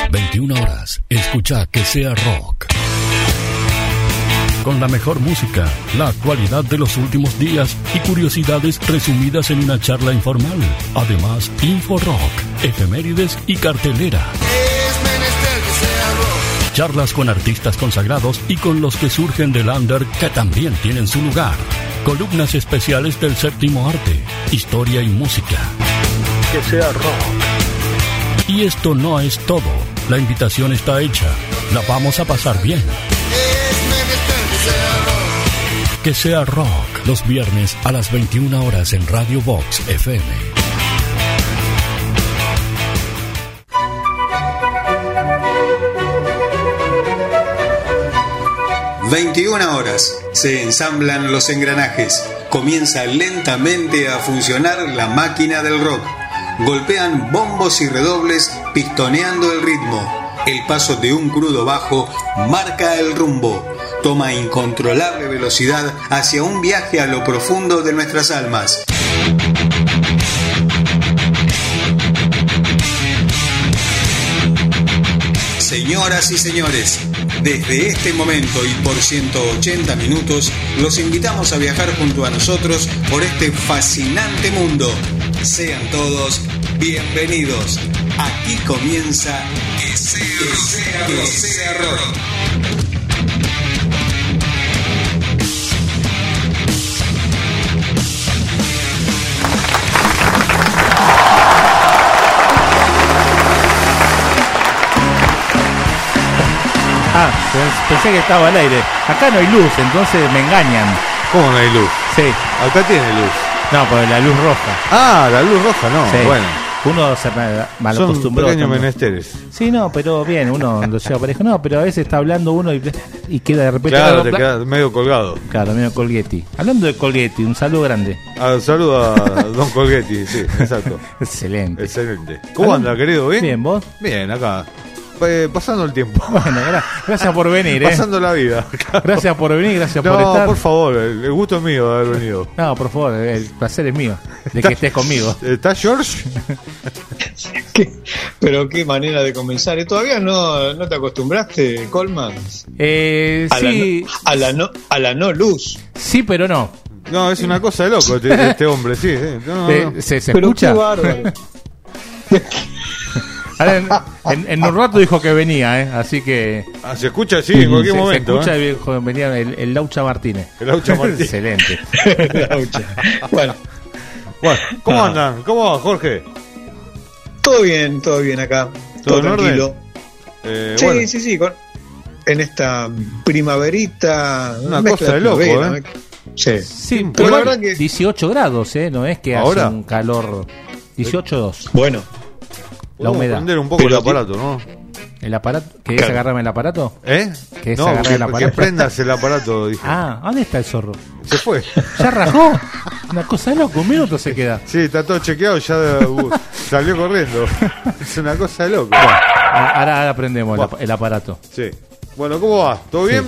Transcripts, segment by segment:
21 horas, escucha Que Sea Rock. Con la mejor música, la actualidad de los últimos días y curiosidades resumidas en una charla informal. Además, Info Rock, efemérides y cartelera. Charlas con artistas consagrados y con los que surgen del under que también tienen su lugar. Columnas especiales del séptimo arte, historia y música. Que sea rock. Y esto no es todo. La invitación está hecha. La vamos a pasar bien. Que sea rock. Los viernes a las 21 horas en Radio Vox FM. 21 horas. Se ensamblan los engranajes. Comienza lentamente a funcionar la máquina del rock. Golpean bombos y redobles pistoneando el ritmo. El paso de un crudo bajo marca el rumbo. Toma incontrolable velocidad hacia un viaje a lo profundo de nuestras almas. Señoras y señores, desde este momento y por 180 minutos, los invitamos a viajar junto a nosotros por este fascinante mundo. Sean todos bienvenidos. Aquí comienza Que Sea Rock. Pensé que estaba al aire. Acá no hay luz, entonces me engañan. ¿Cómo no hay luz? Sí. Acá tiene luz. No, pues la luz roja. Ah, la luz roja, no. Sí. Bueno. Uno se mal acostumbró. Son pequeños menesteres. Sí, no, pero bien, uno lo lleva parejo. No, pero a veces está hablando uno y queda de repente. Claro, te queda medio colgado. Claro, medio Colghetti. Hablando de Colghetti, un saludo grande. Saludo a Don Colghetti, sí, exacto. Excelente. Excelente. ¿Cómo anda, querido? ¿Bien? Bien, ¿vos? Bien, acá. Pasando el tiempo. Bueno, gracias por venir, Pasando la vida. Claro. Gracias por venir, gracias por estar. No, por favor, el gusto es mío de haber venido. No, por favor, el placer es mío de que estés conmigo. ¿Está George? Pero qué manera de comenzar. ¿Todavía no te acostumbraste, Coleman? Sí. A la no luz. Sí, pero no. No, es una cosa de loco este hombre, sí. No. ¿Se pero escucha? Qué bárbaro. Ahora, en un rato dijo que venía, así que... ¿Se escucha? Sí, en cualquier momento. Se escucha, venía el Laucha Martínez. El Laucha Martínez. Excelente. Bueno, ¿cómo andan? ¿Cómo va, Jorge? Todo bien acá. ¿Todo tranquilo. Sí, bueno. Sí. En esta primaverita... Una cosa de loco, ¿eh? Sí, pero la verdad que 18 grados, no es que ahora hace un calor... 18.2. Bueno. La humedad. Prender un poco el aparato, ¿no? ¿El aparato? ¿Querés agarrarme el aparato? ¿Querés no, agarrar el aparato? que prendas el aparato, dije. ¿Dónde está el zorro? Se fue. ¿Ya rajó? Una cosa de loco, un minuto se queda. Sí, está todo chequeado, ya salió corriendo. Es una cosa de loco. Bueno, ahora prendemos el aparato. Sí. Bueno, ¿cómo va? ¿Todo bien?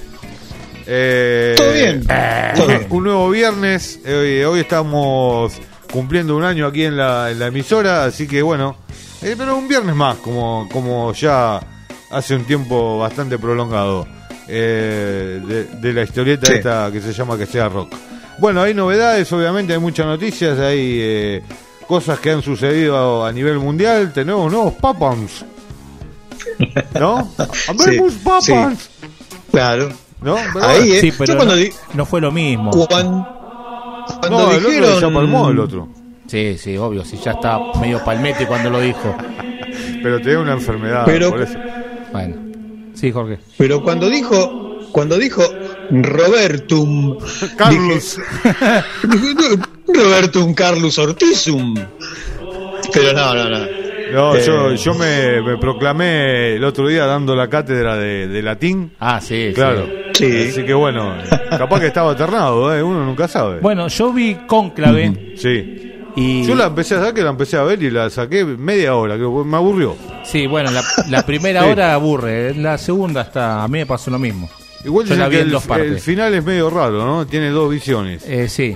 Todo bien. Un nuevo viernes. Hoy estamos cumpliendo un año aquí en la emisora, así que bueno, pero un viernes más, como ya hace un tiempo bastante prolongado, de la historieta esta que se llama Que Sea Rock. Bueno, hay novedades, obviamente, hay muchas noticias, hay cosas que han sucedido a nivel mundial. Tenemos nuevos Papans, ¿no? ¡Habemos Papans! Sí. Claro. ¿No? Ahí, sí, pero no fue lo mismo. Cuando dijeron... el otro ya palmó el otro. Sí, obvio, si ya está medio palmete cuando lo dijo. Pero tenía una enfermedad, por eso. Bueno, sí, Jorge. Pero cuando dijo Robertum Carlos Robertum Carlos Ortizum. Pero no. No, yo me proclamé el otro día dando la cátedra de latín. Sí, claro. Sí. Así que bueno, capaz que estaba alternado, uno nunca sabe. Bueno, yo vi Cónclave. Sí. Y... yo la empecé a ver y la saqué media hora, que me aburrió. Sí, bueno, la primera hora aburre, la segunda a mí me pasó lo mismo. Igual yo la vi en que dos partes. El final es medio raro, ¿no? Tiene dos visiones. Sí.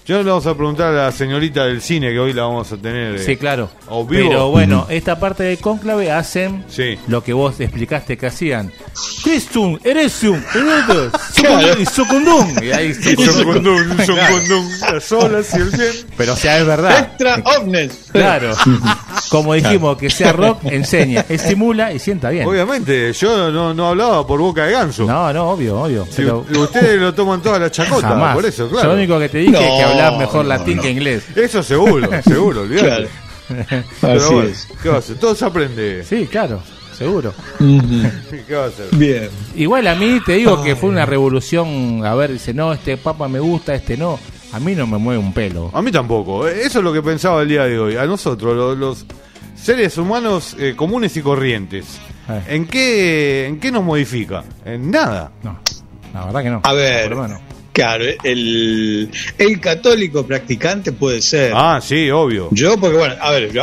Yo le vamos a preguntar a la señorita del cine, que hoy la vamos a tener. Sí, claro. ¿O vivo? Pero bueno, esta parte del cónclave hacen Sí. lo que vos explicaste que hacían. ¿Qué es un? ¿Eres un? Claro. Sucundum. Y ahí Son las olas y el viento. Pero o sea, es verdad. Extra ovnes. Claro. Como dijimos, que sea rock, enseña, estimula y sienta bien. Obviamente, yo no hablaba por boca de ganso. No, obvio. Si Pero ustedes lo toman toda la chacota, jamás. por eso, Yo claro. lo único que te dije es que No, hablás mejor latín no. que inglés. Eso seguro, olvidate. Claro. Pero Así bueno, es. ¿qué va a hacer? Todo se aprende. Sí, claro, seguro. ¿Qué va a hacer? Bien. Igual a mí te digo que fue una revolución. A ver, dice, no, este papa me gusta, este no. A mí no me mueve un pelo. A mí tampoco. Eso es lo que pensaba el día de hoy. A nosotros, los seres humanos comunes y corrientes. ¿En qué nos modifica? En nada. No, la verdad que no. A ver. Por lo menos. Claro, el católico practicante puede ser. Ah, sí, obvio. Yo, porque bueno, a ver,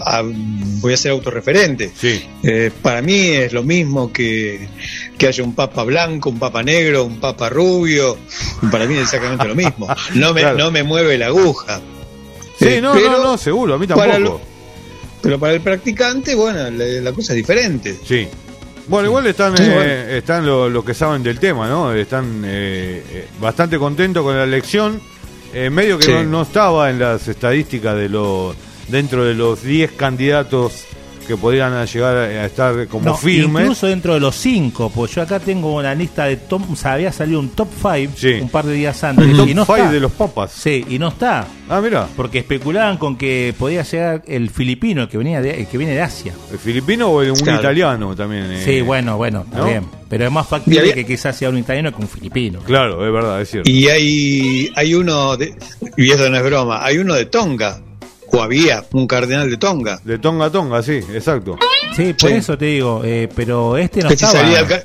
voy a ser autorreferente. Sí. Para mí es lo mismo que haya un papa blanco, un papa negro, un papa rubio. Para mí es exactamente lo mismo. Claro. No me mueve la aguja. Sí, no, pero no, seguro, a mí para tampoco. pero para el practicante, bueno, la cosa es diferente. Sí. Bueno, igual están, Sí, bueno. están los que saben del tema, ¿no? Están bastante contentos con la elección. Medio que Sí. no estaba en las estadísticas dentro de los 10 candidatos que podrían llegar a estar como No, firmes. incluso dentro de los 5, pues yo acá tengo una lista de top, o sea, había salido un top 5 Sí. un par de días antes El top y no 5 está. de los papas. Sí, y no está, Ah, mira, porque especulaban con que podía llegar el filipino que viene de Asia. ¿el filipino o un Claro. italiano también? Sí, bueno, está ¿no? bien, pero es más factible Y había- que quizás sea un italiano que un filipino. Claro, es verdad, es cierto. Y hay uno, y esto no es broma, hay uno de Tonga, o había un cardenal de Tonga. De Tonga a Tonga, sí, exacto. Sí, por Sí. eso te digo, pero este no Que si estaba.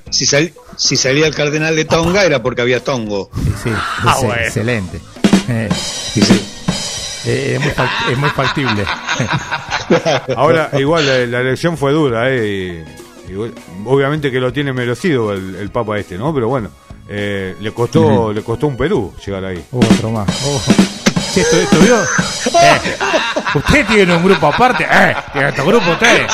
salía el cardenal de Tonga era porque había tongo. Sí, bueno. excelente. Y sí. Es muy factible. Ahora, igual la elección fue dura, obviamente que lo tiene merecido el Papa este, ¿no? Pero bueno, le costó un Perú llegar ahí. Otro más. Sí, ¿esto vio? Usted tiene un grupo aparte. Tiene otro grupo usted.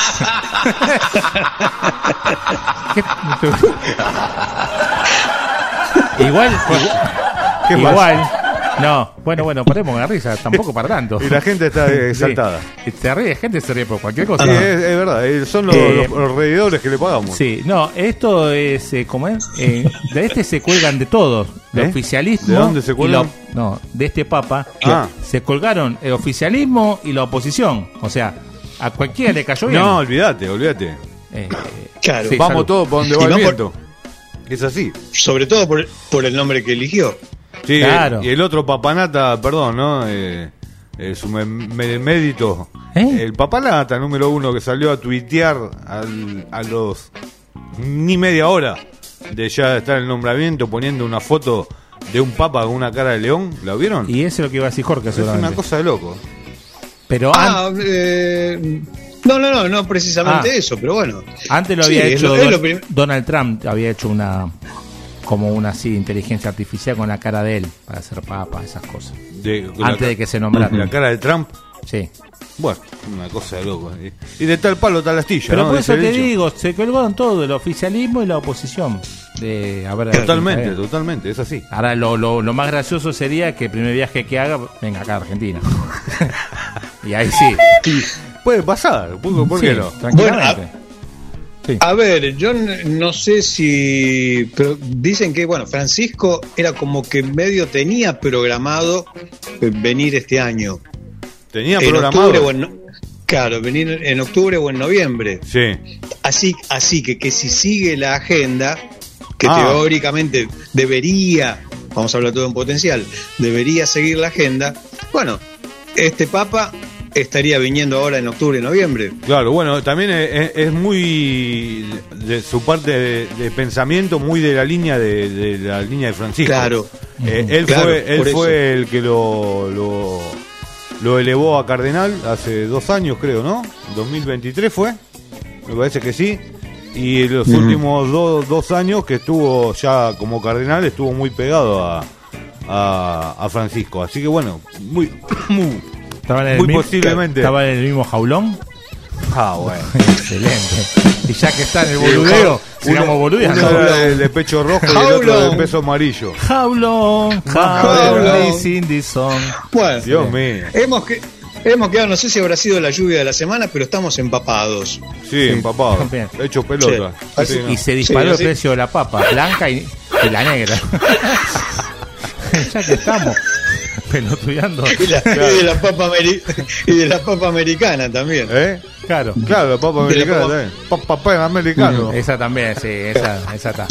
Igual. ¿Qué Igual. No, bueno, paremos la risa, tampoco para tanto. Y la gente está exaltada. Sí. Se ríe, gente se ríe por cualquier cosa. Sí, es verdad, son los reidores que le pagamos. Sí, no, esto es, ¿cómo es? De este se cuelgan de todos. El oficialismo. ¿De dónde se cuelgan? De este papa. Ah. Se colgaron el oficialismo y la oposición. O sea, a cualquiera le cayó bien. No, olvídate. Claro. Sí, Vamos salud. todos por donde Y va el vamos- viento. Es así. Sobre todo por el nombre que eligió. Sí, Claro. y el otro papanata, perdón, ¿no? Su mérito. El papanata número 1 que salió a tuitear a los ni media hora de ya estar el nombramiento poniendo una foto de un papa con una cara de león. ¿La vieron? Y eso es lo que iba a decir Jorge, Es seguramente. una cosa de loco. Pero No precisamente eso, pero bueno. antes lo Sí, había es hecho lo- es lo prim- Donald Trump, había hecho una así inteligencia artificial con la cara de él para hacer papa, esas cosas. Antes de que se nombrara. La cara de Trump. Sí. Bueno, una cosa de loco. Y de tal palo, tal astilla. Pero ¿no? por Dice eso el te dicho. digo, se colgaron todo, el oficialismo y la oposición. Totalmente, totalmente, es así. Ahora lo más gracioso sería que el primer viaje que haga, venga acá a Argentina. Y ahí sí. Puede pasar, ¿por Sí, qué no? tranquilamente. Sí. A ver, yo no sé si... Pero dicen que, bueno, Francisco era como que medio tenía programado venir este año. Tenía En programado. octubre o claro, venir en octubre o en noviembre. Sí. Así que si sigue la agenda, que Ah. teóricamente debería, vamos a hablar todo en potencial, debería seguir la agenda, bueno, este Papa estaría viniendo ahora en octubre y noviembre. Claro, bueno, también es muy de su parte de pensamiento, muy de la línea de la línea de Francisco. Claro. Él Claro, por eso. fue el que lo elevó a cardenal hace 2 años, creo, ¿no? 2023 fue, me parece que sí. Y los últimos dos años que estuvo ya como cardenal, estuvo muy pegado a a Francisco. Así que bueno, muy posiblemente. ¿Estaba en el mismo jaulón? Bueno. Excelente. Y ya que está en el boludeo, sigamos boludeando. Uno era el de pecho rojo y el otro de peso amarillo. Jaulón, this in this song. Bueno, Dios mío. Hemos quedado, no sé si habrá sido la lluvia de la semana, pero estamos empapados. Sí, empapado. Hecho pelota. Sí. Y se disparó el precio de la papa, blanca y la negra. Ya que estamos pelotudeando. Y de la papa americana también. Claro, la papa americana también. Papa americano. Esa también, sí, esa está.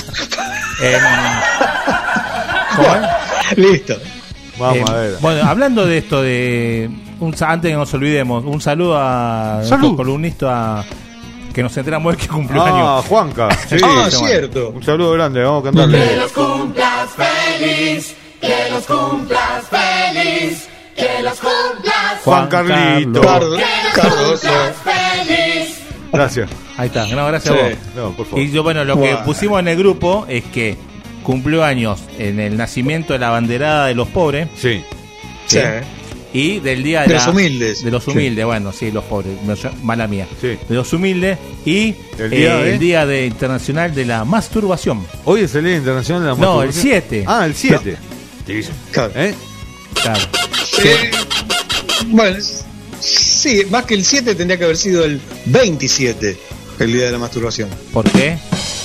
¿Cómo es? Listo. Bueno, hablando de esto, antes que nos olvidemos, un saludo a nuestro columnista que nos enteramos de que cumplió años. Juanca. Sí, cierto. Un saludo grande, vamos a cantarle. Que los cumplas feliz, que los cumplas feliz, que los cumplas Juan Carlito. Carlos. feliz. Gracias. Ahí está, no, gracias a vos. No, por favor. Y yo, bueno, lo que pusimos en el grupo es que cumplió años en el nacimiento de la banderada de los pobres. Sí. Y del día de los humildes. De los humildes, bueno, sí, los pobres, mala mía. Sí. De los humildes y el día internacional de la masturbación. Hoy es el Día Internacional de la Masturbación. No, el 7. El 7. Claro. Claro. Bueno, sí, más que el 7 tendría que haber sido el 27, el día de la masturbación. ¿Por qué?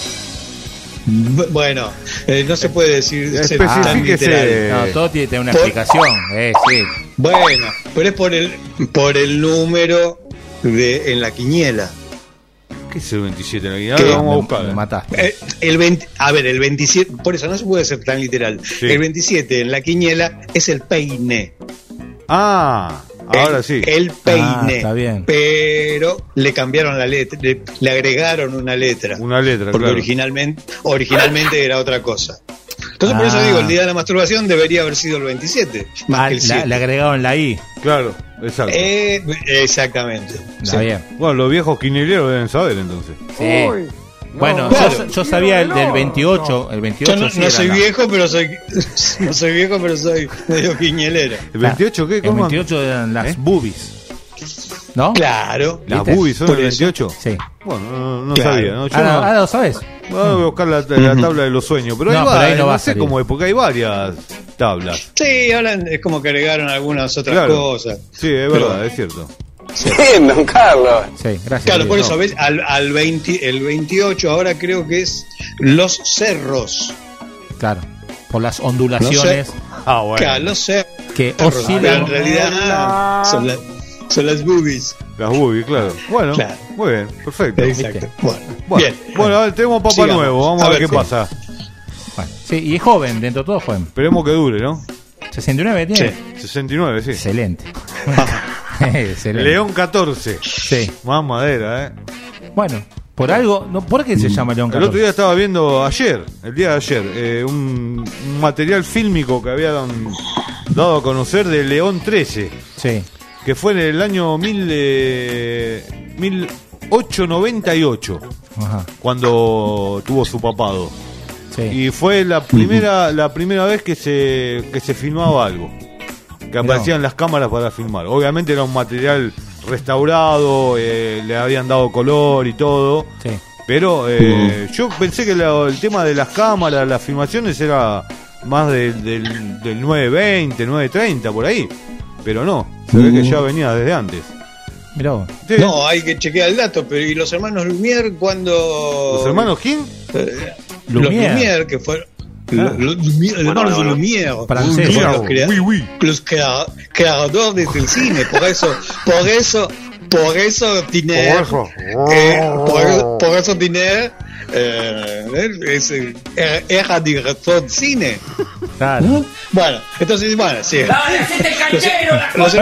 Bueno, no se puede decir especifíquese. No, todo tiene que tener una explicación. Sí. Bueno, pero es por el número en la quiniela. ¿Qué es el 27 en la quiniela? Ahora vamos a buscar. Me mataste. El 27, por eso no se puede ser tan literal. Sí. El 27 en la quiniela es el peine. Ahora sí. El peine. Está bien. Pero le cambiaron la letra, le agregaron una letra. Porque claro. originalmente era otra cosa. Entonces por eso digo, el día de la masturbación debería haber sido el 27. Más que el 7. Le agregaron la I. Claro, exacto. Exactamente. Está bien. Bueno, los viejos quinieleros deben saber entonces. Sí. Bueno, claro. yo sabía del 28. El 28 yo no soy viejo, pero soy medio quiñelero. ¿El 28 qué? El ¿Cómo? 28 eran las boobies. ¿No? Claro. ¿Las boobies son el 28? Sí. Bueno, no Claro. sabía. ¿No? Yo Ahora lo sabes. voy a buscar la tabla de los sueños. Pero ahí no va no a sé salir. cómo es, porque hay varias tablas. Sí, ahora es como que agregaron algunas otras cosas. Sí, es verdad, es cierto. Sí. Bien, don Carlos. Sí, gracias. Claro, por Luis. eso, ¿ves? El 28 ahora creo que es Los Cerros. Claro. Por las ondulaciones Bueno. Claro, los cerros. que Pero oscilan. en realidad son las boobies. Las boobies, claro. Bueno, Claro. muy bien, perfecto. Exacto. Bueno, Bueno, bien. bueno, a ver, tenemos Papa Sigamos. Nuevo, vamos a ver qué sí. pasa. Bueno, sí, y es joven, dentro de todo joven. Esperemos que dure, ¿no? 69 tiene. Sí. 69, sí. Excelente. Excelente. León 14. Sí. Más madera, Bueno, por algo. No, ¿por qué se llama León El 14? otro día estaba viendo el día de ayer, un material fílmico que habían dado a conocer de León 13, Sí. que fue en el año 1898, Ajá. cuando tuvo su papado. Sí. Y fue la primera vez que se filmaba algo, que aparecían las cámaras para filmar. Obviamente era un material restaurado, le habían dado color y todo. Sí. Pero yo pensé que el tema de las cámaras, las filmaciones era más del 920, 930 por ahí. Pero no, se ve que ya venía desde antes. Mirá vos. Sí. No, hay que chequear el dato, pero ¿y los hermanos Lumière cuando...? ¿Los hermanos quién? Los Lumière. Lumière, que fueron... Los hermanos de Lumière. Francés. Fueron los creadores del cine. Por eso Tiner... Por eso Tiner... era director de cine. Claro. Bueno, entonces, sí. Los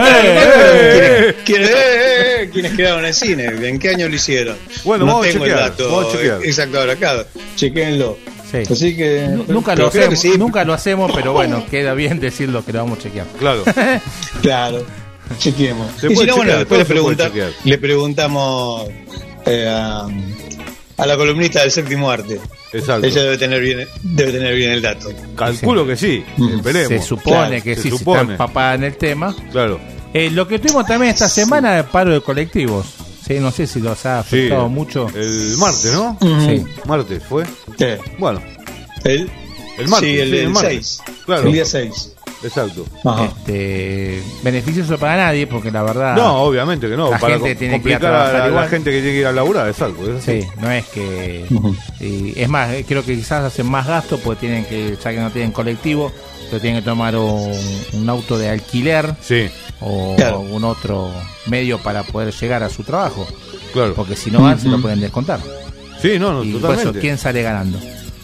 ¿Quiénes crearon el cine? ¿En qué año lo hicieron? Bueno, no vamos a tengo el chequear, dato vamos a chequear. exacto ahora, claro. Chequéenlo. Sí. Así que Nunca pero lo creo que hacemos, sí. nunca lo hacemos, pero bueno, queda bien decirlo que lo vamos a chequear. Claro. Claro. Chequeemos. Se Y si puede no, bueno, chequear, después todo se puede chequear. le preguntamos a la columnista del Séptimo Arte. Exacto. Ella debe tener bien el dato. Calculo que sí, esperemos. Se supone que sí, está empapada en el tema. Claro. Lo que tuvimos también esta semana es paro de colectivos. Sí, no sé si los ha afectado mucho. El martes, ¿no? Sí. Martes fue. Sí. Bueno. El martes. Sí, el martes. 6. Claro. El día 6. Exacto. Beneficioso para nadie, porque la verdad. No, obviamente que no. La para gente tiene que ir a complicar trabajar a la gente que tiene que ir a laburar, exacto. Sí, no es que. Es más, creo que quizás hacen más gastos porque tienen que, ya que no tienen colectivo, pero tienen que tomar un auto de alquiler. Sí. O algún otro medio para poder llegar a su trabajo. Claro. Porque si no van, se lo pueden descontar. Sí, no, y totalmente. por eso, ¿quién sale ganando?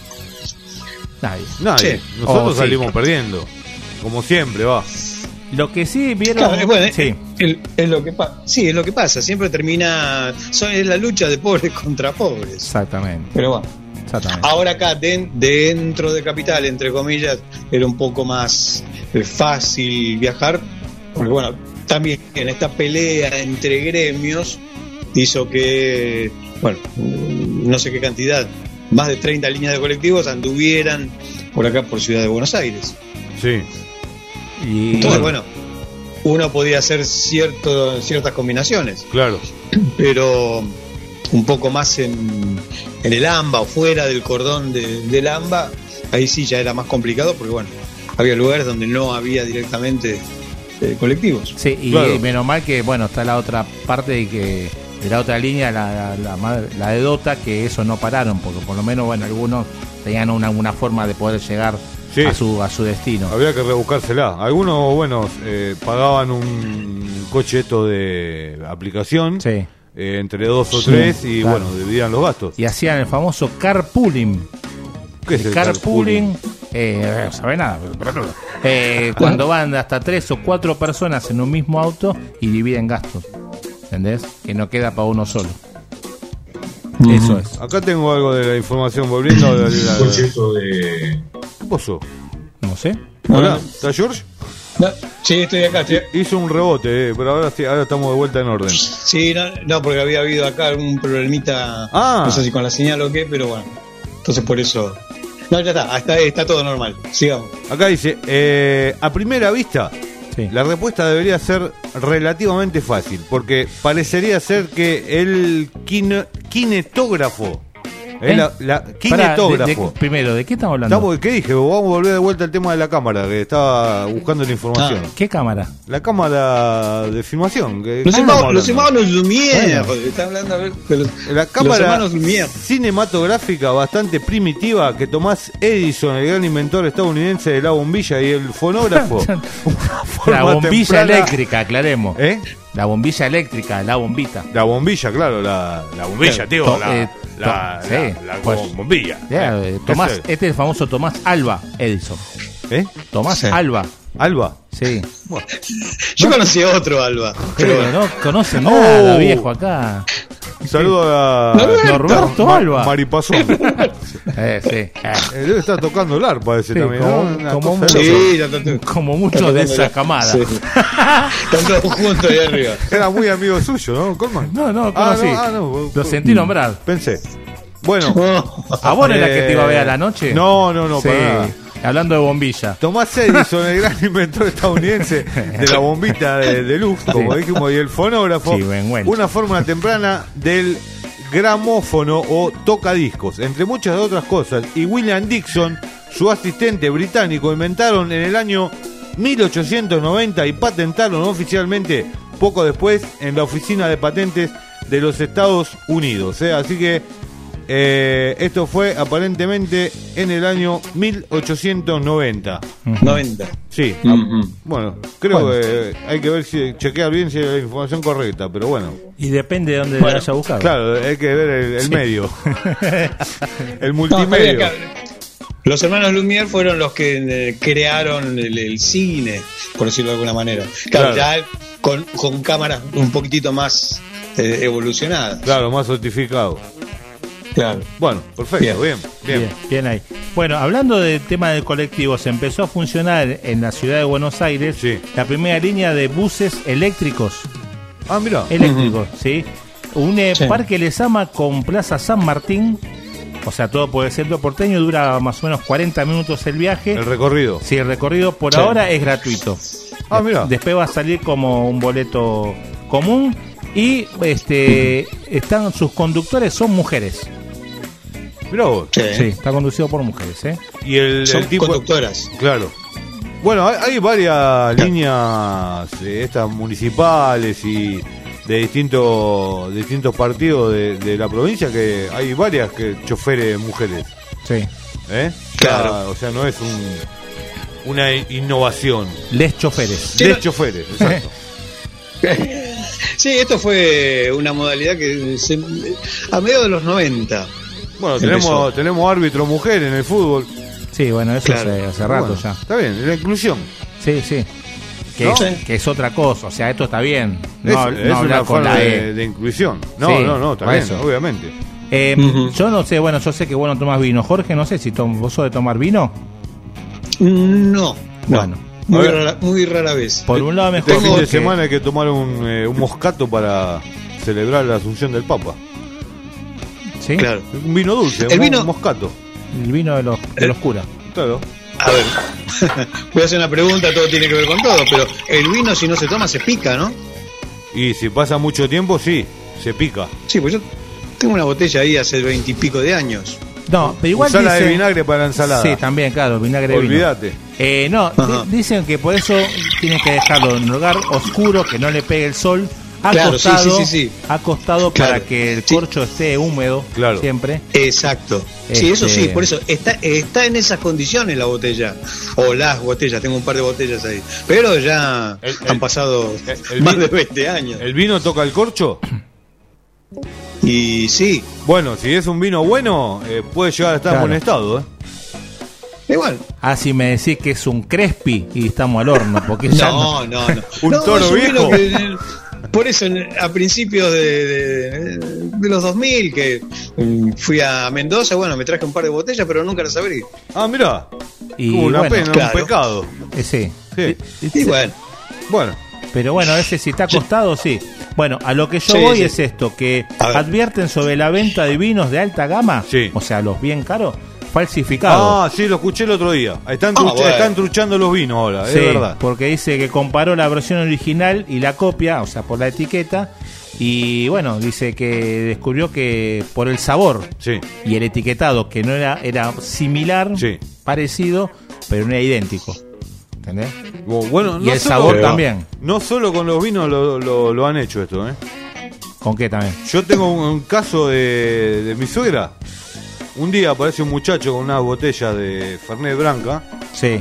Nadie. Sí. Nosotros salimos perdiendo. Como siempre, va. Lo que sí vieron. Claro, bueno, sí. Es lo que pasa. Siempre termina. Es la lucha de pobres contra pobres. Exactamente. Pero bueno. Ahora acá dentro de Capital, entre comillas, era un poco más fácil viajar. Porque bueno, también en esta pelea entre gremios hizo que, bueno, no sé qué cantidad, más de 30 líneas de colectivos anduvieran por acá, por Ciudad de Buenos Aires. Sí. Y entonces, bueno, uno podía hacer ciertas combinaciones. Claro. Pero un poco más en el AMBA o fuera del cordón del AMBA, ahí sí ya era más complicado porque, bueno, había lugares donde no había directamente colectivos. Sí, y claro. Menos mal que, bueno, está la otra parte de la otra línea, la de Dota, que eso no pararon, porque por lo menos, bueno, algunos tenían una forma de poder llegar a su destino. Había que rebuscársela. Algunos, bueno, pagaban un coche de aplicación, entre 2 o 3 y, claro, bueno, dividían los gastos. Y hacían el famoso carpooling. ¿Qué es el carpooling? No sabe nada. Cuando van hasta 3 o 4 personas en un mismo auto y dividen gastos. ¿Entendés? Que no queda para uno solo. Eso es. Acá tengo algo de la información volviendo a ¿Qué pasó? No sé. Hola, ¿está George? No, sí, estoy acá. Hizo un rebote, pero ahora estamos de vuelta en orden. Sí, no, porque había habido acá algún problemita, no sé si con la señal o qué, pero bueno. Entonces por eso. No, ya está todo normal. Sigamos. Acá dice, a primera vista, la respuesta debería ser relativamente fácil, porque parecería ser que el kinetógrafo, kinetógrafo. Primero, ¿de qué estamos hablando? ¿Qué dije? Vamos a volver de vuelta al tema de la cámara, que estaba buscando la información. ¿Qué cámara? La cámara de filmación. Los hermanos Lumière. Está hablando la cámara cinematográfica bastante primitiva que Thomas Edison, el gran inventor estadounidense de la bombilla, y el fonógrafo. La bombilla eléctrica, aclaremos. La bombilla eléctrica, la bombita. La bombilla, claro, la bombilla, tío. La bombilla. Tomás, este es el famoso Tomás Alva Edison. Tomás Alva. ¿Alba? Sí. Bueno. Yo conocí a otro Alba. Pero no conocen nada, viejo, acá. Un saludo a Norberto Alba. Maripazón. Debe estar tocando el arpa ese también, como muchos de esa camada. Están todos juntos ahí arriba. Era muy amigo suyo, ¿no? Colman. No, conocí. Lo sentí nombrar. Pensé. Bueno. ¿A vos era que te iba a ver a la noche? No, para nada. Hablando de bombilla. Tomás Edison, el gran inventor estadounidense de la bombita de luz, como dijimos, y el fonógrafo, una fórmula temprana del gramófono o tocadiscos, entre muchas otras cosas. Y William Dixon, su asistente británico, inventaron en el año 1890 y patentaron oficialmente poco después en la Oficina de Patentes de los Estados Unidos. Así que esto fue aparentemente en el año 1890. 90. Sí. Bueno, creo que hay que ver chequear bien si es la información correcta, pero bueno. Y depende de dónde lo haya buscado. Claro, hay que ver el medio. El multimedio. Los hermanos Lumière fueron los que crearon el cine, por decirlo de alguna manera. Claro. Ya con cámaras un poquitito más evolucionadas. Claro, más certificado. Claro. Bueno, perfecto, bien ahí. Bueno, hablando del tema de colectivos, empezó a funcionar en la ciudad de Buenos Aires la primera línea de buses eléctricos. Ah, mira. Eléctricos, ¿sí? une Sí. Parque Lezama con Plaza San Martín. O sea, todo por el centro porteño, dura más o menos 40 minutos el viaje. El recorrido. Sí, el recorrido por Sí. ahora es gratuito. Ah, mira. Después va a salir como un boleto común y están sus conductores son mujeres. Mirá vos. Sí. Sí, está conducido por mujeres, ¿eh? Y el Son tipo. conductoras. Claro. Bueno, hay varias líneas estas municipales y de distintos partidos de la provincia que hay varias que choferes mujeres. Sí. ¿Eh? Claro. O sea, no es una innovación. Les choferes. Sí, De no- choferes, exacto. Sí, esto fue una modalidad que a mediados de los 90. Bueno, Empezó. tenemos árbitro mujer en el fútbol. Sí, bueno, eso Claro. hace rato Bueno, ya. Está bien, la inclusión. Sí, sí. Que, ¿No? que es otra cosa, o sea, esto está bien. No, es no hablar una con forma la de, E. de inclusión. No, Sí, está por bien, eso. obviamente. Ujú. Yo no sé, bueno, yo sé que vos no tomás vino. Jorge, no sé si vos sos de tomar vino. No. Bueno. Muy A ver. muy rara vez. Por un lado Este mejor fin de porque- semana hay que tomar un moscato para celebrar la asunción del Papa. ¿Sí? Claro. Un vino dulce, El un vino- moscato. El vino de los curas. Claro. A ver, voy a hacer una pregunta, todo tiene que ver con todo, pero el vino si no se toma se pica, ¿no? Y si pasa mucho tiempo, sí, se pica. Sí, pues yo tengo una botella ahí hace 20 y pico de años. No, pero igual Usá la de dicen- vinagre para la ensalada. Sí, también, claro, vinagre de vino. Olvídate. No, Ajá. dicen que por eso tienen que dejarlo en un lugar oscuro, que no le pegue el sol, Claro, acostado, sí. acostado Claro. para que el Sí. corcho esté húmedo Claro. siempre. Exacto. Sí, eso Este- sí, por eso está en esas condiciones la botella. O las botellas, tengo un par de botellas ahí. Pero ya El- han pasado el más vino- de 20 años. ¿El vino toca el corcho? Y sí, Bueno, si es un vino bueno, puede llegar a estar en Claro. buen estado, ¿eh? igual. Ah, si me decís que es un Crespi y estamos al horno, porque ya No. Un No, toro es un viejo. vino que, por eso, a principios de los 2000, que fui a Mendoza, bueno, me traje un par de botellas, pero nunca las abrí. Ah, mirá. Y Una bueno, pena, claro. un pecado. Sí. Sí. Y bueno, Bueno, Pero bueno, ese si está acostado, sí. Bueno, a lo que yo Sí, voy sí. es esto, que A ver. advierten sobre la venta de vinos de alta gama, Sí. o sea, los bien caros, falsificados. ah, sí, lo escuché el otro día. Están, Ah, bueno. están truchando los vinos ahora, Sí, es verdad. porque dice que comparó la versión original y la copia, o sea, por la etiqueta, y bueno, dice que descubrió que por el sabor Sí. y el etiquetado, que no era similar, Sí. parecido, pero no era idéntico. ¿Entendés? Bueno, Y el solo- sabor también. No solo con los vinos lo han hecho esto, ¿eh? ¿Con qué también? Yo tengo un caso de mi suegra. Un día aparece un muchacho con una botella de Fernet Branca Sí.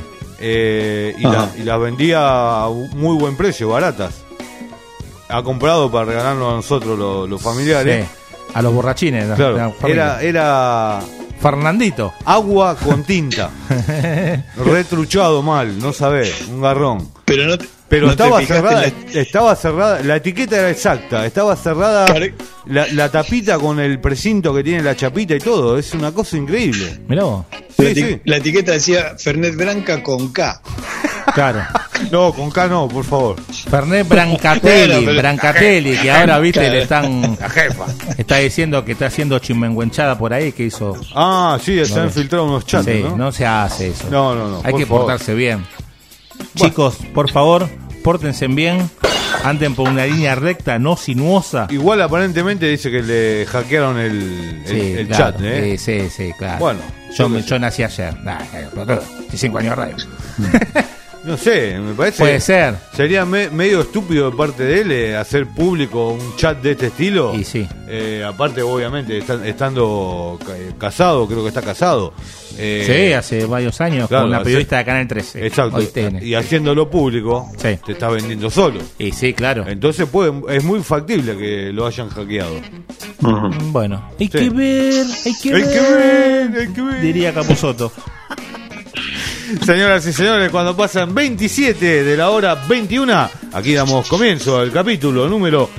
y las vendía a un muy buen precio, baratas. Ha comprado para regalarnos a nosotros los familiares. Sí. A los borrachines. Claro, era Fernandito. agua con tinta. Retruchado mal, no sabés, un garrón. pero no te- Pero no te estaba fijaste cerrada, en la- estaba cerrada, la etiqueta era exacta, estaba cerrada Claro. la tapita con el precinto que tiene la chapita y todo, es una cosa increíble. Mirá vos. la, Sí, eti- sí. la etiqueta decía Fernet Branca con K. Claro. No, con K no, por favor. Fernet Brancatelli, Bueno, pero- Brancatelli, que ahora, viste, Claro. le están... Está diciendo que está haciendo chimenguenchada por ahí, que hizo... Ah, sí, se No, han filtrado unos chats, sí, ¿no? no se hace eso. No, Hay por que favor. portarse bien. Chicos, por favor, pórtense bien. Anden por una línea recta, no sinuosa. Igual aparentemente dice que le hackearon el claro, chat, ¿eh? Sí, claro. Bueno, yo, yo qué sé. yo nací ayer. Nah, 5 años de radio. No sé, me parece. Puede ser. Sería medio estúpido de parte de él hacer público un chat de este estilo. Y sí. Aparte, obviamente, estando casado, creo que está casado. Sí, hace varios años, claro, con una hace- periodista de Canal 13. Exacto. Hoy TN. Y haciéndolo público, Sí. te está vendiendo solo. Y sí, claro. Entonces es muy factible que lo hayan hackeado. Bueno, hay Sí. que ver, hay que Hay ver. que ver, hay que ver. Diría Capusotto. Señoras y señores, cuando pasan 27 de la hora 21, aquí damos comienzo al capítulo número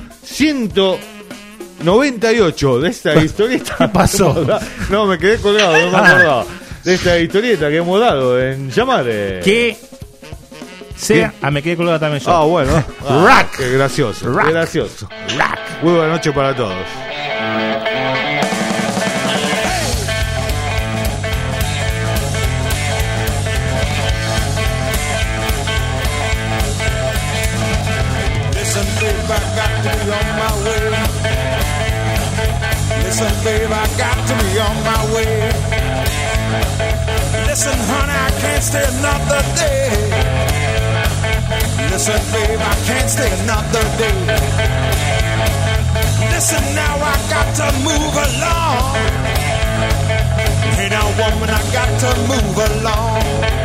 198 de esta historieta. ¿Qué pasó? No, me quedé colgado, no me Ah. acordaba. De esta historieta que hemos dado en llamar. Que sea. Ah, me quedé colgado también yo. Ah, bueno. Rack. Qué gracioso. Rack. Qué gracioso. Rack. Muy buena noche para todos. Listen, babe, I got to be on my way. Listen, babe, I got to be on my way. Listen, honey, I can't stay another day. Listen, babe, I can't stay another day. Listen, now I got to move along. Hey, now, woman, I got to move along.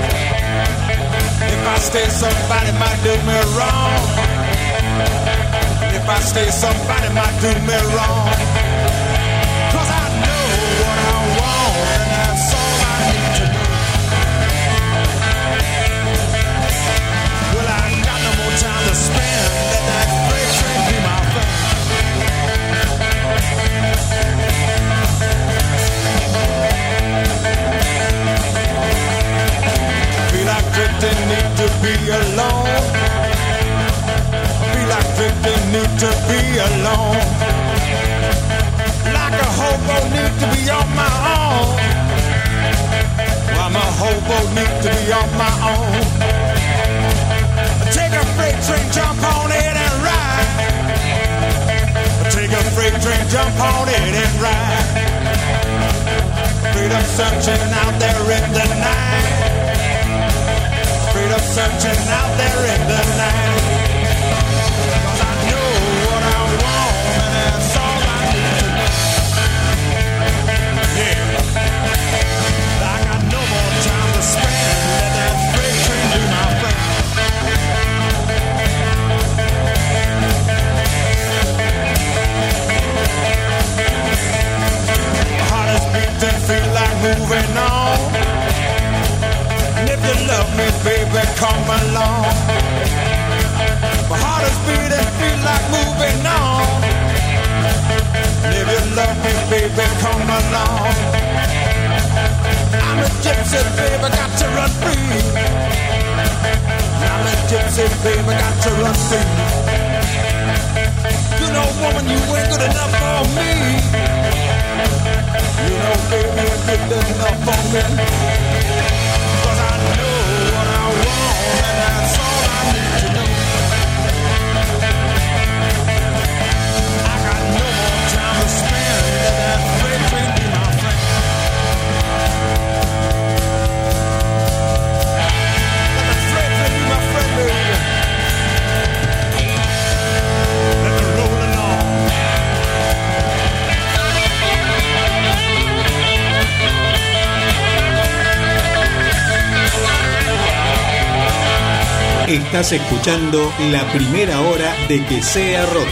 If I stay, somebody might do me wrong. If I stay, somebody might do me wrong. 'Cause I know what I want, and that's all I need to know. Well, I ain't got no more time to spend. Let that freight train be my friend. Feel like drifting, need to be alone. Feel like drifting, need to be alone. Like a hobo, need to be on my own. I'm a hobo, need to be on my own. Take a freight train, jump on it and ride. Take a freight train, jump on it and ride. Freedom searching out there in the night. Freedom searching out there in the night. 'Cause I know what I want, and that's all I need to know. Yeah. I got no more time to spend. Let that freight train be my friend. My heart is beating, feel like moving on. And if you love me, baby, come along. My heart is beating, feel like moving on. And if you love me, baby, come along. I'm a gypsy, baby, got to run free. I'm a gypsy, baby, got to run free. You know, woman, you ain't good enough for me. You know, baby, you're good enough for me. 'Cause I know what I want, and that's all I need to know. I got no more time to spend. Let that freight train be my friend. Let the freight train be my friend, baby. Let it roll along. Estás escuchando la primera hora de Que Sea Rock.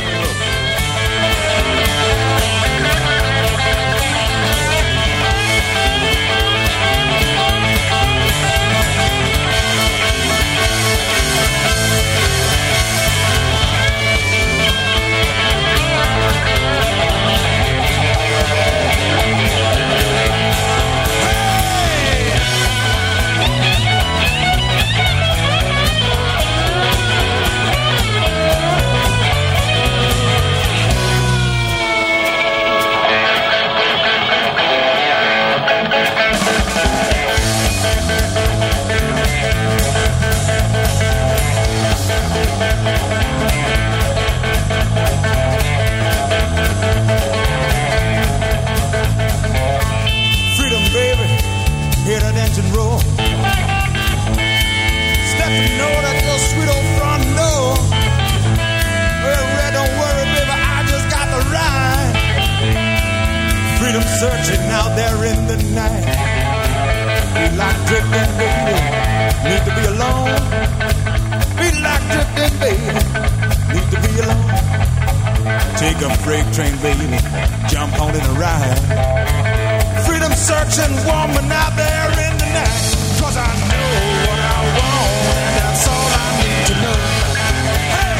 Searching out there in the night. Feel like drifting, baby. Need to be alone. Feel like drifting, baby. Need to be alone. Take a freight train, baby. Jump on in a ride. Freedom searching woman out there in the night. 'Cause I know what I want, and that's all I need to know. Hey!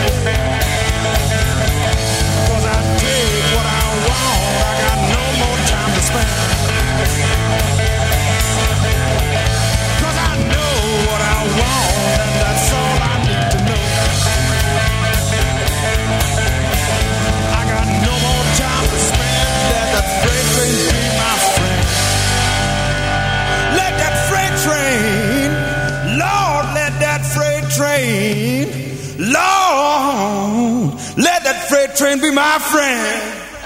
'Cause I take what I want. I got no more time to spend. 'Cause I know what I want, and that's all I need to know. I got can be my friend.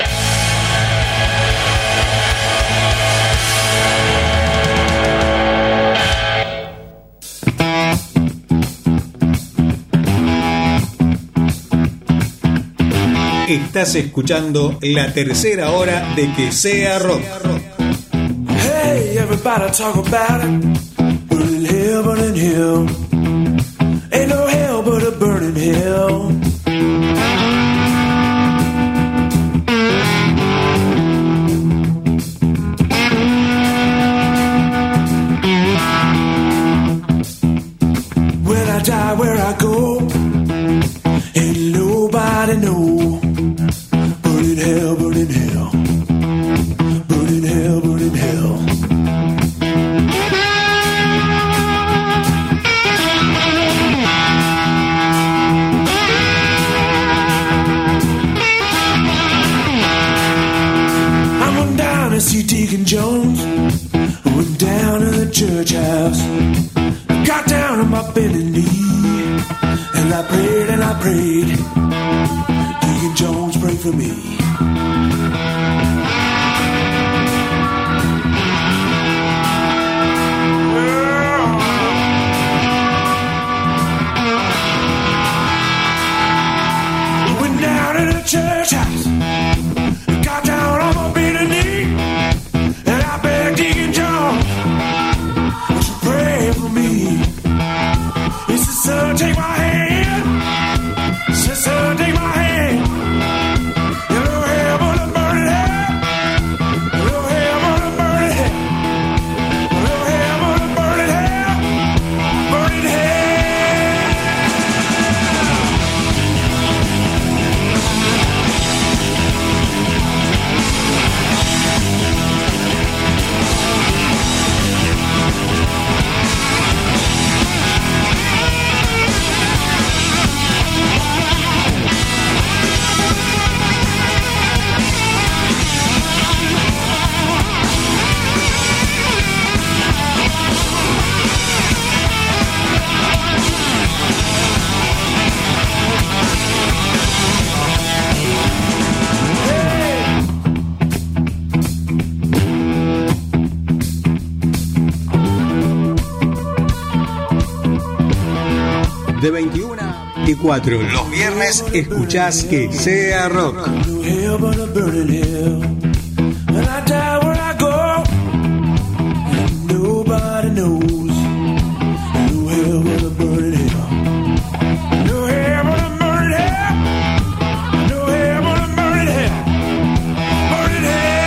Estás escuchando la tercera hora de Que Sea Rock. Hey, everybody talk about it. Burning hell, burning hell. Ain't no hell but a burning hell. When I die, where I go, ain't nobody know. Burning hell, burning hell. Burning hell, burning hell. I went down to see Deacon Jones. I went down to the church house. I got down on my bended knee. And I prayed and I prayed. Deacon Jones, pray for me. Went down to the church house, got down on my bended knee, and I begged Deacon Jones to pray for me. He said, son, take my hand. He said, son, take my hand. You know hell but a burning hell. You know hell but a burning hell. You know hell but a burning hell. Burning hell. De 21 a 24, los viernes escuchás Que Sea Rock. Hell but a burning hell. When I die, where I go, nobody knows. No hell but a burning hell. No hell but a burning hell. No hell but a burning hell. Burning hell.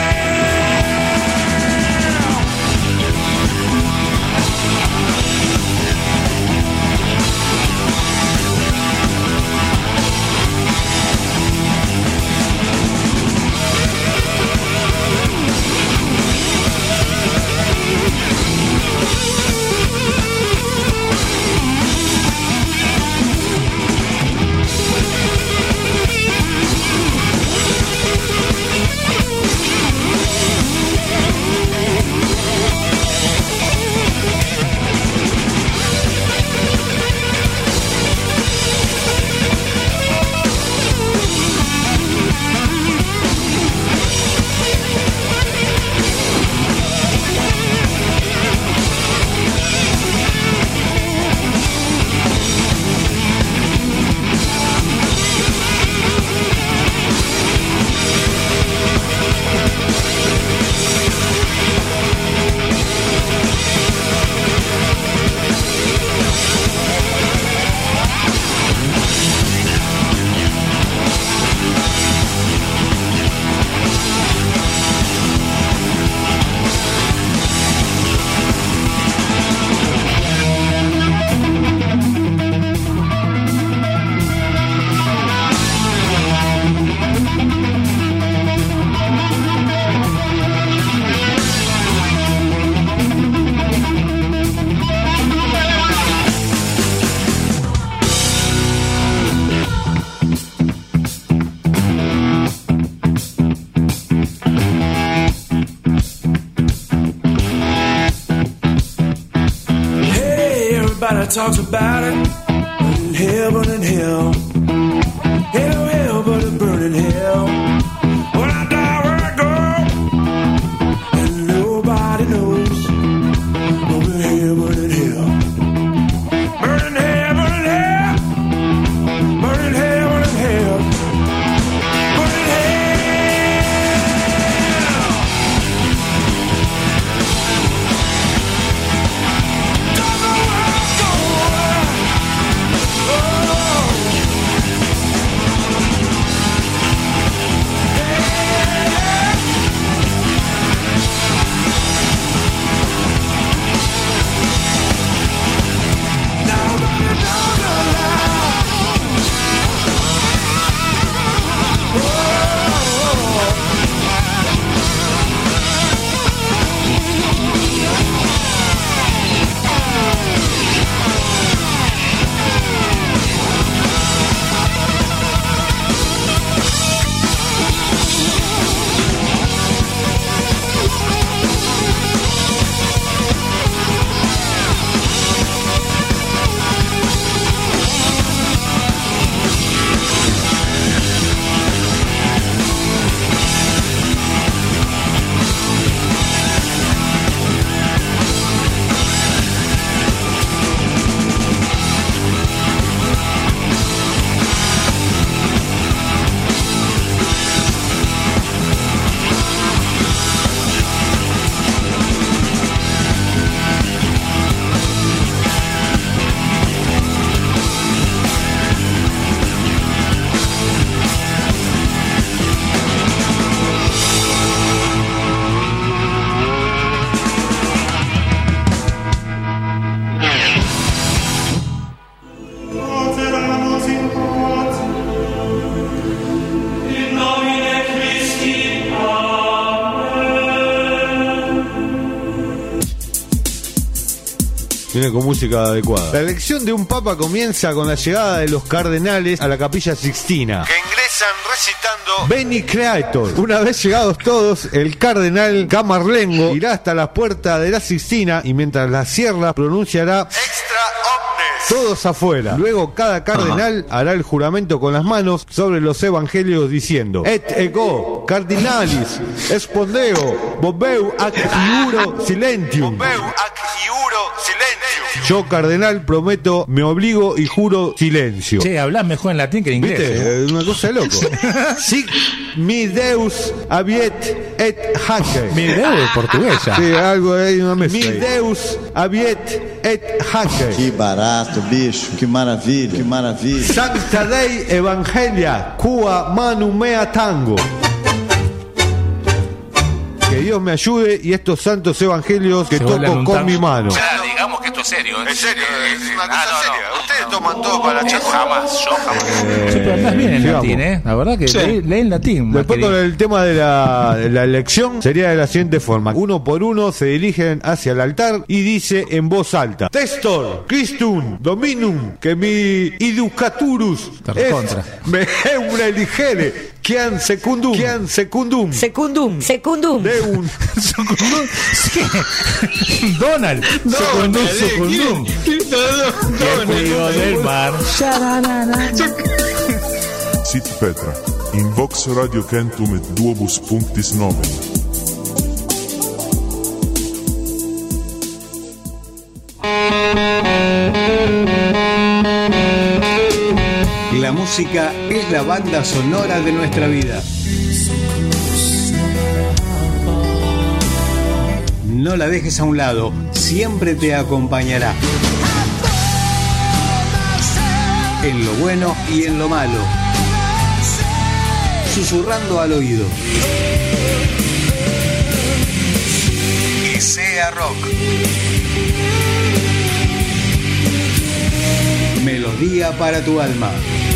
Everybody talks about it. Burning hell, burning hell. Ain't no hell but a burning hell. Viene con música adecuada. La elección de un papa comienza con la llegada de los cardenales a la Capilla Sixtina, que ingresan recitando Veni Creator. Una vez llegados todos, el cardenal Camarlengo irá hasta la puerta de la Sixtina y mientras la cierra pronunciará Extra Omnes, todos afuera. Luego cada cardenal hará el juramento con las manos sobre los evangelios diciendo Et ego cardinalis espondeo bobeu ac iuro silentium. Yo, cardenal, prometo, me obligo y juro silencio. Che, hablás mejor en latín que en inglés. ¿Viste? Una cosa de loco. Sic mi Deus abiet et hace. Mi Deus es portuguesa. Sí, algo hay una mezcla. Mi Deus abiet et hace. Que barato, bicho. Que maravilha, que maravilha. Sancta Dei Evangelia, cua manu mea tango. Que Dios me ayude y estos santos evangelios que toco con mi mano. Digamos que esto es serio. En serio, es una cosa seria. Ustedes toman todo para la charla. Jamás. Sí, pero andás bien en latín, La verdad que lee en latín. Después con el tema de la elección sería de la siguiente forma. Uno por uno se dirigen hacia el altar y dice en voz alta: Testor, Christum, Dominum, que mi educaturus est me eure eligere. Quian secundum. Secundum. Deum. Donald. Secundum. El frío del mar. Sit Petra. In Vox Radio Centum et Duobus Punctis Nomen. La música es la banda sonora de nuestra vida. No la dejes a un lado, siempre te acompañará. En lo bueno y en lo malo. Susurrando al oído. Que sea rock. Melodía para tu alma.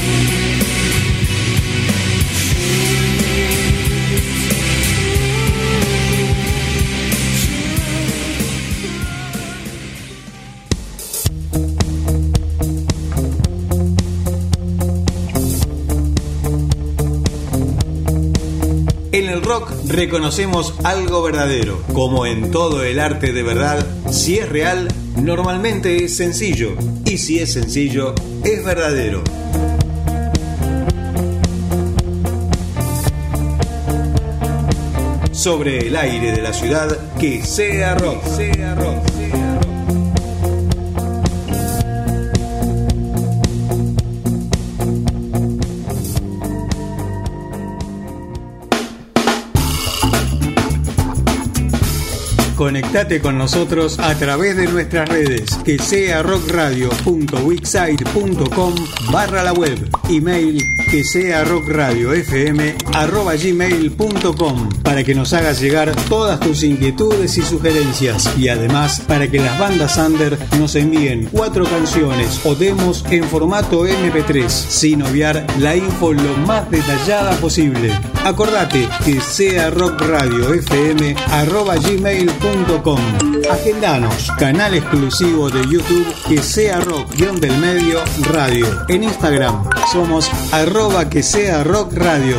En el rock reconocemos algo verdadero. Como en todo el arte de verdad, si es real, normalmente es sencillo. Y si es sencillo, es verdadero. Sobre el aire de la ciudad, que sea rock. Conectate con nosotros a través de nuestras redes, que sea rockradio.wixsite.com/la web, email que sea rockradiofm@gmail.com, para que nos hagas llegar todas tus inquietudes y sugerencias, y además para que las bandas under nos envíen 4 canciones o demos en formato MP3, sin obviar la info lo más detallada posible. Acordate, que sea rockradiofm@gmail.com. Agendanos, canal exclusivo de YouTube, que sea rock_del_medio radio. En Instagram somos @que sea rock radio.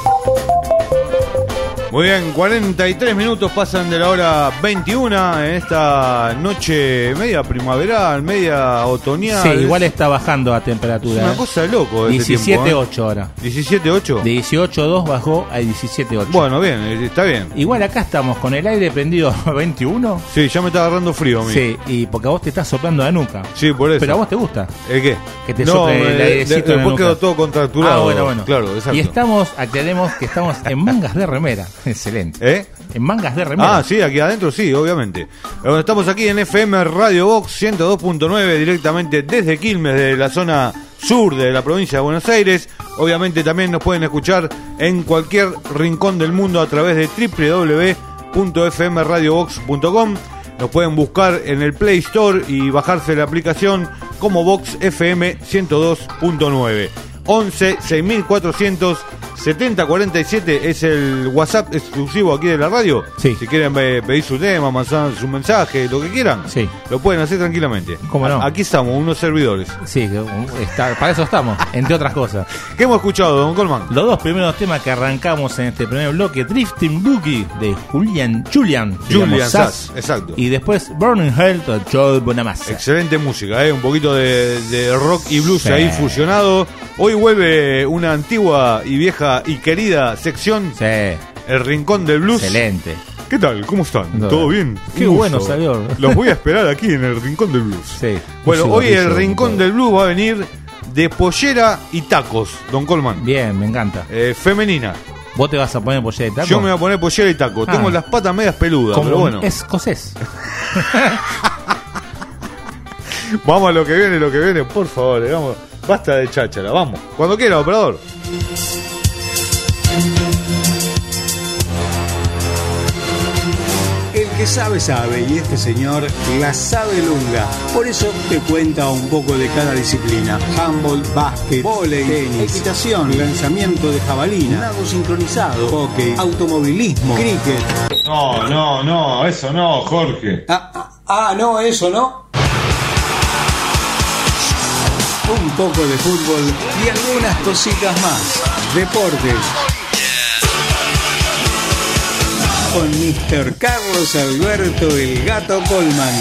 Muy bien, 43 minutos pasan de la hora 21 en esta noche media primaveral, media otoñal. Sí, igual está bajando la temperatura. Es una cosa de loco. 17.8 ahora. ¿17.8? De 18.2 bajó a 17.8. Bueno, bien, está bien. Igual acá estamos con el aire prendido a 21. Sí, ya me está agarrando frío a mí. Sí, y porque a vos te está soplando la nuca. Sí, por eso. Pero a vos te gusta. ¿El qué? Que te sople el airecito en la nuca. Quedó todo contracturado. Bueno. Claro, exacto. Y aclaremos que estamos en mangas de remera. Excelente. En mangas de remera. Ah, sí, aquí adentro sí, obviamente. Estamos aquí en FM Radio Vox 102.9, directamente desde Quilmes, de la zona sur de la provincia de Buenos Aires. Obviamente también nos pueden escuchar en cualquier rincón del mundo a través de www.fmradiovox.com. Nos pueden buscar en el Play Store y bajarse la aplicación como Vox FM 102.9. 11 6400 7047 es el WhatsApp exclusivo aquí de la radio. Sí. Si quieren pedir su tema, mandar su mensaje, lo que quieran, sí, lo pueden hacer tranquilamente. ¿Cómo no? Aquí estamos, unos servidores. Sí, para eso estamos, entre otras cosas. ¿Qué hemos escuchado, don Colman? Los dos primeros temas que arrancamos en este primer bloque: Drifting Boogie de Julian Sass, exacto. Y después Burning Hell de Joe Bonamassa. Excelente música, un poquito de rock y blues, sí, ahí fusionado. Hoy vuelve una antigua y vieja y querida sección, sí, El Rincón del Blues. Excelente. ¿Qué tal? ¿Cómo están? ¿Todo bien? Qué bueno salió. Los voy a esperar aquí en el Rincón del Blues. Sí. Bueno, hoy el Rincón del Blues va a venir de pollera y tacos, don Colman. Bien, me encanta. Femenina. ¿Vos te vas a poner pollera y taco? Yo me voy a poner pollera y taco. Tengo las patas medias peludas, como pero bueno. Escocés. Vamos a lo que viene, por favor. Vamos. Basta de cháchara, vamos. Cuando quiera, operador. El que sabe, sabe, y este señor la sabe lunga. Por eso te cuenta un poco de cada disciplina: handball, básquet, vóley, tenis, equitación, lanzamiento de jabalina, nado sincronizado, hockey, automovilismo, cricket. No, eso no, Jorge. No, eso no. Un poco de fútbol y algunas cositas más. Deportes. Con Mr. Carlos Alberto el Gato Colman.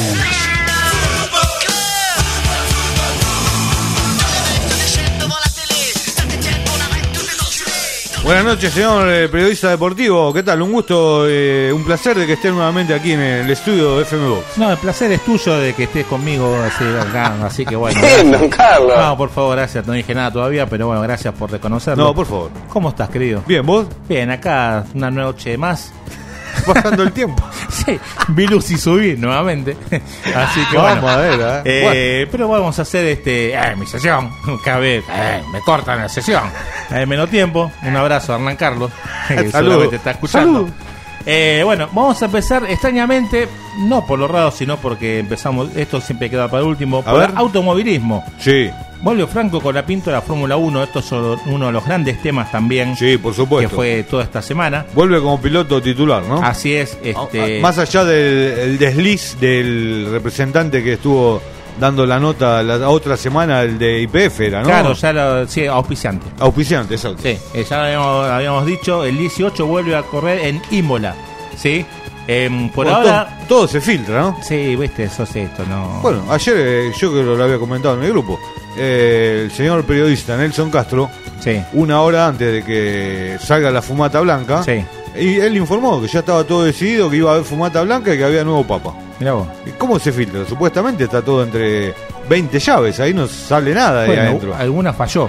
Buenas noches, señor periodista deportivo. ¿Qué tal? Un gusto, un placer de que esté nuevamente aquí en el estudio de FM Box. No, el placer es tuyo de que estés conmigo así que bueno. Bien, don Carlos. No, por favor, gracias. No dije nada todavía, pero bueno, gracias por reconocerlo. No, por favor. ¿Cómo estás, querido? Bien, ¿vos? Bien, acá una noche más. Pasando el tiempo. Sí, vi luz y subí nuevamente. Así que vamos a ver, bueno. Pero vamos a hacer mi sesión. Cada vez me cortan la sesión. Menos tiempo. Un abrazo a Hernán Carlos, que seguramente está escuchando. Bueno, vamos a empezar extrañamente, no por lo raro, sino porque empezamos, esto siempre queda para el último, por automovilismo. Sí. Volvió Franco con la pinta de la Fórmula 1, esto es uno de los grandes temas también. Sí, por supuesto. Que fue toda esta semana. Vuelve como piloto titular, ¿no? Así es. Más allá del desliz del representante que estuvo dando la nota la otra semana, el de YPF era, ¿no? Claro, sí, auspiciante. Auspiciante, exacto. Sí, ya habíamos dicho, el 18 vuelve a correr en Imola, ¿sí? Por ahora... Todo se filtra, ¿no? Sí, viste, eso es esto, ¿no? Bueno, ayer yo que lo había comentado en el grupo, el señor periodista Nelson Castro, sí, una hora antes de que salga la fumata blanca, sí, y él informó que ya estaba todo decidido, que iba a haber fumata blanca y que había nuevo papa. Mirá vos. ¿Y cómo se filtra? Supuestamente está todo entre 20 llaves, ahí no sale nada de ahí adentro. Alguna falló.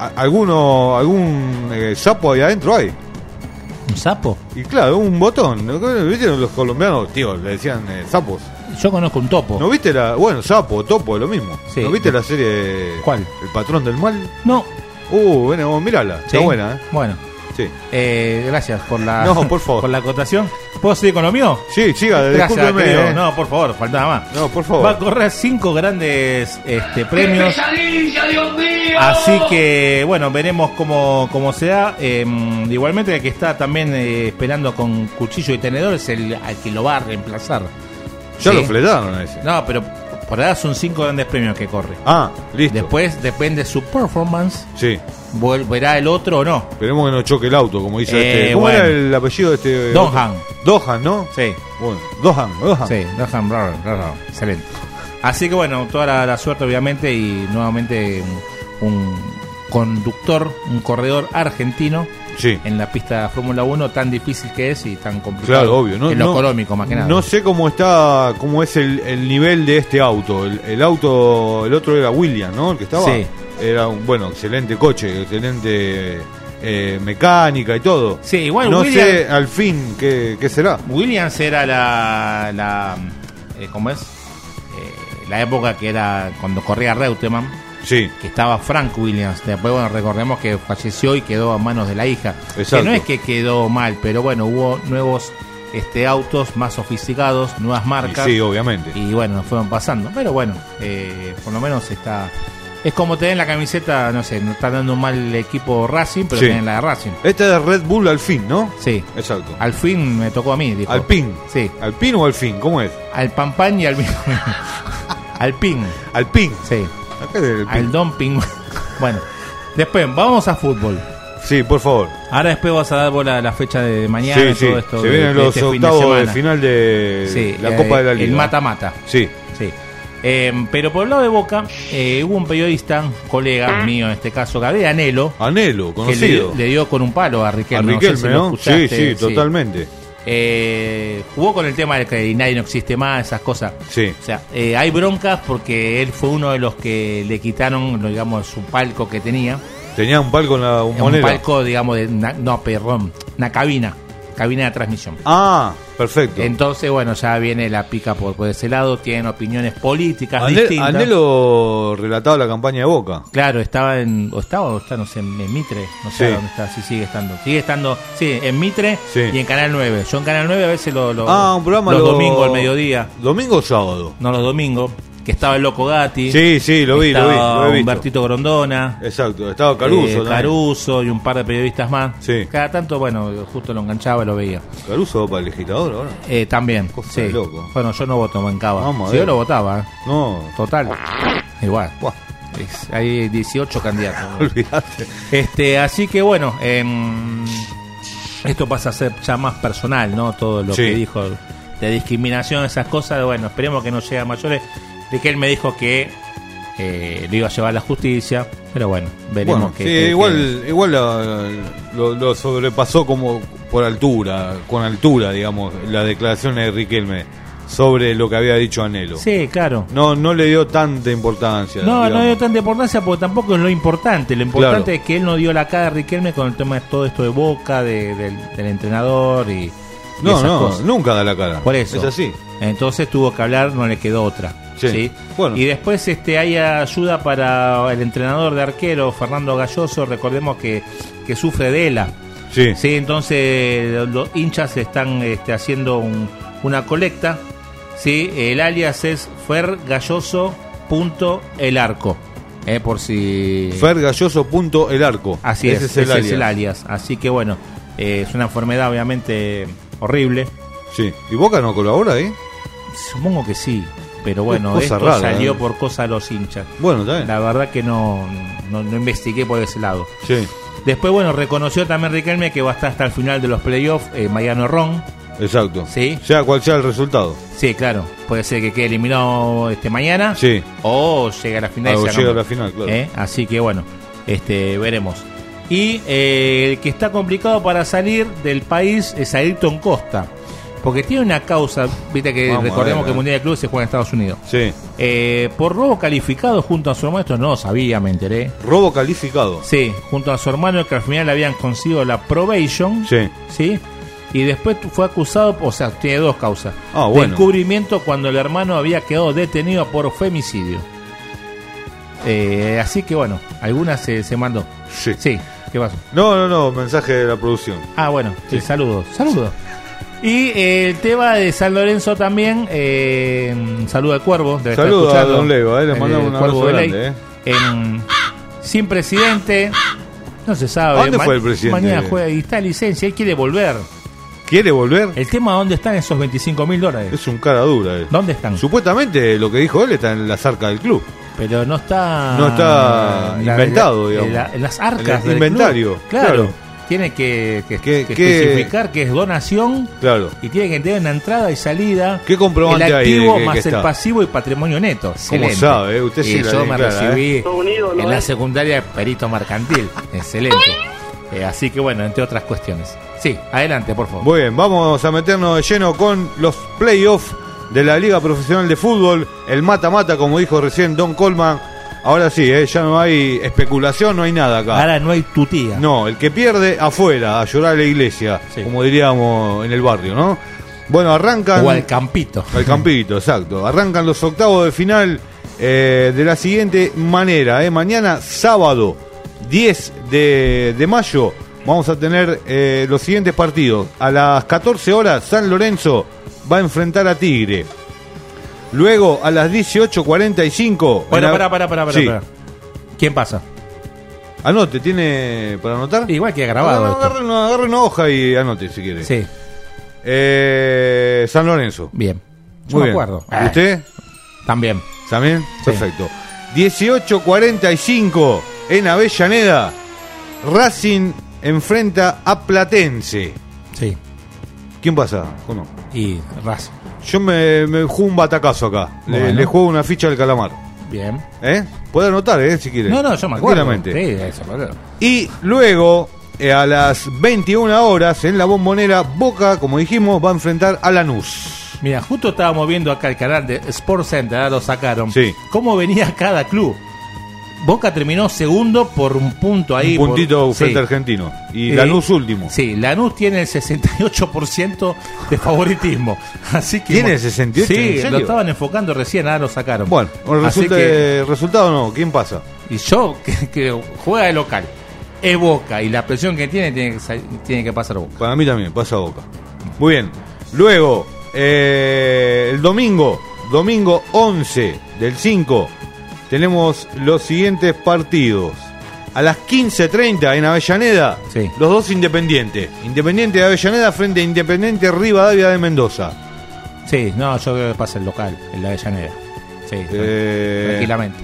Algún sapo ahí adentro hay. ¿Un sapo? Y claro, un botón. ¿Viste los colombianos, tío, le decían sapos? Yo conozco un topo. ¿No viste sapo, topo, lo mismo? Sí. ¿No viste la serie? ¿Cuál? El patrón del mal. No. Bueno, mírala, ¿sí? Está buena, Bueno. Sí. Gracias por la por favor. por la acotación. ¿Puedo seguir con lo mío? Sí, siga, gracias, querido. No, por favor, faltaba más. No, por favor. Va a correr 5 grandes premios. ¡Qué pesadilla, Dios mío! Así que, bueno, veremos cómo se da. Igualmente, el que está también esperando con cuchillo y tenedor es el que lo va a reemplazar. Ya ¿sí? lo fletaron a ese. No, pero por ahora son 5 grandes premios que corre. Listo. Después depende su performance. Sí. ¿Volverá el otro o no? Esperemos que no choque el auto, como dice ¿Cómo era el apellido de este? Dohan. Dohan, ¿no? Sí. Bueno, Dohan. Sí, Dohan, excelente. Así que bueno, toda la suerte obviamente, y nuevamente un conductor, un corredor argentino, sí, en la pista de Fórmula 1 tan difícil que es y tan complicado. Claro, obvio, ¿no? En lo económico más que nada. No sé cómo es el nivel de este auto. El auto, el otro era Williams, ¿no? El que estaba. Sí. Era un excelente coche, excelente mecánica y todo. Sí, igual no Williams, sé al fin qué será. Williams era la ¿cómo es? La época que era cuando corría Reutemann. Sí. Que estaba Frank Williams. Después, bueno, recordemos que falleció y quedó a manos de la hija. Exacto. Que no es que quedó mal, pero bueno, hubo nuevos autos más sofisticados, nuevas marcas. Sí, obviamente. Y bueno, nos fueron pasando. Pero bueno, por lo menos está Es como tener la camiseta, no sé, no está dando un mal equipo Racing, pero tienen la de Racing. Esta es de Red Bull Alfin, ¿no? Sí. Exacto. Alfin me tocó a mí, dijo. Alpin. Sí. ¿Alpin o Alfin? ¿Cómo es? Alpampan y Alpin. Alpin. Alpin. Sí. Acá es el Aldomping. Bueno, después vamos a fútbol. Sí, por favor. Ahora después vas a dar bola a la fecha de mañana y todo esto. Se vienen los octavos de final de la Copa de la Liga. El mata-mata. Sí. Sí. Pero por el lado de Boca, hubo un periodista, colega mío en este caso, Gabriel Anelo. Anelo, conocido. Que le dio con un palo a Riquelme. A Riquelme, ¿no? Sí, Sí, totalmente. Jugó con el tema de que nadie no existe más, esas cosas. Sí. O sea, hay broncas porque él fue uno de los que le quitaron, digamos, su palco que tenía. Tenía un palco en la Un palco, digamos, una cabina de transmisión. Ah, perfecto. Entonces, bueno, ya viene la pica por ese lado. Tienen opiniones políticas distintas. Anelo relataba la campaña de Boca. Claro, estaba, no sé, en Mitre. No sé dónde está, si sigue estando. Sigue estando, sí, en Mitre y en Canal 9. Yo en Canal 9 a veces un programa los domingos al mediodía. ¿Domingo o sábado? No, los domingos. Que estaba el Loco Gatti. Sí, lo vi. Humbertito Grondona. Exacto, estaba Caruso. Caruso y un par de periodistas más. Sí. Cada tanto, bueno, justo lo enganchaba y lo veía. ¿Caruso va para el legislador ahora? También, Cosa sí. de loco. Bueno, yo no voto en Cava. Vamos a Si yo ver. lo votaba. No. Total. Igual. Buah. Hay 18 candidatos. Olvídate. Así que bueno, esto pasa a ser ya más personal, ¿no? Todo lo que dijo de discriminación, esas cosas. Bueno, esperemos que no llegue a mayores. Riquelme dijo que lo iba a llevar a la justicia, pero bueno, veremos igual lo sobrepasó como con altura, digamos, la declaración de Riquelme sobre lo que había dicho Anelo. Sí, claro. No le dio tanta importancia. No dio tanta importancia porque tampoco es lo importante. Lo importante es que él no dio la cara a Riquelme con el tema de todo esto de Boca, del entrenador y esas cosas. Nunca da la cara. Por eso. Es así. Entonces tuvo que hablar, no le quedó otra. ¿Sí? Bueno. Y después hay ayuda para el entrenador de arquero, Fernando Galloso. Recordemos que sufre de ELA. Sí. Entonces los hinchas están haciendo una colecta. Sí, el alias es fergalloso.elarco. Por si... fergalloso.elarco. Así ese es el alias. Así que bueno, es una enfermedad obviamente horrible. Sí. ¿Y Boca no colabora ahí? Supongo que sí. Pero bueno, esto rara, salió por cosa de los hinchas. Bueno, está bien. La verdad que no investigué por ese lado. Sí. Después, bueno, reconoció también Riquelme que va a estar hasta el final de los playoffs Mariano Ron. Exacto. Sí. Sea cual sea el resultado. Sí, claro. Puede ser que quede eliminado mañana. Sí. O llegue a la final. Llega a la final, claro. Así que bueno, veremos. Y el que está complicado para salir del país es Ayrton Costa. Porque tiene una causa, viste que recordemos que el Mundial de Clubes se juega en Estados Unidos. Sí. Por robo calificado junto a su hermano, esto no lo sabía, me enteré. ¿Robo calificado? Sí, junto a su hermano, que al final le habían conseguido la probation. Sí. ¿Sí? Y después fue acusado, o sea, tiene dos causas. Bueno. De encubrimiento cuando el hermano había quedado detenido por femicidio. Así que bueno, algunas se mandó. Sí. Sí, ¿qué pasó? No, mensaje de la producción. Bueno, sí. Saludos. Y el tema de San Lorenzo también, saludo al Cuervo. Saludos a Don Lego, le mandamos un abrazo grande. Sin presidente, no se sabe. ¿A dónde fue el presidente? Mañana juega y está en licencia, él quiere volver. ¿Quiere volver? El tema, ¿dónde están esos $25.000? Es un cara dura. ¿Dónde están? Supuestamente lo que dijo él está en las arcas del club. Pero no está... No está inventado, digamos. En las arcas del inventario. Club. Claro. Tiene que especificar que es donación. Claro. Y tiene que tener una entrada y salida. ¿Qué comprobante el activo hay más el pasivo y patrimonio neto. Excelente. ¿Cómo sabe? Usted sí yo me recibí en la secundaria de perito mercantil. Excelente. Así que bueno, entre otras cuestiones. Sí, adelante, por favor. Muy bien, vamos a meternos de lleno con los playoffs de la Liga Profesional de Fútbol. El mata-mata, como dijo recién Don Colman. Ahora sí, ya no hay especulación, no hay nada acá. Ahora no hay tutía. No, el que pierde afuera, a llorar a la iglesia, como diríamos en el barrio, ¿no? Bueno, arrancan... O al campito. Al campito, exacto. Arrancan los octavos de final de la siguiente manera. Mañana, sábado, 10 de mayo, vamos a tener los siguientes partidos. A las 14 horas, San Lorenzo va a enfrentar a Tigre. Luego, a las 18:45... Bueno, pará. ¿Quién pasa? Anote, ¿tiene para anotar? Igual que grabado. Agarre una hoja y anote si quiere. Sí. San Lorenzo. Bien. Yo Muy me bien. acuerdo. ¿Y usted? También. ¿También? Sí. Perfecto. 18:45 en Avellaneda. Racing enfrenta a Platense. Sí. ¿Quién pasa? ¿Cómo? Y Racing. Yo me juego un batacazo acá. Bueno. Le juego una ficha del calamar. Bien. Puede anotar, si quiere. No, yo me acuerdo. Tranquilamente. Sí, eso, claro. Y luego, a las 21 horas, en la Bombonera, Boca, como dijimos, va a enfrentar a Lanús. Mira, justo estábamos viendo acá el canal de Sports Center, ahora lo sacaron. Sí. Cómo venía cada club. Boca terminó segundo por un punto ahí. Un puntito frente sí. a Argentino. Y Lanús último. Sí, Lanús tiene el 68% de favoritismo. Así que ¿Tiene el 68%? Sí, ¿En serio? lo estaban enfocando recién, ahora lo sacaron. Bueno, Así que- resultado no. ¿Quién pasa? y yo, que juega de local, es Boca, y la presión que tiene tiene que pasar Boca. Para mí también, pasa Boca. Muy bien. Luego, el domingo 11 del 5, tenemos los siguientes partidos. A las 15:30 en Avellaneda, Sí. los dos Independiente. Independiente de Avellaneda frente a Independiente Rivadavia de Mendoza. Sí, no, yo creo que pasa el local, el de Avellaneda. Sí, tranquilamente.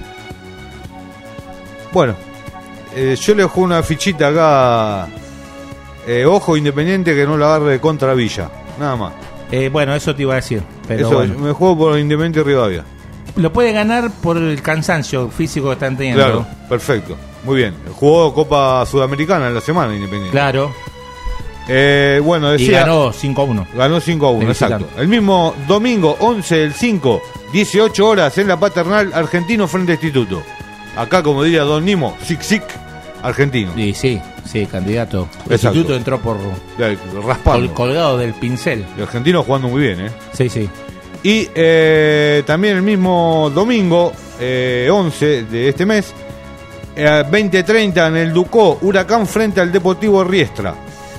Bueno, yo le juego una fichita acá. Ojo Independiente que no la agarre de contra Villa. Nada más. Bueno, eso te iba a decir. Pero Eso, bueno. me juego por Independiente Rivadavia. Lo puede ganar por el cansancio físico que están teniendo. Claro, perfecto. Muy bien. Jugó Copa Sudamericana en la semana Independiente. Claro. Bueno, Y decía. ganó 5-1. Ganó 5-1, De exacto. visitante. El mismo domingo 11 del 5, 18 horas en la Paternal, Argentino frente a Instituto. Acá, como diría Don Nimo, Sic, Argentino. Y sí, candidato. El Exacto. instituto entró por Raspando. colgado del pincel. El Argentino jugando muy bien, Sí. Y también el mismo domingo 11 de este mes, 20:30 en el Ducó, Huracán frente al Deportivo Riestra.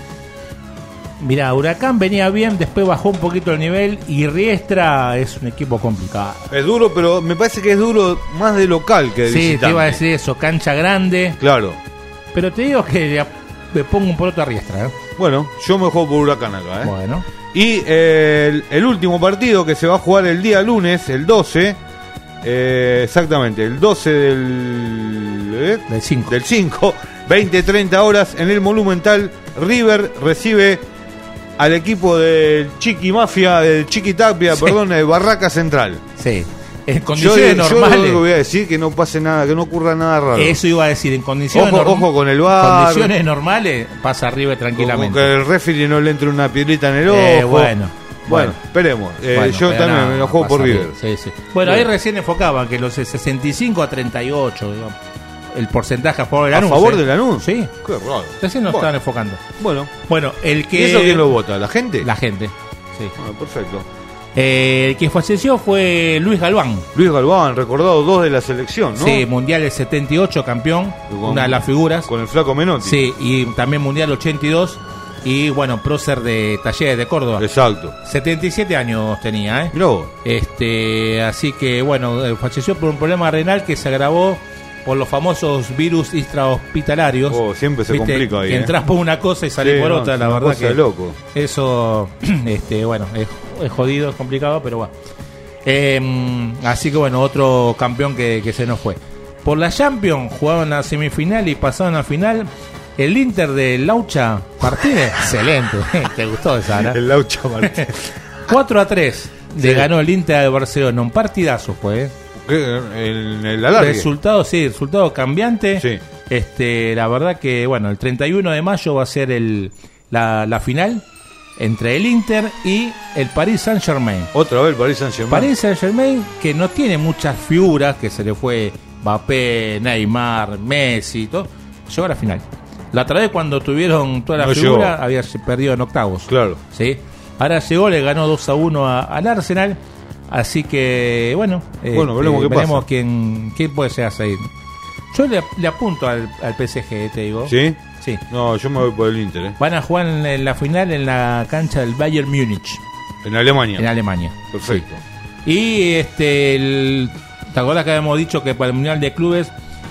Mirá, Huracán venía bien, después bajó un poquito el nivel y Riestra es un equipo complicado. Es duro, pero me parece que es duro más de local que de Sí, visitante. te iba a decir eso, cancha grande. Claro. Pero te digo que le pongo un poroto a Riestra. Bueno, yo me juego por Huracán acá. Bueno. Y el último partido que se va a jugar el día lunes, el 12, exactamente, el 12 del 5, 20:30 horas en el Monumental. River recibe al equipo del Chiqui Mafia, del Chiqui Tapia, Sí. perdón, de Barraca Central. Sí. En condiciones Yo normales. lo voy a decir que no pase nada, que no ocurra nada raro. Eso iba a decir, en condiciones Ojo con el VAR. condiciones normales pasa River Como tranquilamente. que el referee no le entre una piedrita en el ojo. Bueno, esperemos. Bueno, yo pero también no, me lo juego por pasa River. Sí. Bueno, ahí recién enfocaban que los 65 a 38, digamos, el porcentaje a favor de ¿A Lanús. favor de Lanús? Sí. Qué raro. Recién nos Bueno. estaban enfocando. Bueno, el ¿y que... eso quién lo vota? ¿La gente? La gente, sí. Bueno, perfecto. El que falleció fue Luis Galván. Luis Galván, recordado 2 de la selección, ¿no? Sí, Mundial del 78, campeón, una de las figuras. Con el flaco Menotti. Sí, y también Mundial 82. Y bueno, prócer de Talleres de Córdoba. Exacto. 77 años tenía, Mirá vos. Así que bueno, falleció por un problema renal que se agravó por los famosos virus intrahospitalarios. Siempre se complica ahí. Que entras por una cosa y salís Sí, por no, otra, es la una verdad cosa de que loco. eso, bueno, es jodido, es complicado, pero bueno. Así que bueno, otro campeón que se nos fue. Por la Champions jugaron la semifinal y pasaron a final. El Inter de Laucha Martínez, excelente, te gustó esa, ¿no? El Laucha Martínez. 4-3 le Sí. ganó el Inter de Barcelona, un partidazo fue, En el alargue. resultado cambiante. Sí. La verdad que bueno, el 31 de mayo va a ser la final entre el Inter y el Paris Saint-Germain. Otra vez el Paris Saint-Germain. Paris Saint-Germain, que no tiene muchas figuras, que se le fue Mbappé, Neymar, Messi, todo, llegó a la final. La otra vez cuando tuvieron toda la No figura, llegó. había perdido en octavos. Claro. ¿Sí? Ahora llegó, le ganó 2-1 al Arsenal. Así que, bueno, veremos qué pasa. quién puede ser ahí. Yo le apunto al PSG, te digo. ¿Sí? Sí. No, yo me voy por el Inter, Van a jugar en la final en la cancha del Bayern Múnich, En Alemania. en Alemania. Perfecto. Y ¿te acordás que habíamos dicho que para el Mundial de Clubes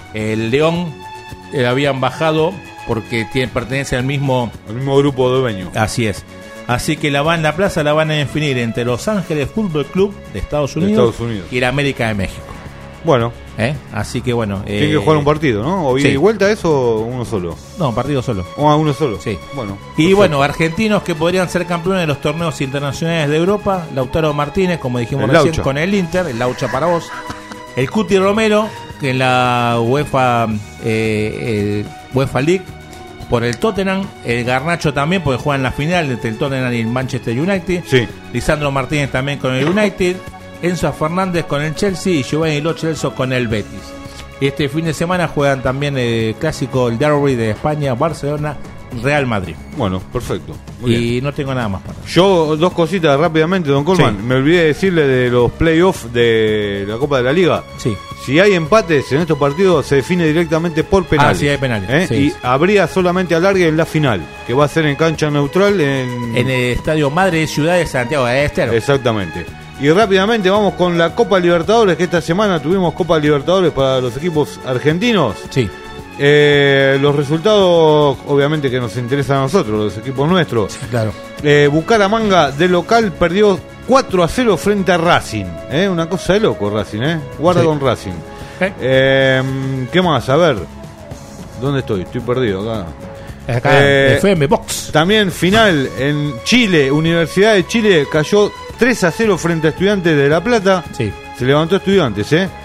el León habían bajado porque pertenece al mismo grupo de dueños. Así es. Así que la plaza la van a definir entre Los Ángeles Fútbol Club de Estados Unidos y el América de México. Bueno. Así que bueno. Tiene que jugar un partido, ¿no? ¿O ida y vuelta eso o uno solo? No, partido solo. Uno solo. Sí. Bueno. Y perfecto. Bueno, argentinos que podrían ser campeones de los torneos internacionales de Europa. Lautaro Martínez, como dijimos recién, Laucha. con el Inter, el Laucha para vos. El Cuti Romero, que en la UEFA League, por el Tottenham. El Garnacho también, porque juega en la final entre el Tottenham y el Manchester United. Sí. Lisandro Martínez también con el United. Enzo Fernández con el Chelsea y Giovanni Lo Celso con el Betis. Este fin de semana juegan también el clásico, el derby de España, Barcelona, Real Madrid. Bueno, perfecto. Muy bien. No tengo nada más para Yo, dos cositas rápidamente, don Colman. Sí. Me olvidé de decirle de los playoffs de la Copa de la Liga. Sí. Si hay empates en estos partidos, se define directamente por penales. Sí, hay penales. Sí, y sí. habría solamente alargue en la final, que va a ser en cancha neutral en el Estadio Madre de Ciudad de Santiago de Estero. Exactamente. Y rápidamente vamos con la Copa Libertadores, que esta semana tuvimos Copa Libertadores para los equipos argentinos. Sí. Los resultados, obviamente, que nos interesan a nosotros, los equipos nuestros. Sí, claro. Bucaramanga de local perdió 4-0 frente a Racing. Una cosa de loco Racing, Guarda con Racing. ¿Qué más? A ver. ¿Dónde estoy? Estoy perdido acá. FM Box. También final en Chile, Universidad de Chile cayó 3-0 frente a Estudiantes de La Plata. Sí. Se levantó Estudiantes,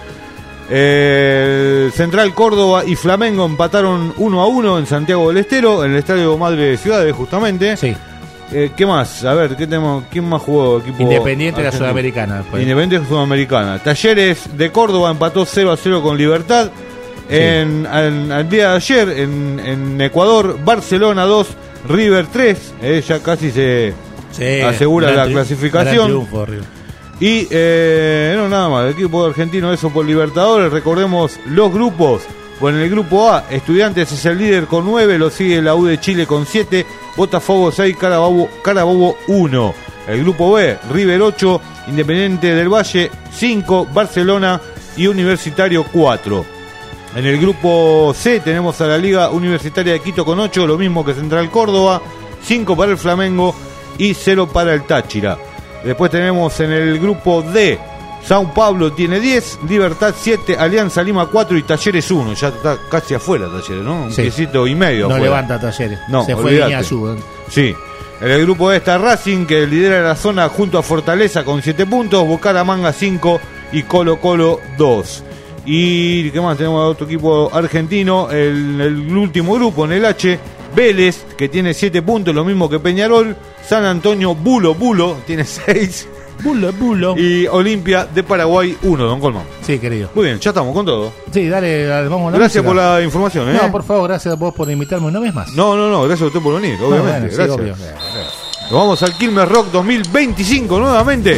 Central Córdoba y Flamengo empataron 1-1 en Santiago del Estero, en el Estadio Madre de Ciudades, justamente. Sí. ¿Qué más? A ver, ¿qué tenemos? ¿Quién más jugó? Equipo Independiente de la argentino? Sudamericana. Después. Independiente de la Sudamericana. Talleres de Córdoba empató 0-0 con Libertad. Sí. El día de ayer, en Ecuador, Barcelona 2, River 3. Ya casi se asegura la clasificación. Triunfo, y no, nada más. El equipo argentino, eso por Libertadores. Recordemos los grupos. Bueno, en el grupo A, Estudiantes es el líder con 9, lo sigue la U de Chile con 7, Botafogo 6, Carabobo 1. El grupo B, River 8, Independiente del Valle 5, Barcelona y Universitario 4. En el grupo C tenemos a la Liga Universitaria de Quito con 8, lo mismo que Central Córdoba, 5 para el Flamengo y 0 para el Táchira. Después tenemos en el grupo D, Sao Paulo tiene 10, Libertad 7, Alianza Lima 4 y Talleres 1. Ya está casi afuera Talleres, ¿no? Un piecito y medio. No afuera. Levanta Talleres. No, se fue Línea Azul. Sí. En el grupo D está Racing, que lidera la zona junto a Fortaleza con 7 puntos, Bucaramanga 5 y Colo Colo 2. Y ¿qué más? Tenemos otro equipo argentino, el último grupo en el H, Vélez, que tiene 7 puntos, lo mismo que Peñarol, San Antonio Bulo, tiene 6. Bulo. Y Olimpia de Paraguay 1, don Colman. Sí, querido. Muy bien, ya estamos con todo. Sí, dale, vamos a la Gracias música. por la información, No, por favor, gracias a vos por invitarme una vez más. No, gracias a usted por venir, obviamente. Sí, gracias. obvio. Nos vamos al Quilmes Rock 2025 nuevamente.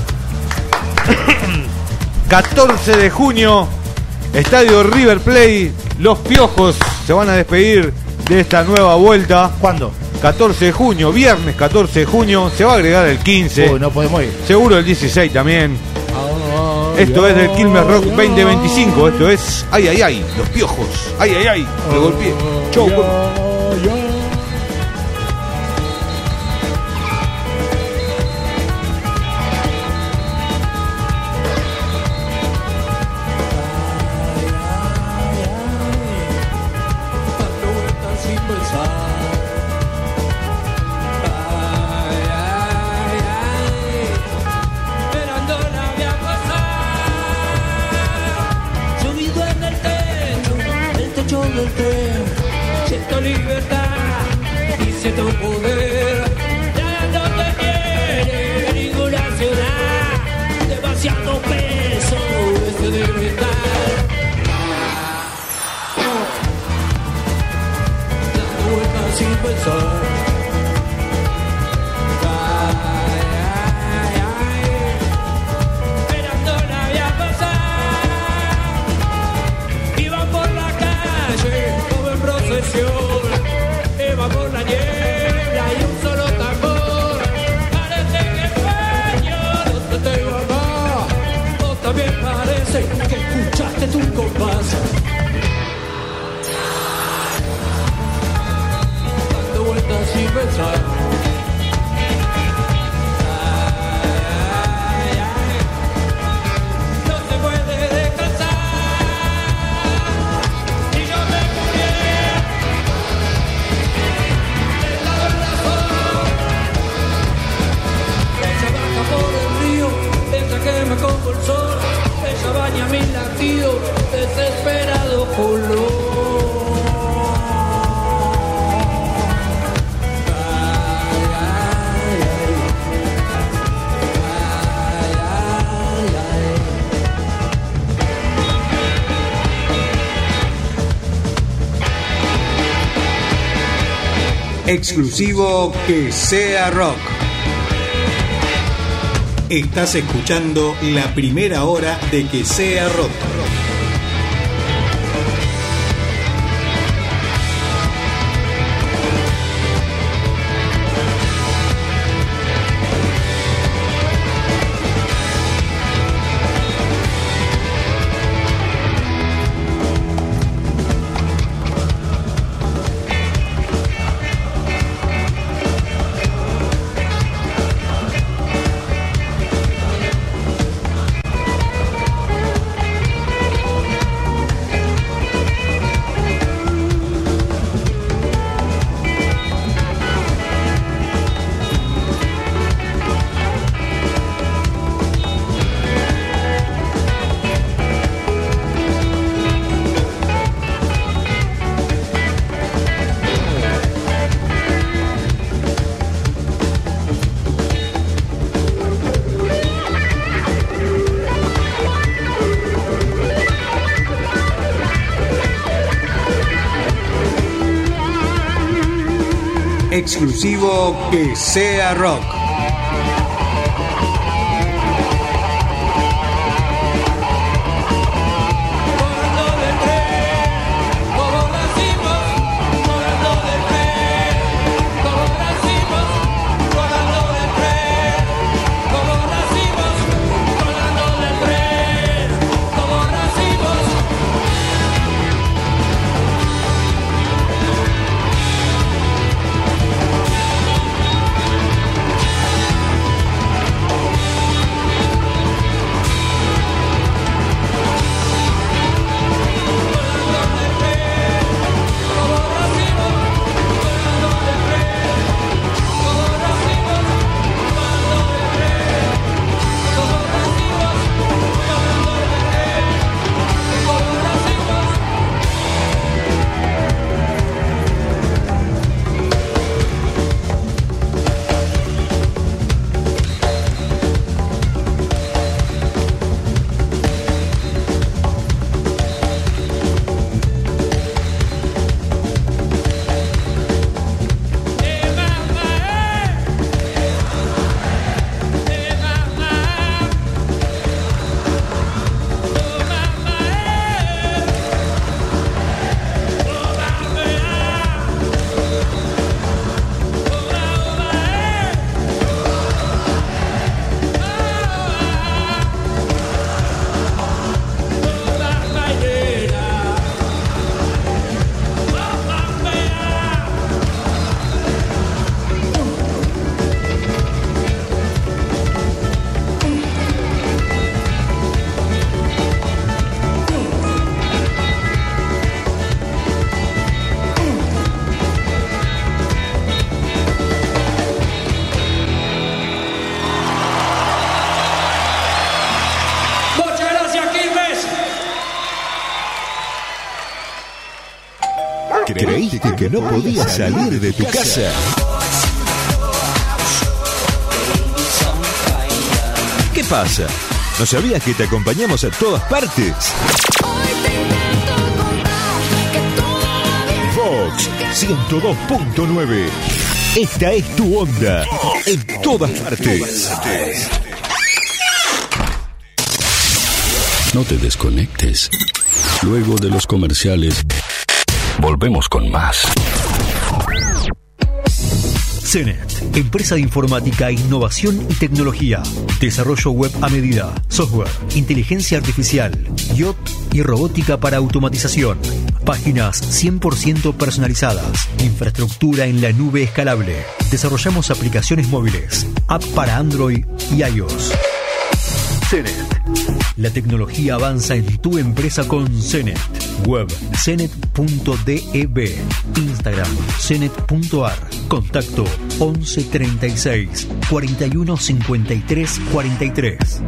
14 de junio, Estadio River Plate. Los Piojos se van a despedir de esta nueva vuelta. ¿Cuándo? 14 de junio, viernes 14 de junio. Se va a agregar el 15. Uy, no podemos ir. Seguro el 16 también. Esto es del Quilmes Rock 2025. Esto es Ay, ay, ay, Los Piojos. Ay, ay, ay, le golpeé. Chau, siento libertad y siento poder. Ya no te quiere ninguna ciudad, demasiado peso ese debe estar. Dando vueltas sin pensar. Esperando la vía pasar. Iban por la calle como en procesión. Exclusivo Que Sea Rock. Estás escuchando la primera hora de Que Sea Rock. Exclusivo Que Sea Rock. ¿Creíste que no podías salir de tu casa? ¿Qué pasa? ¿No sabías que te acompañamos a todas partes? Vox 102.9. Esta es tu onda. En todas partes. No te desconectes. Luego de los comerciales, volvemos con más. CENET, empresa de informática, innovación y tecnología. Desarrollo web a medida, software, inteligencia artificial, IoT y robótica para automatización. Páginas 100% personalizadas. Infraestructura en la nube escalable. Desarrollamos aplicaciones móviles, app para Android y iOS. CENET. La tecnología avanza en tu empresa con CENET. Web cenet.dev. Instagram cenet.ar. Contacto 11 36 41 53 43.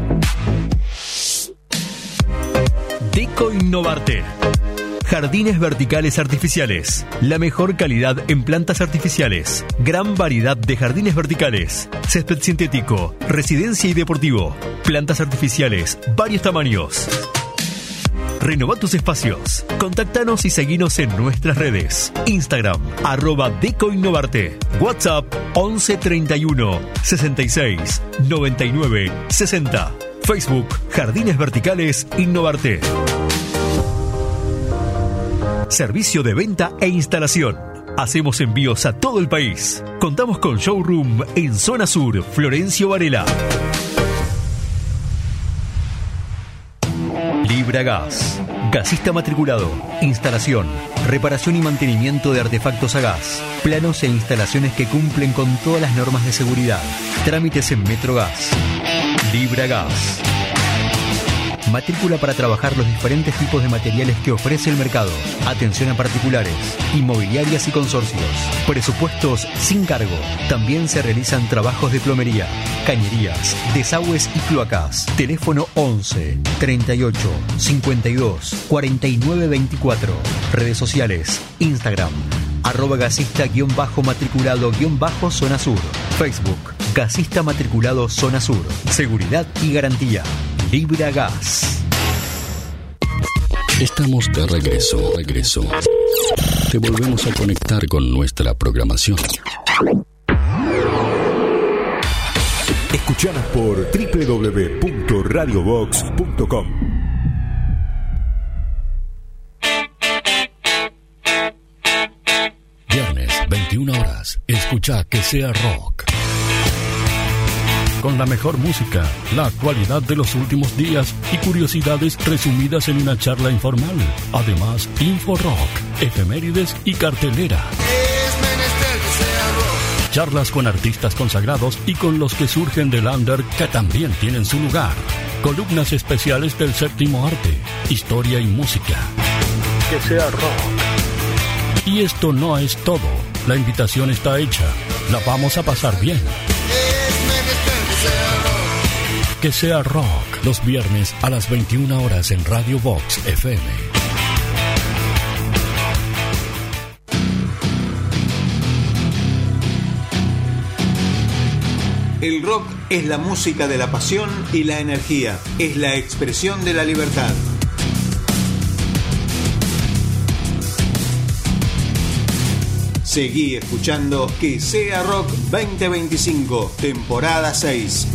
Deco Innovarte. Jardines verticales artificiales. La mejor calidad en plantas artificiales. Gran variedad de jardines verticales. Césped sintético, residencia y deportivo. Plantas artificiales, varios tamaños. Renová tus espacios. Contactanos y seguinos en nuestras redes. Instagram, @decoinnovarte. WhatsApp, 11 31 66 99 60. Facebook, Jardines Verticales Innovarte. Servicio de venta e instalación. Hacemos envíos a todo el país. Contamos con showroom en Zona Sur, Florencio Varela. Libragas. Gasista matriculado. Instalación, reparación y mantenimiento de artefactos a gas. Planos e instalaciones que cumplen con todas las normas de seguridad. Trámites en Metrogas. Libragas. Matrícula para trabajar los diferentes tipos de materiales que ofrece el mercado. Atención a particulares, inmobiliarias y consorcios. Presupuestos sin cargo. También se realizan trabajos de plomería, cañerías, desagües y cloacas. Teléfono 11 38 52 49 24. Redes sociales, Instagram, @gasista_matriculado_Zona Sur. Facebook, Gasista Matriculado Zona Sur. Seguridad y garantía. Libragas. Estamos de regreso. Te volvemos a conectar con nuestra programación. Escuchanos por www.radiobox.com. Viernes, 21 horas. Escucha Que Sea Rock. Con la mejor música, la actualidad de los últimos días y curiosidades resumidas en una charla informal. Además, Info Rock, efemérides y cartelera. Charlas con artistas consagrados y con los que surgen del under que también tienen su lugar. Columnas especiales del séptimo arte, historia y música. Que sea rock. Y esto no es todo. La invitación está hecha. La vamos a pasar bien. Que sea rock, los viernes a las 21 horas en Radio Vox FM. El rock es la música de la pasión y la energía, es la expresión de la libertad. Seguí escuchando Que Sea Rock 2025, temporada 6.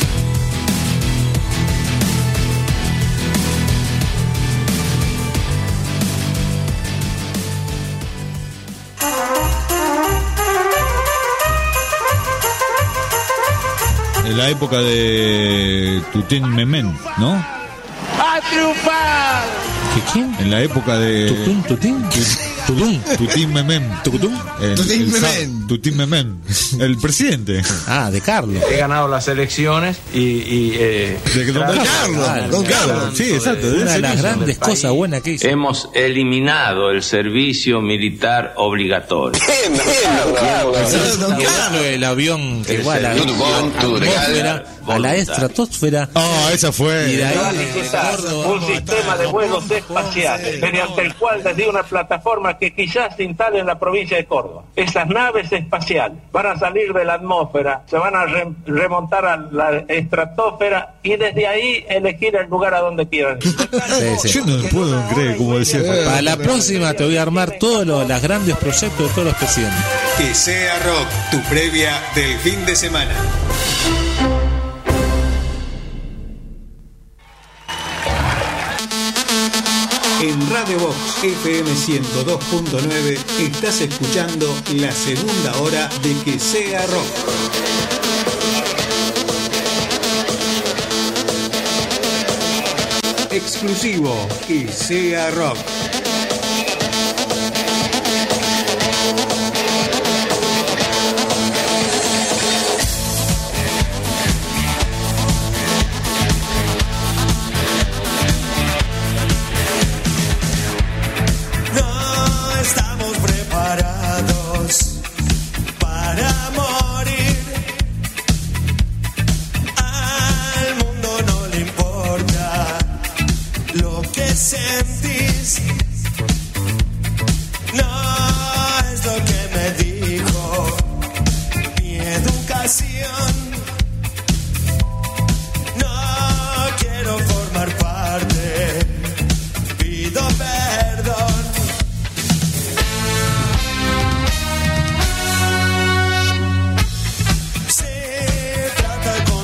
En la época de Tutín Memén, ¿no? ¡A triunfar! ¿Quién? En la época de... ¿Tutín? Tutín Memén. Tutín Memén. El presidente. Ah, de Carlos. He ganado las elecciones y de Don Carlos. Sí, exacto. Una de las grandes cosas buenas que hizo. hemos eliminado el servicio militar obligatorio. El avión que igual a la estratosfera. Ah, esa fue. Y de ahí un sistema de vuelos espaciales mediante el cual desde una plataforma que quizás se instale en la provincia de Córdoba. Esas naves espaciales van a salir de la atmósfera, se van a remontar a la estratosfera y desde ahí elegir el lugar a donde quieran ir. Yo no puedo creer, como decía. Para la próxima te voy a armar todos los grandes proyectos de todos los presidentes. Que Sea Rock, tu previa del fin de semana. En Radio Vox FM 102.9 estás escuchando la segunda hora de Que Sea Rock. Exclusivo Que Sea Rock. Sentís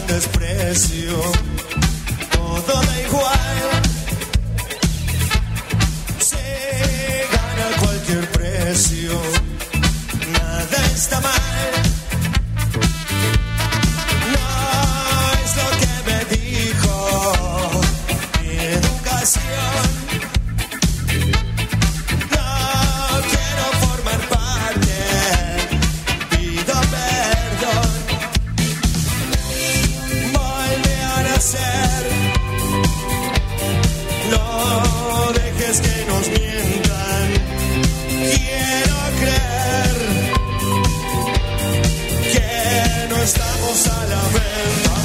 con desprecio, todo da igual, se gana a cualquier precio, nada está mal. No es lo que me dijo mi educación. No quiero formar parte, pido perdón. Volver a ser, no dejes que nos mientan. Quiero creer que no estamos a la venta.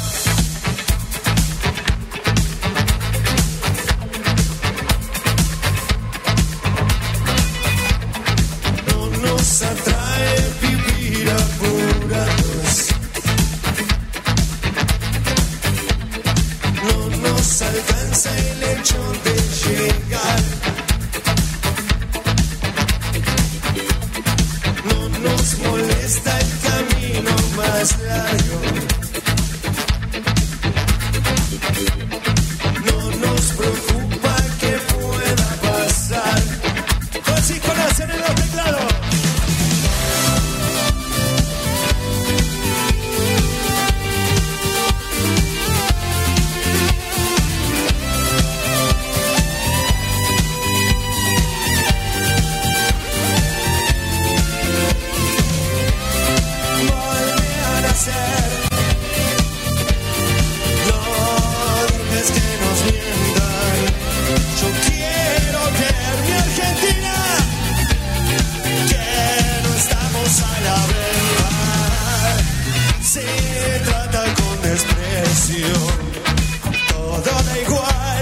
No nos atrae vivir apurados, no nos alcanza el hecho de llegar, no nos molesta el camino más largo, no nos preocupa que pueda pasar. Así conocen en los teclados. Volver a ser, no dejes que nos mientan. Yo quiero ver mi Argentina, que no estamos a la venta. Se trata con desprecio, todo da igual,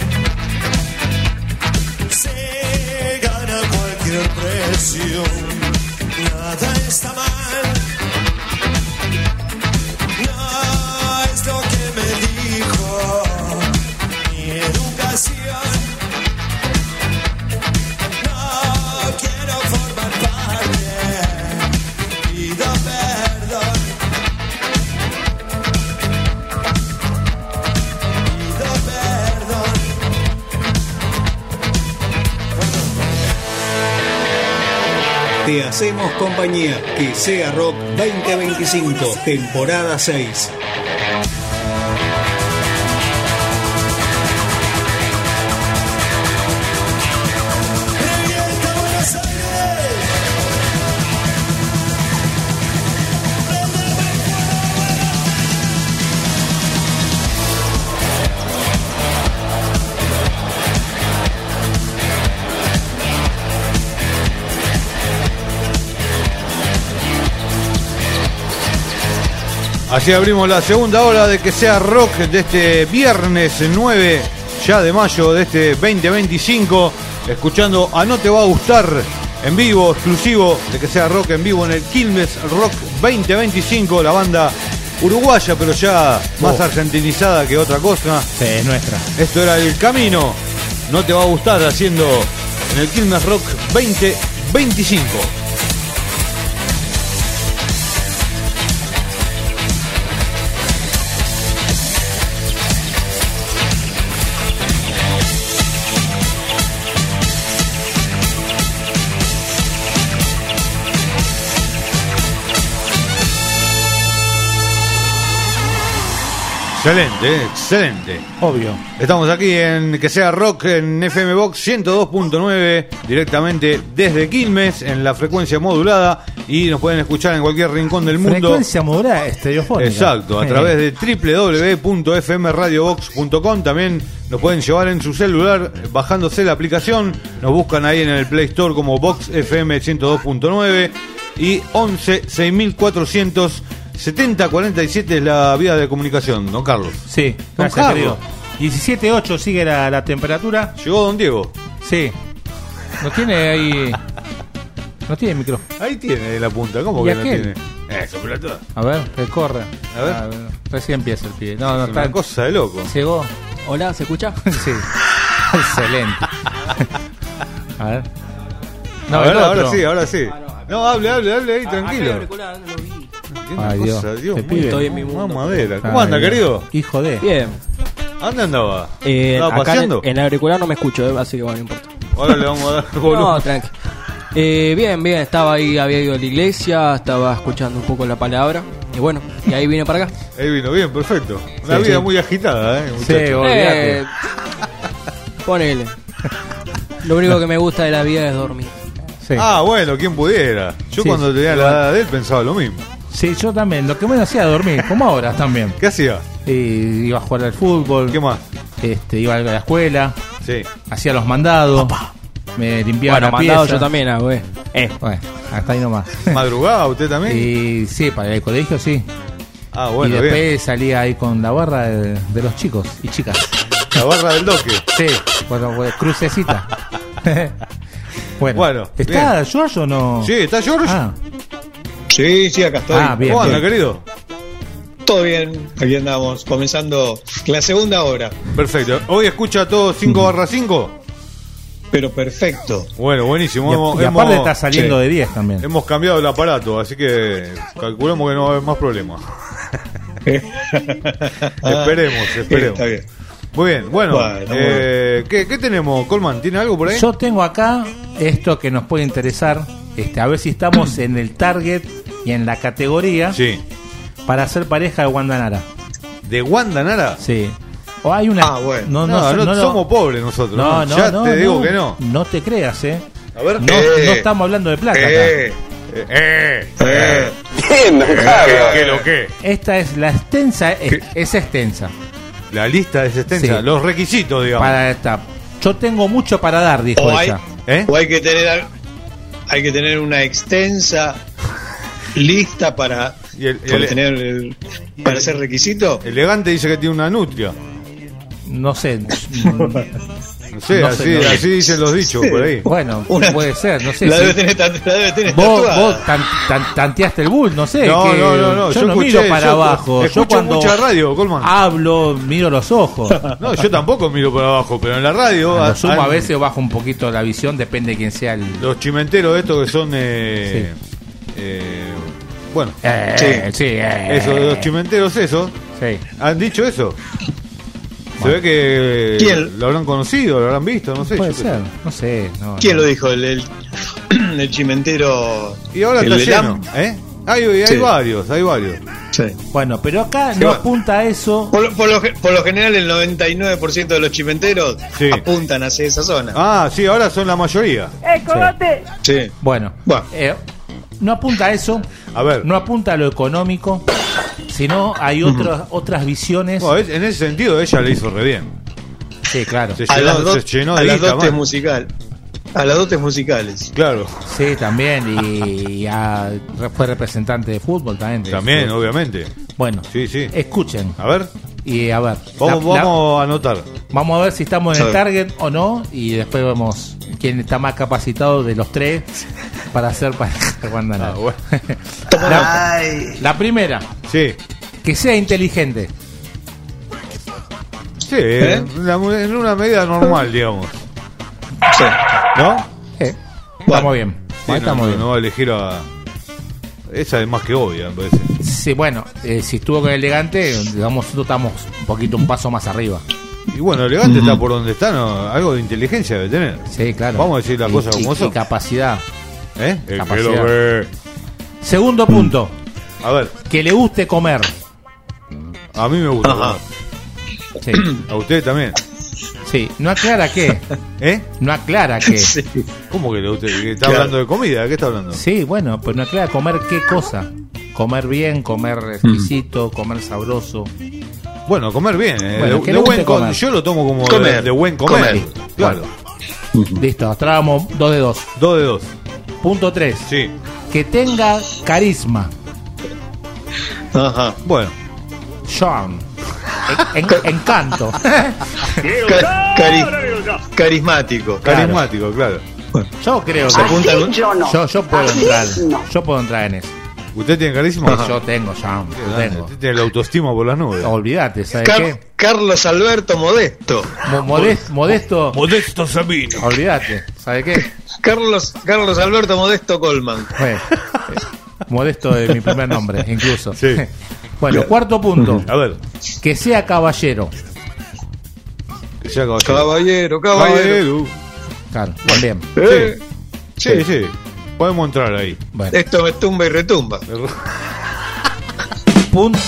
se gana a cualquier precio, nada está mal. No es lo que me dijo mi educación. No quiero formar parte, pido perdón. Pido perdón. Te hacemos compañía. Que sea Rock 2025, temporada 6. Revienta Buenos Aires. Así abrimos la segunda hora de Que Sea Rock de este viernes 9 ya de mayo de este 2025, escuchando a No Te Va a Gustar en vivo, exclusivo de Que Sea Rock en vivo en el Quilmes Rock 2025, la banda uruguaya pero ya más argentinizada que otra cosa. Sí, es nuestra. Esto era El Camino, No Te Va a Gustar, haciendo en el Quilmes Rock 2025. Excelente, excelente. Obvio. Estamos aquí en Que Sea Rock en FM Box 102.9, directamente desde Quilmes, en la frecuencia modulada, y nos pueden escuchar en cualquier rincón del mundo. Frecuencia modulada estereofónica. Exacto, a través de www.fmradiobox.com. También nos pueden llevar en su celular bajándose la aplicación. Nos buscan ahí en el Play Store como Box FM 102.9 y 11 6400 7047 es la vía de comunicación, don Carlos. Sí, don gracias, Carlos. querido. 17.8 sigue la temperatura. Llegó don Diego. Sí. ¿No tiene ahí? No tiene micro. Ahí tiene la punta, ¿cómo que no tiene? Eso, pero a ver, que corre. A ver. Recién empieza el pie. No, es una cosa de loco. Llegó. Hola, ¿se escucha? Sí. Excelente. A ver. No, ahora sí. No, hable ahí, tranquilo. Ay, Dios. Dios Te pibe. Estoy en mi mundo. Madera. ¿Cómo anda, querido? Hijo de. Bien. ¿Dónde andaba? ¿Estaba Acá paseando? en el auricular no me escucho, así que bueno, no importa. Ahora le vamos a dar volumen. No, tranqui. Bien, estaba ahí, había ido a la iglesia, estaba escuchando un poco la palabra. Y bueno, y ahí vine para acá. Ahí vino bien, perfecto. Una Sí, vida sí. muy agitada, Sí, muchacho. olvídate. Ponele. Lo único que me gusta de la vida es dormir. Sí. Ah, bueno, quién pudiera. Yo Sí, cuando tenía la edad de él pensaba lo mismo. Sí, yo también. Lo que menos hacía era dormir, como ahora también. ¿Qué hacía? Iba a jugar al fútbol. ¿Qué más? Iba a la escuela. Sí. Hacía los mandados. Me limpiaba Bueno, la mandado pieza. yo también hago, Bueno, hasta ahí nomás. ¿Madrugaba usted también? Y sí, para el colegio sí. Ah, bueno, y después bien. salía ahí con la barra de los chicos y chicas. La barra del doque. Sí, bueno, crucecita. Bueno, ¿está bien. George o no? Sí, ¿está George? Ah, Sí, acá estoy. bien. ¿Cómo anda, bien. querido? Todo bien, aquí andamos, comenzando la segunda hora. Perfecto. ¿Hoy escucha todo 5/5? Pero perfecto. Bueno, buenísimo. Y aparte está saliendo de 10 también. Hemos cambiado el aparato, así que calculamos que no va a haber más problemas. Esperemos. Está bien. Muy bien, bueno, Bueno, ¿qué tenemos, Colman? ¿Tiene algo por ahí? Yo tengo acá esto que nos puede interesar, a ver si estamos en el target y en la categoría Sí. para ser pareja de Wanda Nara. ¿De Wanda Nara? Sí. O hay una. Ah, bueno. No, somos pobres nosotros. No, Ya te digo que no. No te creas, A ver. No estamos hablando de plata acá. ¿Qué lo que? Esta es la extensa, es extensa. La lista es extensa. Sí. Los requisitos, digamos. Para esta. Yo tengo mucho para dar, dijo O hay, ella. o hay que tener una extensa lista para para hacer requisito. Elegante dice que tiene una nutria. No sé. No sé, No así, sé, no sé. así dicen los dichos por ahí. Bueno, puede ser, no sé. La si- debe tener Vos tatuada. tanteaste el bull, no sé. No, que no. Yo no escuché, miro para abajo. Yo Escucho cuando mucha radio, Colman. hablo, miro los ojos. No, yo tampoco miro para abajo, pero en la radio. A lo sumo a veces bajo un poquito la visión, depende de quién sea el. Los chimenteros estos que son. Bueno, eso, los chimenteros, eso. Sí. ¿Han dicho eso? Se ve que ¿Quién? lo habrán conocido, lo habrán visto, no sé. Puede yo qué ser, sé. no sé. No, ¿Quién no. lo dijo? El chimentero. Y ahora el está de lleno, Lam. ¿eh? Hay Sí. varios. Sí. Bueno, pero acá Sí, no bueno. apunta a eso. Por lo general, el 99% de los chimenteros Sí. apuntan hacia esa zona. Ah, sí, ahora son la mayoría. Sí. Bueno, Bueno. no apunta a eso. A ver. No apunta a lo económico, sino hay otras visiones. Bueno, en ese sentido, ella le hizo re bien. Sí, claro. Se A las, llenó a de las guita, dotes man. musical. A las dotes musicales. Claro, Sí, también. Fue representante de fútbol también. también, obviamente. Bueno, Sí, sí. escuchen. A ver, Y a ver. vamos a anotar. Vamos a ver si estamos en el A ver. target o no. Y después vemos quién está más capacitado de los tres para hacer pareja de Wanda Nara. bueno. La primera, Sí, que sea inteligente. sí, en una medida normal, digamos. Sí. ¿No? Estamos bien. Sí, Estamos bien. no va a elegir a. Esa es más que obvia, me parece. Sí, bueno, si estuvo con elegante, digamos, nosotros estamos un paso más arriba. Y bueno, elegante está por donde está, ¿no? Algo de inteligencia debe tener. Sí, claro. Vamos a decir las cosas como son. Y capacidad. ¿Eh? El que Capacidad. lo ve. Segundo punto, A ver, que le guste comer. a mí me gusta. Ajá. Sí, A usted también. sí. No aclara qué. ¿Eh? No aclara qué. Sí. ¿Cómo que usted que está Claro. hablando de comida? ¿De qué está hablando? Sí, bueno, pues no aclara comer qué cosa. Comer bien, comer exquisito, comer sabroso. Bueno, comer bien. Bueno, ¿qué de le gusta buen comer? Yo lo tomo como Comer. de buen comer. Comer. Claro. Listo, trabamos 2 de 2. 2 de 2. Punto 3. Sí. Que tenga carisma. Ajá. Bueno. Charm. Encanto. Carismático. Carismático, claro. Yo creo Se que apunta al- yo puedo entrar. Yo puedo entrar en eso. ¿Usted tiene carisma? Yo tengo charm. Yo tengo. Usted tiene la autoestima por las nubes. Olvídate, ¿sabes qué? Carlos Alberto Modesto. Modesto. Modesto Sabino. Olvídate, ¿sabes qué? Carlos Alberto Modesto Colman. Bueno, Modesto de mi primer nombre, incluso. Sí. Bueno, cuarto punto. A ver. Que sea caballero. Que sea caballero. Caballero. Claro, también. Sí. Podemos entrar ahí. Bueno. Esto me tumba y retumba. Punto.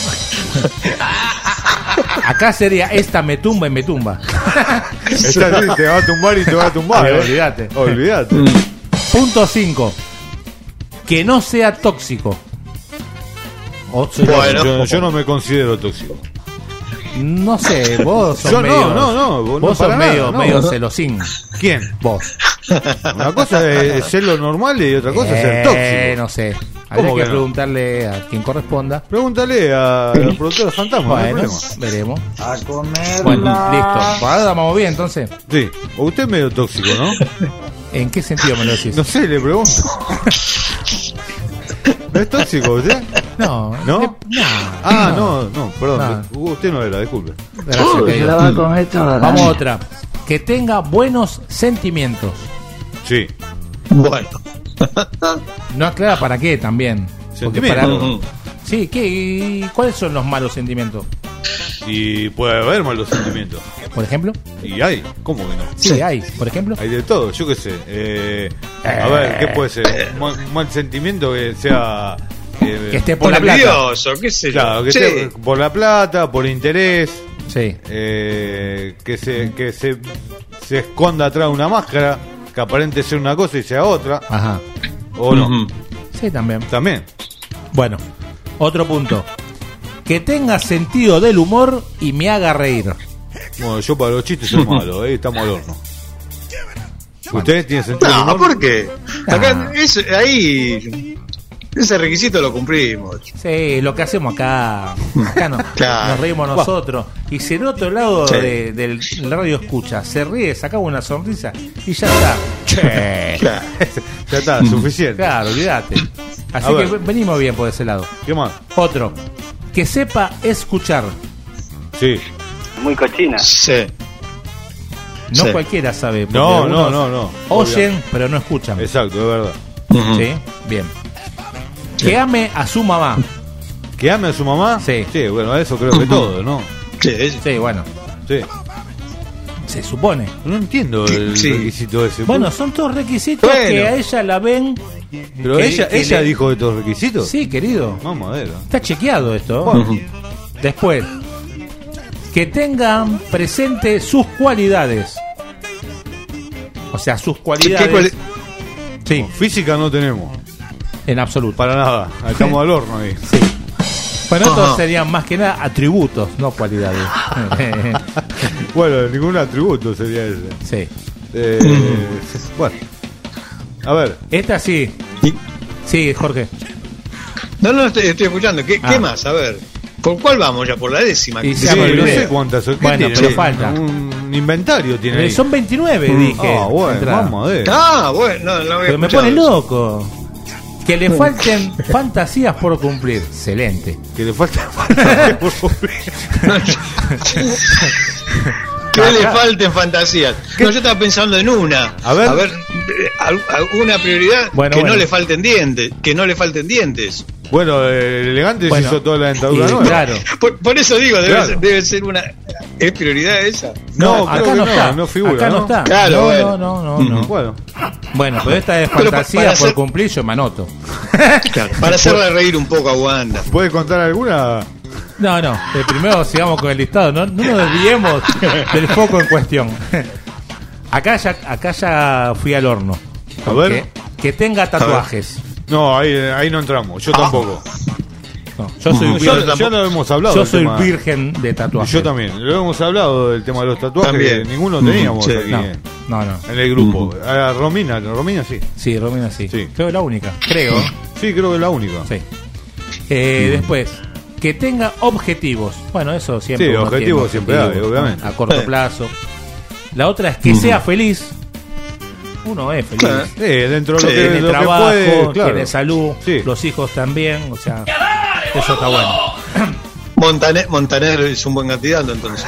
Acá sería esta me tumba y me tumba. Esta sí, te va a tumbar y te va a tumbar. Olvídate. Punto 5. Que no sea tóxico. Bueno, yo no me considero tóxico. No sé, vos sos yo medio. No, vos sos medio celosín. ¿Quién? Vos. Una cosa es ser lo normal y otra cosa es ser tóxico. No sé. Habría que preguntarle a quien corresponda. Pregúntale a la productora Fantasma. Bueno, veremos. A comer. Bueno, listo. Ahora vamos bien, entonces. Sí. O usted es medio tóxico, ¿no? ¿En qué sentido me lo decís? No sé, le pregunto. ¿No es tóxico usted? No. No, perdón. Usted no era, disculpe. Gracias, vamos a otra. Que tenga buenos sentimientos. Sí. Bueno. No aclara para qué también. ¿Sentimientos? Sí, ¿y cuáles son los malos sentimientos? Y puede haber malos sentimientos. ¿Por ejemplo? Y hay, ¿cómo que no? Sí, hay, por ejemplo. Hay de todo, yo qué sé. A ver, ¿qué puede ser? Un mal sentimiento que sea... que esté por la plata. ¿Qué sé yo? Claro, que esté por la plata, por interés. Sí. Que se esconda atrás de una máscara, que aparente ser una cosa y sea otra. Ajá. ¿O no? Sí, también. También. Bueno, otro punto. Que tenga sentido del humor y me haga reír. Bueno, yo para los chistes soy malo, estamos al horno. ¿Usted tiene sentido del humor? ¿Por qué? Acá, ahí... Ese requisito lo cumplimos. Sí, lo que hacemos acá no, claro. Nos reímos nosotros. Y si en otro lado del radio escucha se ríe, sacamos una sonrisa y ya está. Claro. Ya está, suficiente. Claro, olvídate. Así que venimos bien por ese lado. ¿Qué más? Otro. Que sepa escuchar. Sí. Muy cochina. Sí. No cualquiera sabe. No. Oyen, pero no escuchan. Exacto, es verdad. Sí, bien. Que ame a su mamá. ¿Que ame a su mamá? Sí. Sí, bueno, eso creo que todo, ¿no? Sí, bueno. Sí. Se supone. No entiendo el requisito ese. Bueno, son todos requisitos que a ella la ven. Pero ella dijo de todos los requisitos. Sí, querido. Vamos a ver. Está chequeado esto. Bueno. Después, que tengan presente sus cualidades. O sea, sus cualidades. Sí. Física no tenemos. En absoluto. Para nada. Estamos al horno ahí. Sí. Bueno, estos serían más que nada atributos, no cualidades. Bueno, ningún atributo sería ese. Sí. Bueno. A ver. Esta sí. Sí, Jorge. No, estoy escuchando. ¿Qué más? A ver. ¿Por cuál vamos ya? ¿Por la décima? Y sí, no sé cuántas son. Bueno, pero falta. Un inventario tiene ahí. Son 29, dije. Bueno, vamos a ver. Bueno. No pero me pone loco. Que le falten fantasías por cumplir. Excelente. Que le falten fantasías por cumplir. Que le falten fantasías. No, yo estaba pensando en una. A ver, alguna prioridad. Que no le falten dientes. Que no le falten dientes. Bueno, Elegante se hizo toda la dentadura nueva. Claro. Por eso digo, debe ser una. ¿Es prioridad esa? No, acá no está. No figura. Acá no está. Claro, no. Bueno, pero esta es fantasía por cumplir, yo me anoto. Claro, para hacerle reír un poco a Wanda. ¿Puede contar alguna? No. Primero sigamos con el listado. No nos desviemos del foco en cuestión. Acá ya fui al horno. A ver. Que tenga tatuajes. No, ahí no entramos. Yo tampoco. No, yo soy ya lo hemos hablado. Yo soy virgen de tatuajes. Yo también. Lo hemos hablado del tema de los tatuajes. También. Ninguno teníamos aquí. No. En el grupo. Romina sí. Sí, Romina sí. Creo que es la única. Creo. Sí, creo que es la única. Sí. Después, que tenga objetivos. Bueno, eso siempre. Sí, objetivos siempre hay, obviamente. A corto plazo. La otra es que sea feliz. Uno es feliz. Dentro de lo tiene que trabajo, puede, claro. Tiene salud, los hijos también, o sea, eso está bueno. Montaner es un buen candidato, entonces.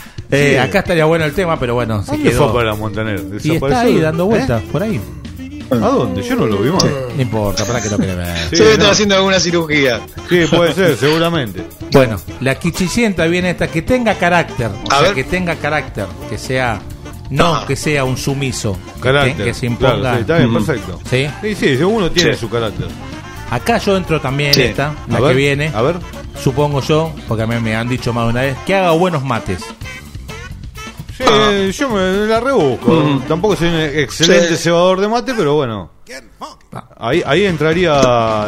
Acá estaría bueno el tema, pero bueno, se ¿Dónde quedó. fue para Montaner? Y está ahí dando vueltas, por ahí. ¿A dónde? Yo no lo vi más. No importa, para que lo quiera ver. Sí, está haciendo alguna cirugía. Sí, puede ser, seguramente. Bueno, la quichicienta viene esta, que tenga carácter. O sea, que tenga carácter, que sea... No que sea un sumiso. Carácter. Que se imponga. Claro, sí, está bien, perfecto. ¿Sí? Sí, uno tiene su carácter. Acá yo entro también esta, la que viene. A ver. Supongo yo, porque a mí me han dicho más de una vez, que haga buenos mates. Sí, yo me la rebusco. Tampoco soy un excelente cebador de mate, pero bueno. Ahí entraría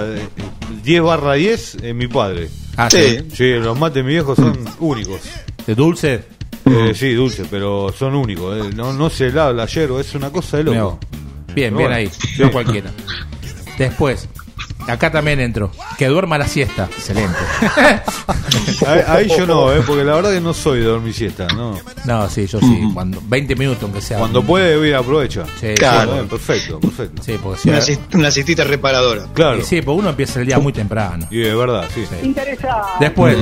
10/10 mi padre. Ah, sí. Sí, los mates de mi viejo son únicos. ¿De dulce? Sí, dulce, pero son únicos. No se le habla ayer, es una cosa de loco. Bien, bien ahí, no cualquiera. Después, acá también entro. Que duerma la siesta. Excelente. Ahí yo no, porque la verdad que no soy de dormir siesta. No, sí, yo sí. Cuando 20 minutos, aunque sea. Cuando puede, ir aprovecha. Sí, claro. Perfecto. Sí, porque una siestita reparadora. Claro. Sí, porque uno empieza el día muy temprano. Y de verdad, sí. Interesante. Después,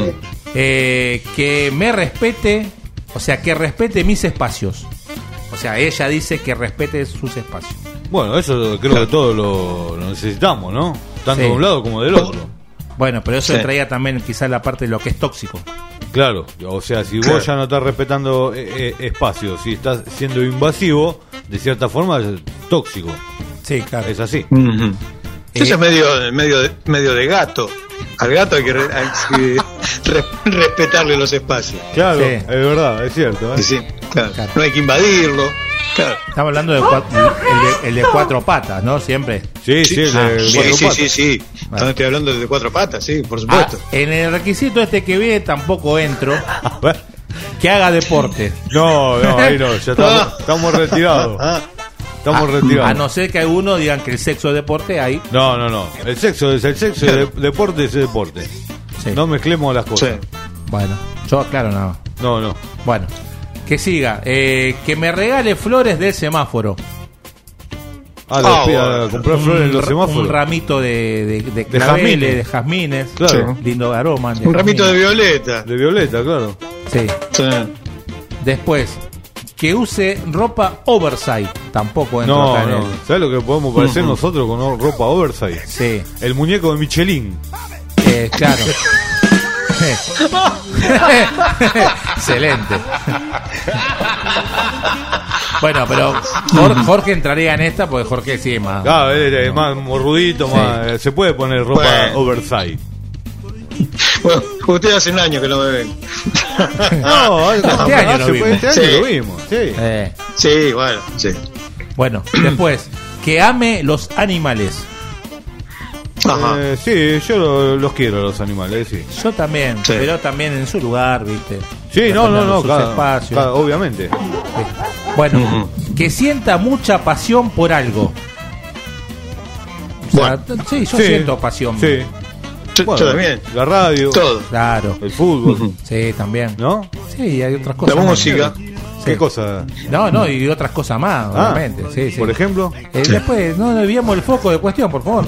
que me respete, o sea, que respete mis espacios. O sea, ella dice que respete sus espacios. Bueno, eso creo que todos lo necesitamos, ¿no? Tanto de un lado como del otro. Bueno, pero eso traía también quizás la parte de lo que es tóxico. Claro, o sea, si vos ya no estás respetando espacios, si estás siendo invasivo, de cierta forma es tóxico. Sí, claro. Es así. Eso es medio de gato. Al gato hay que respetarle los espacios. Claro, es verdad, es cierto. Sí, claro. No hay que invadirlo. Claro. Estamos hablando de el de cuatro patas, ¿no? Siempre. Sí. Sí. Bueno. Estoy hablando de cuatro patas, sí, por supuesto. En el requisito este que viene tampoco entro. Que haga deporte. No, ahí no, ya estamos retirados. Estamos retirados. A no ser que algunos digan que el sexo es deporte, ahí. No. El sexo es el sexo y deporte es el deporte. Sí. No mezclemos las cosas. Sí. Bueno, yo claro no. No. Bueno, que siga. Que me regale flores del semáforo. Comprar flores en los semáforos. Un ramito de claveles, de jazmines. Claro. Lindo aroma. Un ramito de violeta. De violeta, claro. Sí. Después, que use ropa oversize. Tampoco entro acá. No. ¿Sabes lo que podemos parecer nosotros con ropa oversize? Sí. El muñeco de Michelin. Claro. Excelente. Bueno, pero Jorge entraría en esta porque Jorge sí es más. Claro, es más morrudito, más. Se puede poner ropa oversize. Bueno, usted hace un año que no me ven. Este año lo vimos. Sí, bueno, sí. Bueno, después, que ame los animales. Sí, yo los quiero los animales, sí. Yo también, pero también en su lugar, ¿viste? Sí, no, cada, obviamente. Bueno, que sienta mucha pasión por algo. O sea, sí, yo siento pasión. Sí. Yo también. La radio. Todo. Claro. El fútbol. Sí, también. ¿No? Sí, hay otras cosas. La música. ¿Qué cosa? No, y otras cosas más, obviamente. Sí. Por ejemplo. Después, no desviamos el foco de cuestión, por favor.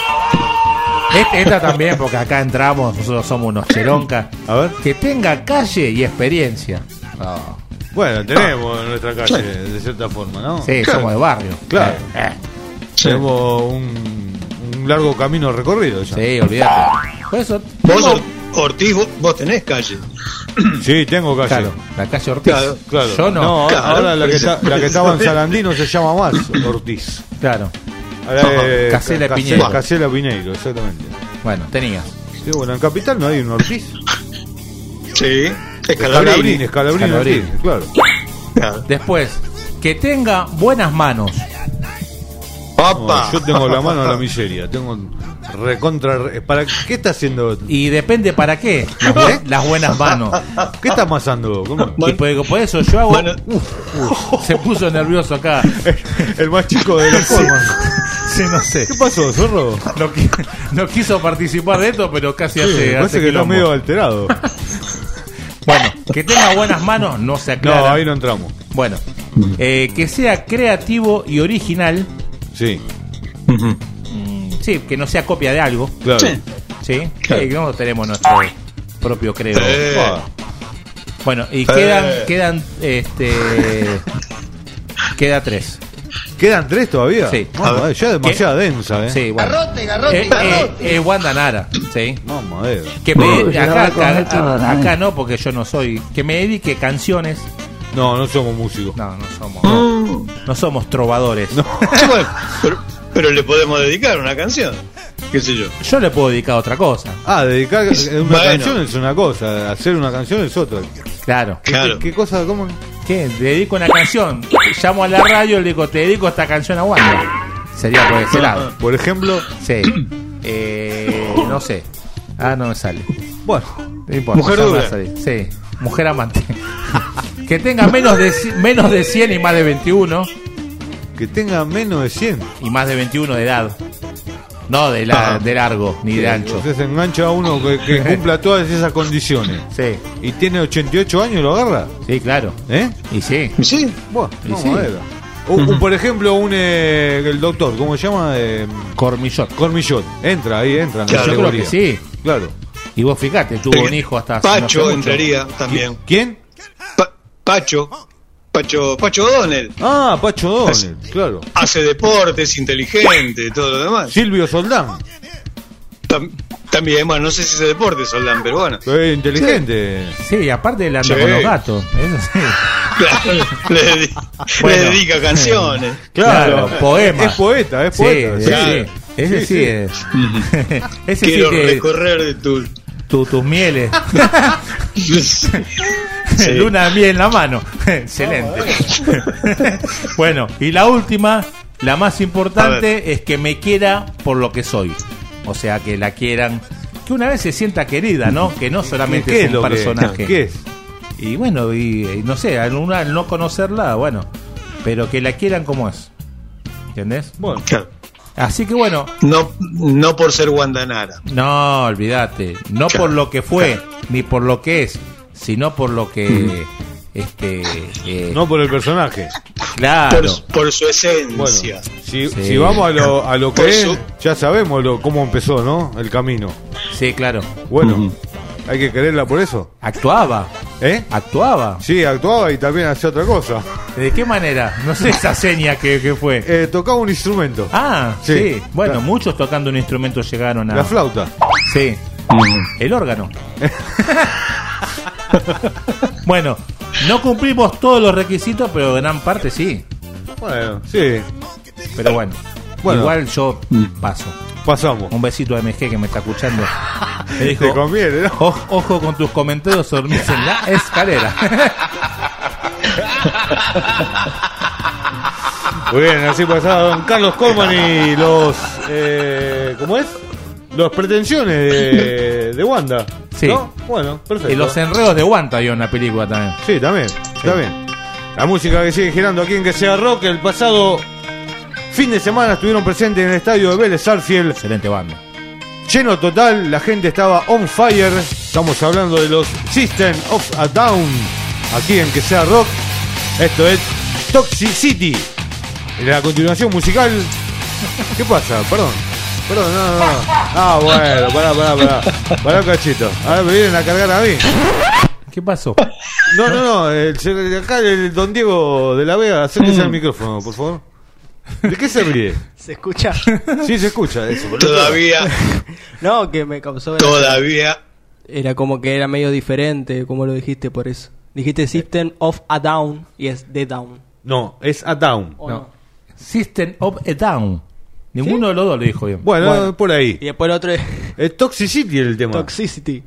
Esta también, porque acá entramos, nosotros somos unos cheroncas. A ver. Que tenga calle y experiencia. Bueno, tenemos nuestra calle, de cierta forma, ¿no? Sí, somos de barrio. Claro. Tenemos un largo camino recorrido ya. Sí, olvídate. Por eso, vos, Ortiz, vos tenés calle. Sí, tengo calle. Claro, la calle Ortiz. Claro. Yo no. Ahora la que estaba en Sarandí se llama más Ortiz. Claro. Casela Piñeiro. Casela Piñeiro, exactamente. Bueno, tenías. Sí, bueno, en Capital no hay un Ortiz. Sí, Escalabrini, Ortiz, claro. Después, que tenga buenas manos. No, yo tengo la mano a la miseria. Tengo recontra. ¿Para qué está haciendo? Y depende para qué. Las buenas manos. ¿Qué está pasando? Y por eso yo hago. Se puso nervioso acá. El más chico de los Colman. Sí, no sé. ¿Qué pasó, zorro? No quiso participar de esto, pero casi hace. Parece que está medio alterado. Bueno, que tenga buenas manos, no se aclara. No, ahí no entramos. Bueno, que sea creativo y original. Sí. Sí, que no sea copia de algo. Claro. Sí. No tenemos nuestro propio creo. Bueno, y quedan queda 3. ¿Quedan 3 todavía? Sí. No, ya demasiada densa, ¿eh? Sí, bueno. Garrote. Wanda Nara, sí. No, madera. Que acá no, porque yo no soy. Que me dedique canciones. No somos músicos. No somos trovadores. No. Bueno, pero le podemos dedicar una canción. ¿Qué sé yo? Yo le puedo dedicar otra cosa. Dedicar una canción es una cosa, hacer una canción es otra. Claro. ¿Qué cosa? ¿Cómo? ¿Qué? Le dedico una canción. Llamo a la radio y le digo, te dedico esta canción a Wanda. Sería por ese lado. Por ejemplo. Sí. No sé. No me sale. Bueno. No importa. Mujer dura. Sí. Mujer amante. Que tenga menos de 100 y más de 21. Que tenga menos de 100. Y más de 21 de edad. No de largo, ni de ancho. Entonces se engancha a uno que cumpla todas esas condiciones. Sí. ¿Y tiene 88 años y lo agarra? Sí, claro. Y sí. Sí. Bueno, Y sí. Por ejemplo, el doctor, ¿cómo se llama? Cormillot. Entra en la Yo creo categoría. que sí. Claro. Y vos fijate, tuvo un hijo hasta hace Pacho no sé mucho. entraría también. ¿Quién? Pacho O'Donnell. Pacho O'Donnell, claro. Hace deportes, inteligente, todo lo demás. Silvio Soldán. También, bueno, no sé si hace deportes, Soldán, pero bueno. Es inteligente. Sí, aparte le anda con los gatos. Eso sí. Claro, le dedica canciones. Claro, poemas. Es poeta. Sí. Ese sí es. Ese Quiero sí que recorrer de tus mieles. Sí. Luna de miel en la mano. Excelente. Bueno, y la última, la más importante, es que me quiera por lo que soy. O sea, que la quieran, que una vez se sienta querida, ¿no? Que no solamente es un personaje. ¿Qué es? Y bueno, y no sé, al no conocerla, bueno, pero que la quieran como es. ¿Entendés? Bueno, claro. Así que bueno. No por ser Wanda Nara. No, olvídate. No por lo que fue, ni por lo que es, sino por lo que no por el personaje. Claro. Por su esencia. Bueno, si vamos a lo que es, ya sabemos cómo empezó, ¿no? El camino. Sí, claro. Bueno, hay que quererla por eso. Actuaba. Actuaba. Sí, actuaba y también hacía otra cosa. ¿De qué manera? No sé esa seña que fue. Tocaba un instrumento. Sí. Bueno, claro. Muchos tocando un instrumento llegaron a... La flauta. Sí. El órgano. Bueno, no cumplimos todos los requisitos, pero gran parte sí. Bueno, sí. Pero bueno. Igual yo paso. Pasamos. Un besito a MG que me está escuchando. Me dijo, te conviene, ¿no? Ojo con tus comentarios, dormís en la escalera. Muy bien, así pasaba don Carlos Colman y los... ¿cómo es? Los pretensiones de Wanda. Sí. ¿No? Bueno, perfecto. Y los enredos de Wanda yo en la película también. Sí, también. Está bien. La música que sigue girando aquí en Que Sea Rock. El pasado fin de semana estuvieron presentes en el estadio de Vélez Sarsfield. Excelente banda. Lleno total, la gente estaba on fire. Estamos hablando de los System of a Down. Aquí en Que Sea Rock. Esto es Toxicity. En la continuación musical. ¿Qué pasa? Perdón, no. Bueno, pará cachito. Ahora me vienen a cargar a mí. ¿Qué pasó? No. Acá el don Diego de la Vega, acérquese al micrófono, por favor. ¿De qué se ríe? ¿Se escucha? Sí, se escucha eso. Todavía. No, que me causó... Todavía. Era como que era medio diferente, como lo dijiste, por eso. Dijiste System of a Down y es The Down. No, es a Down. No. System of a Down. Ninguno de los dos lo dijo bien. Bueno, por ahí. Y después el otro es... Toxicity el tema. Toxicity.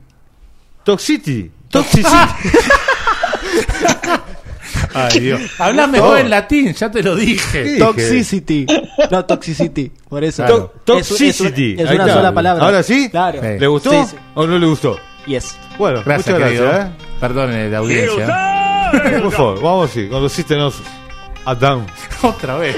Ay, Dios. Habla mejor en latín, ya te lo dije. Toxicity. No, Toxicity. Por eso. Claro. Toxicity. Es una sola palabra. ¿Ahora sí? Claro. ¿Le gustó o no le gustó? Yes. Bueno, gracias, muchas gracias. Perdone la audiencia. Por favor, vamos así, con los System of a Down. Otra vez.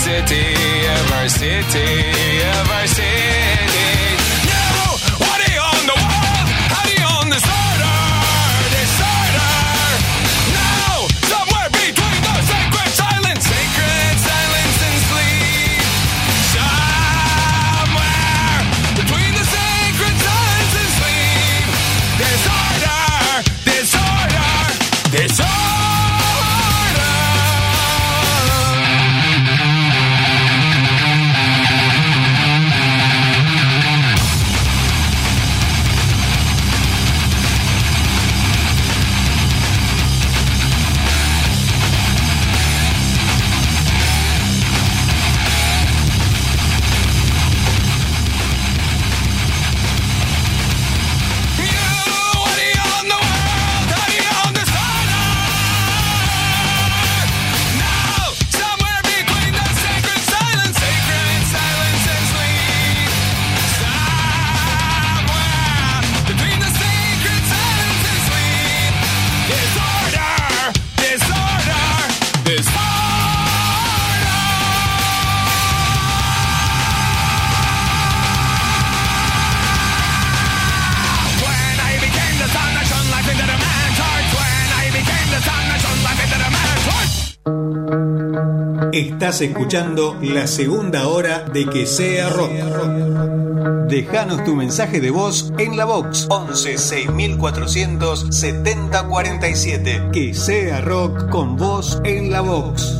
city, ever city, ever city. Now, what do you on the world? How do you on disorder? Disorder. Now, somewhere between the sacred silence and sleep. Somewhere between the sacred silence and sleep. Disorder, disorder, disorder. Estás escuchando la segunda hora de Que Sea Rock. Déjanos tu mensaje de voz en la Vox 11 6400 7047. Que Sea Rock con vos en la Vox.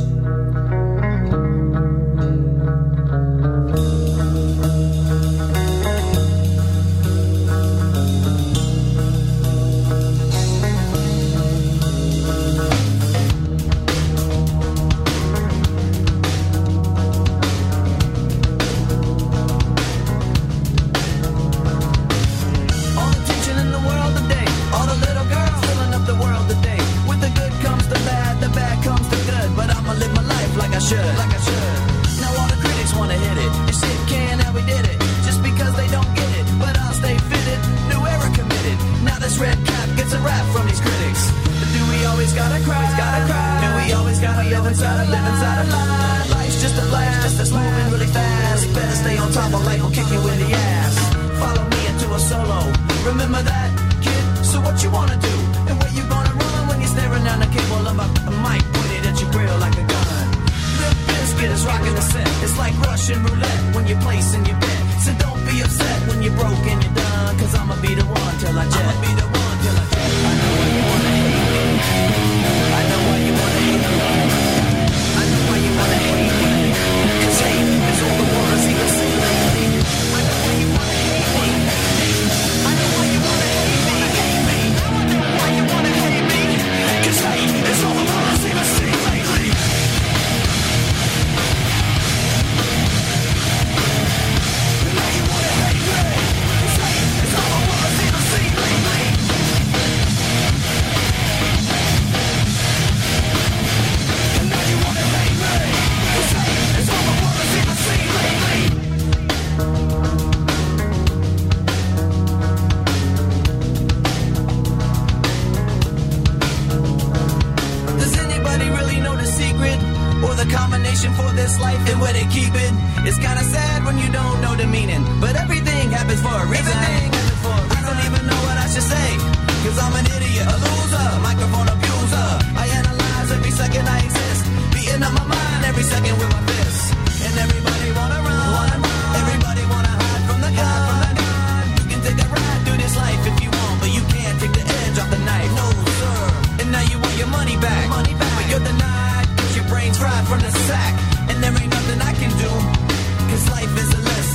Fried from the sack, and there ain't nothing I can do, 'cause life is a lesson.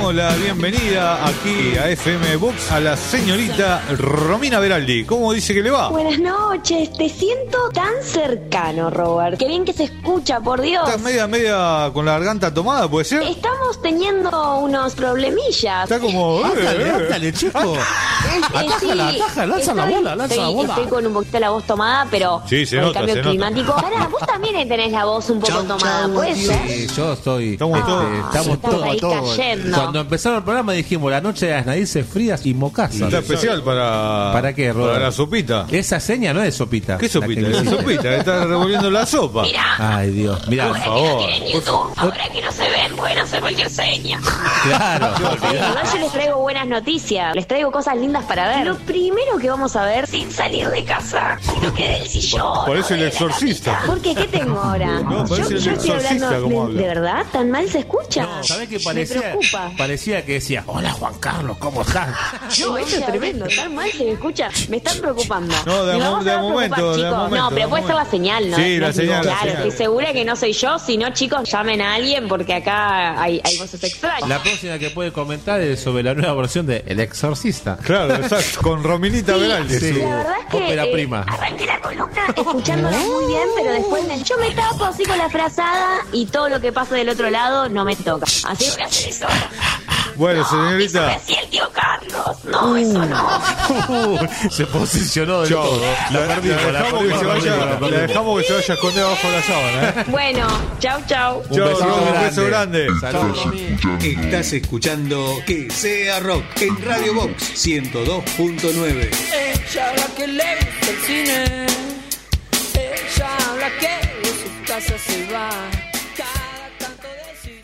damos la bienvenida aquí a FM Box a la señorita Romina Beraldi. ¿Cómo dice que le va? Buenas noches, te siento tan cercano, Robert. Qué bien que se escucha, por Dios. ¿Estás media con la garganta tomada, puede ser? Estamos teniendo unos problemillas. Está como... Ándale, chico. Ataja, lanza la bola. Estoy con un poquito la voz tomada, pero sí, se con nota, el cambio se climático. Pará, vos también tenés la voz un poco tomada, ¿puede ser? Sí, yo estoy... Estamos todos ahí cayendo. Cuando empezaron el programa dijimos la noche de las narices frías y mocasas. Está especial para... ¿Para qué, Robert? Para la sopita. Esa seña no es sopita. ¿Qué sopita? Es sopita, está revolviendo la sopa. Mirá. Ay, Dios. Mirá, por favor. Ahora que no se ven, pueden hacer cualquier seña. Claro. Igual yo les traigo buenas noticias. Les traigo cosas lindas para ver. Lo primero que vamos a ver sin salir de casa, sino que del sillón. Parece el exorcista. ¿Por qué? ¿Qué tengo ahora? No, parece el yo estoy exorcista hablando como habla. ¿De verdad? ¿Tan mal se escucha? No, ¿sabés qué Me parecía? preocupa. Parecía que decía, hola Juan Carlos, ¿cómo estás? No, esto es tremendo. ¿Tan mal se me escucha? Me están preocupando. No, de Nos vamos a momento, preocupar, de chicos. momento, No, pero de puede ser la momento. señal, ¿no? Sí, No la es señal, claro, la señal. estoy segura que no soy yo. Si no, chicos, llamen a alguien porque acá hay voces extrañas. La próxima que puede comentar es sobre la nueva versión de El Exorcista. Claro, exacto, con Rominita Beraldi. Sí. La verdad es que Ópera prima. arranqué la columna escuchándola muy bien, pero después yo me tapo así con la frazada y todo lo que pasa del otro lado no me toca. Así que voy a hacer eso. Bueno, Eso señorita. me hacía el tío Carlos. No, eso no. Se posicionó del Chao. todo. La perdimos, La dejamos que se vaya a esconder abajo de la sábana, ¿eh? Bueno, chau. Chao, un beso grande. Saludos. Estás escuchando Que Sea Rock en Radio Box 102.9. Ella habla que le gusta el cine. Ella habla que de su casa se va. Cada tanto decís.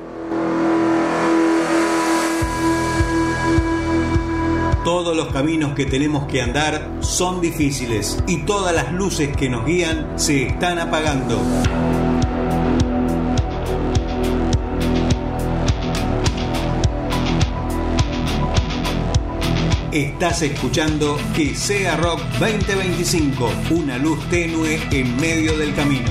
Todos los caminos que tenemos que andar son difíciles y todas las luces que nos guían se están apagando. Estás escuchando Que Sea Rock 2025, una luz tenue en medio del camino.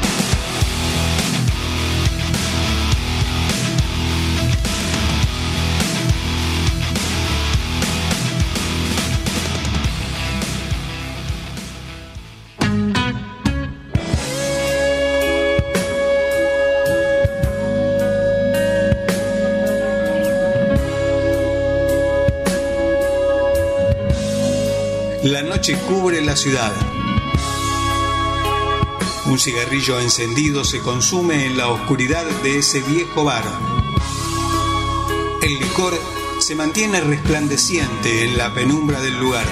La noche cubre la ciudad. Un cigarrillo encendido se consume en la oscuridad de ese viejo bar. El licor se mantiene resplandeciente en la penumbra del lugar.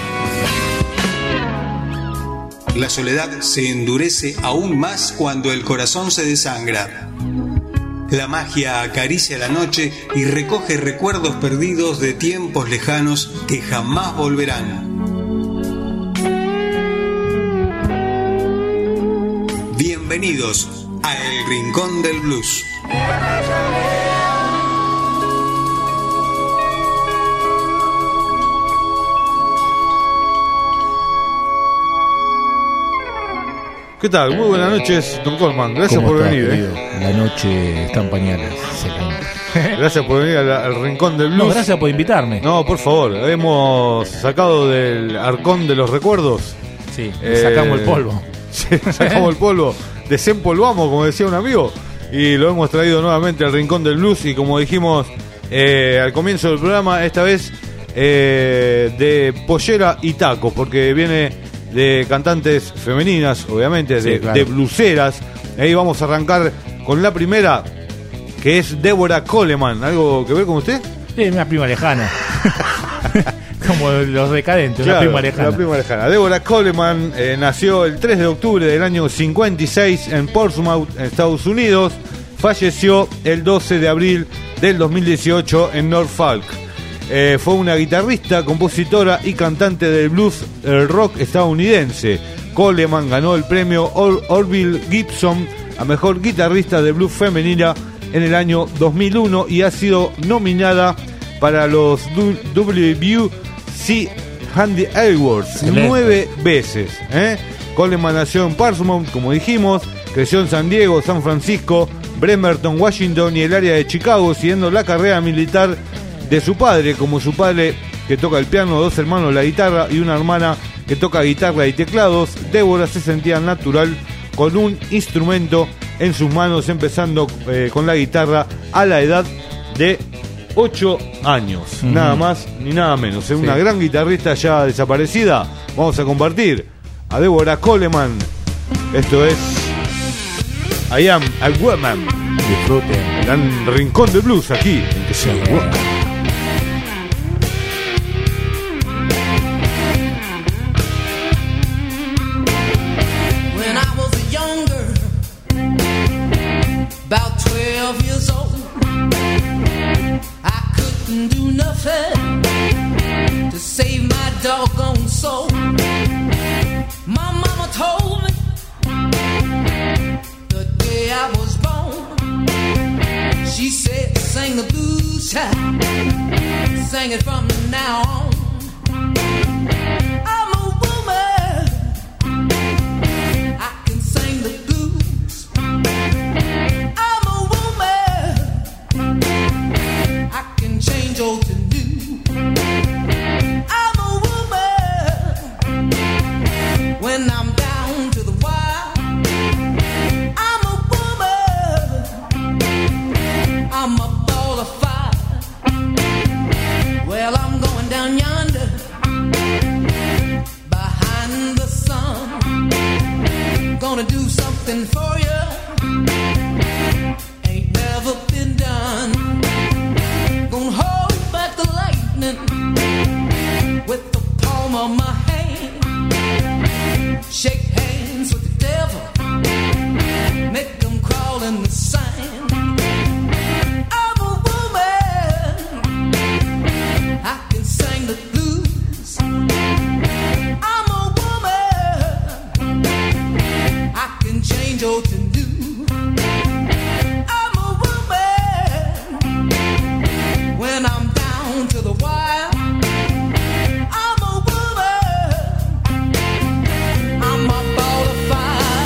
La soledad se endurece aún más cuando el corazón se desangra. La magia acaricia la noche y recoge recuerdos perdidos de tiempos lejanos que jamás volverán. Bienvenidos a El Rincón del Blues. ¿Qué tal? Muy buenas noches, don Colman. Gracias por venir. La noche está en pañales. Gracias por venir al Rincón del Blues. No, gracias por invitarme. No, por favor. Hemos sacado del arcón de los recuerdos. Sí, sacamos el polvo. Sí, sacamos el polvo. Desempolvamos, como decía un amigo. Y lo hemos traído nuevamente al Rincón del Blues. Y como dijimos al comienzo del programa, esta vez de pollera y taco, porque viene de cantantes femeninas, obviamente, Sí, claro. de blueseras. Ahí vamos a arrancar con la primera, que es Deborah Coleman. ¿Algo que ver con usted? Sí, una prima lejana. Como los decadentes, Claro, una prima lejana. la prima lejana. Deborah Coleman nació el 3 de octubre del año 56 en Portsmouth, en Estados Unidos. Falleció el 12 de abril del 2018 en Norfolk. Fue una guitarrista, compositora y cantante del blues rock estadounidense. Coleman ganó el premio Orville Gibson a mejor guitarrista de blues femenina en el año 2001 y ha sido nominada para los WBC Handy Awards Excelente. 9 veces. Coleman nació en Portsmouth, como dijimos, creció en San Diego, San Francisco, Bremerton, Washington y el área de Chicago, siguiendo la carrera militar de su padre, como su padre que toca el piano, 2 hermanos la guitarra y una hermana que toca guitarra y teclados. Débora se sentía natural con un instrumento en sus manos, empezando con la guitarra a la edad de 8 años, nada más ni nada menos. Es una gran guitarrista ya desaparecida. Vamos a compartir a Débora Coleman. Esto es I Am a Woman. Disfruten el gran rincón de blues aquí en Que Sea Rock. When I was younger, about 12 years old, I couldn't do nothing to save my doggone soul. My mama told me the day I was born, she said, sing the blues, child, sing it from now on. I'm a woman, I can sing the blues. I'm a woman, I can change old to new. I'm a woman, when I'm down to the wire. I'm a woman, I'm a ball of fire. Well, I'm going down yonder, behind the sun, gonna do something for you, ain't never been done. Gonna hold back the lightning with the palm of my hand, shake hands with the devil, make them crawl in the sand. I'm a woman, I can sing the blues. I'm a woman, I can change old to new. I'm a woman, when I'm down to the wire. I'm a woman, I'm a ball of fire.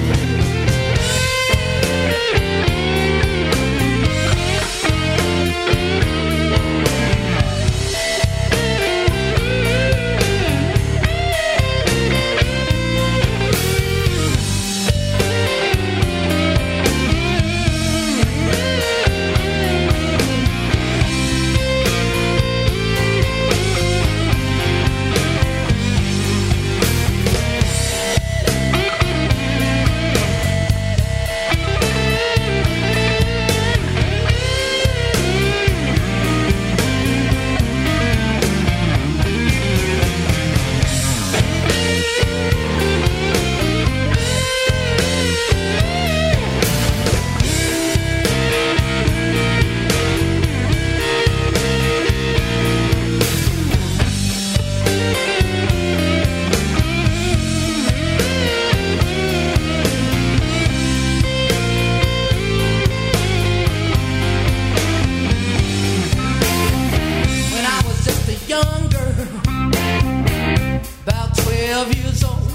When I was just a young girl, about 12 years old,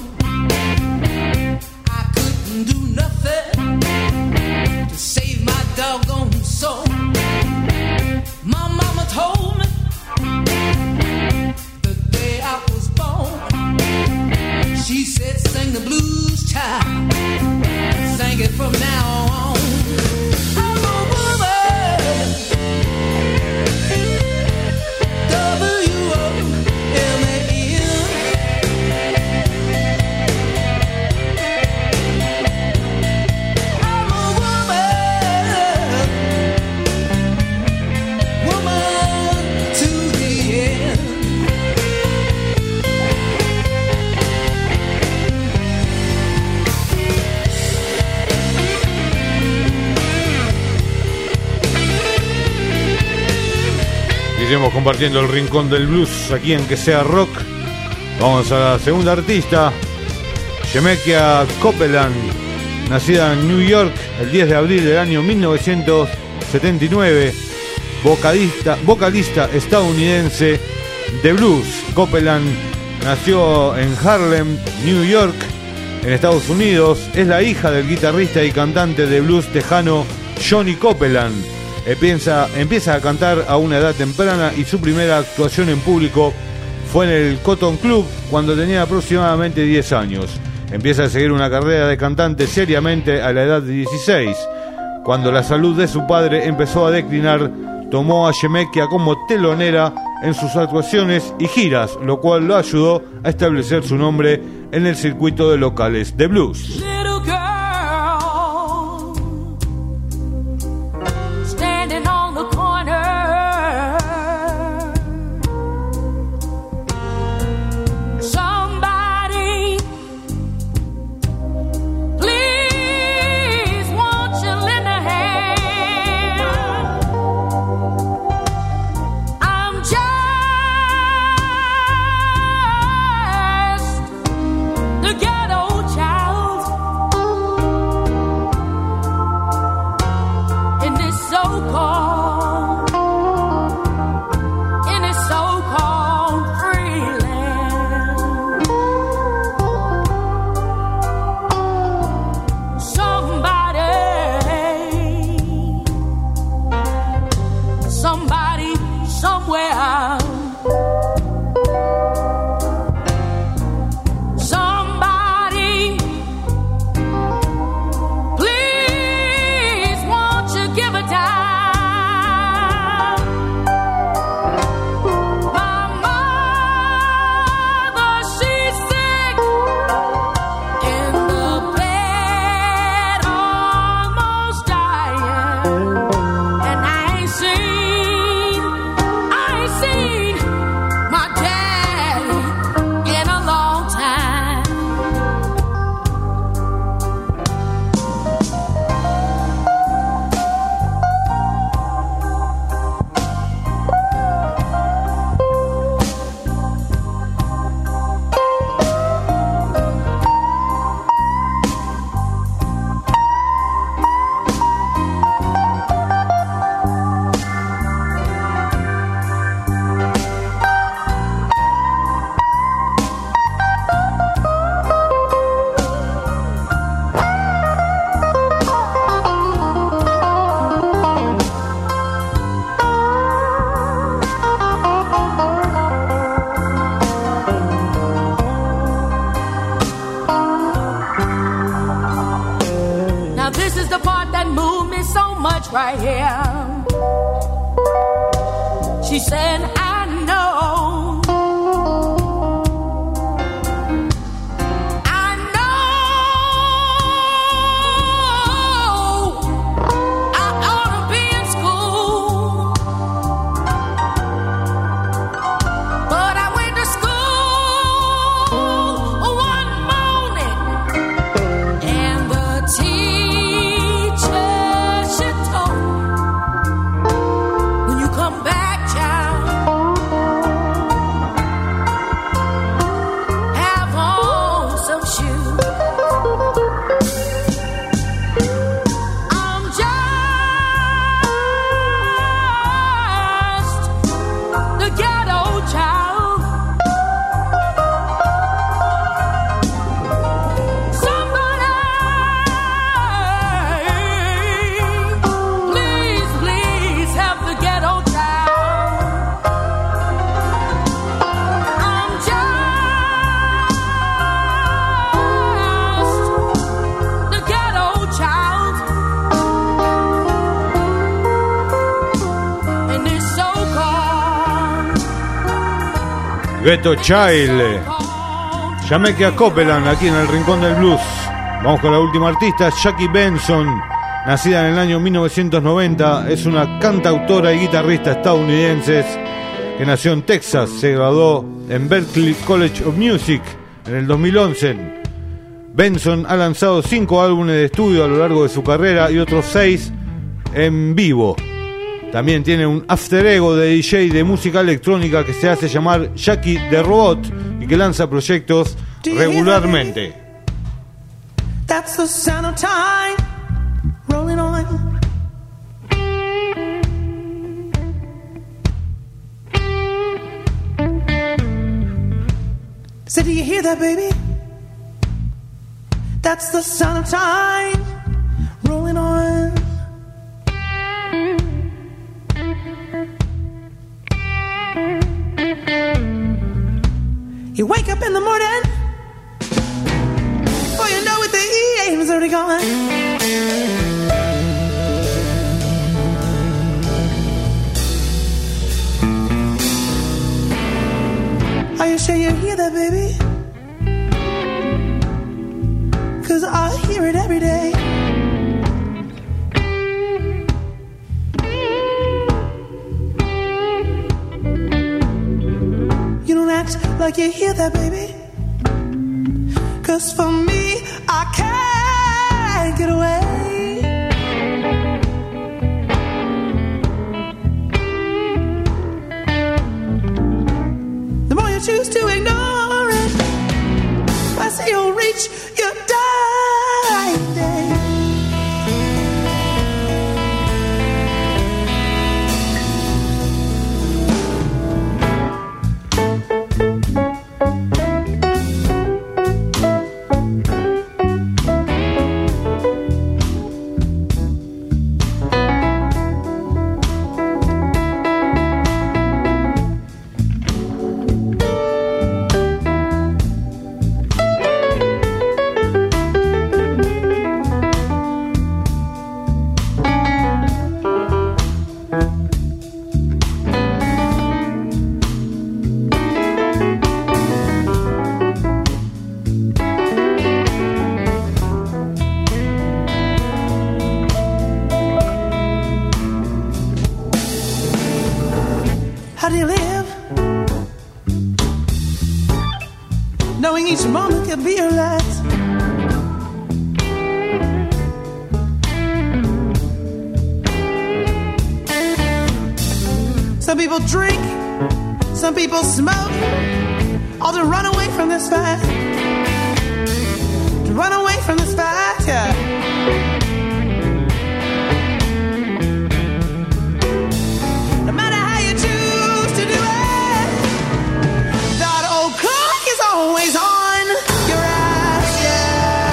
I couldn't do nothing to save my doggone soul. My mama told me the day I was born, she said, sing the blues, child, sing it from now on. I'm a woman, Seguiremos compartiendo el rincón del blues aquí en Que Sea Rock. Vamos a la segunda artista, Shemekia Copeland, nacida en New York el 10 de abril del año 1979, vocalista estadounidense de blues. Copeland nació en Harlem, New York, en Estados Unidos. Es la hija del guitarrista y cantante de blues tejano Johnny Copeland. Empieza a cantar a una edad temprana y su primera actuación en público fue en el Cotton Club cuando tenía aproximadamente 10 años. Empieza a seguir una carrera de cantante seriamente a la edad de 16. Cuando la salud de su padre empezó a declinar, tomó a Shemekia como telonera en sus actuaciones y giras, lo cual lo ayudó a establecer su nombre en el circuito de locales de blues. Little girl, standing on the corner, somebody, please won't you lend a hand? I'm just the ghetto child in this so-called free land. Somebody, somewhere, somebody, please won't you give a dime? My mother, she's sick in the bed, almost dying, and I ain't seen my daddy in a long time. Now this is the part that moved me so much right here. She said, I know, I ought to be in school, but I went to school one morning, and the teacher, she told me, when you come back, child, have on some shoes. I'm just the ghetto child. Somebody, please help the ghetto child. I'm just the ghetto child, and it's so-called Ghetto Child, Shemekia Copeland, aquí en el Rincón del Blues. Vamos con la última artista, Jackie Benson, nacida en el año 1990, es una cantautora y guitarrista estadounidense que nació en Texas, se graduó en Berklee College of Music en el 2011. Benson ha lanzado 5 álbumes de estudio a lo largo de su carrera y otros 6 en vivo. También tiene un after ego de DJ de música electrónica que se hace llamar Jackie the Robot y que lanza proyectos regularmente. That's the sound of time rolling on. So do you hear that, baby? That's the sound of time rolling on. You wake up in the morning, before you know it, the EM's already gone. Are you sure you hear that, baby? 'Cause I hear it every day. You don't act like you hear that, baby. 'Cause for me, I can't get away. The more you choose to ignore it, faster you'll reach your dying day. How do you live? Knowing each moment could be your last. Some people drink, some people smoke, all to run away from this fact. To run away from this fact, yeah. No matter how you choose to do it, that old clock is always on your ass, yeah.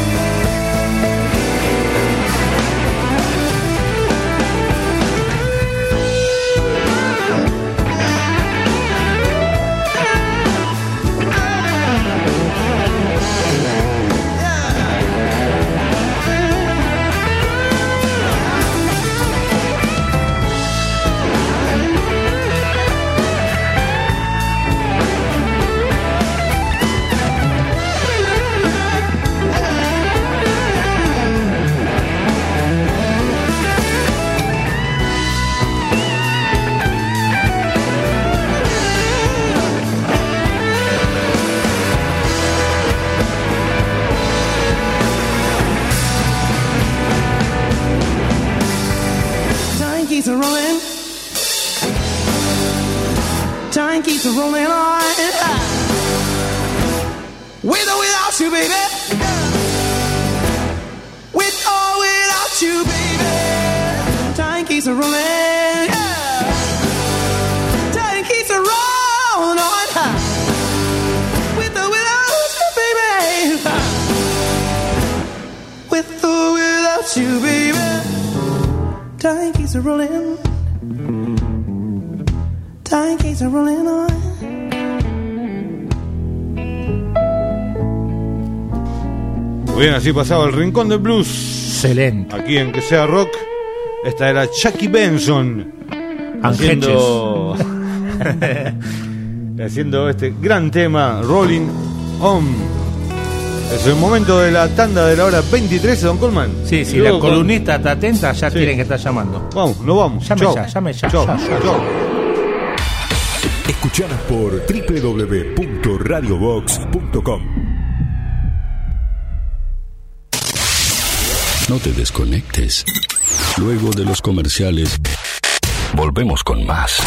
Time keeps a rolling. Time keeps a rolling on. With or without you, baby. With or without you, baby. Time keeps a rolling. Time keeps a rolling on. With or without you, baby. With or without you, baby. Time keeps a rolling. Time keeps a rolling on. Muy bien, así pasaba el Rincón del Blues. Excelente. Aquí en Que Sea Rock. Esta era Jackie Benson. Haciendo este gran tema, Rolling On. Es el momento de la tanda de la hora 23, don Colman. Sí, sí, la columnista está atenta, ya tienen que estar llamando. Vamos, nos vamos. Llame Chau. ya, llame ya. Chau, ya, ya. chau. Escuchanos por www.radiobox.com. No te desconectes. Luego de los comerciales, volvemos con más.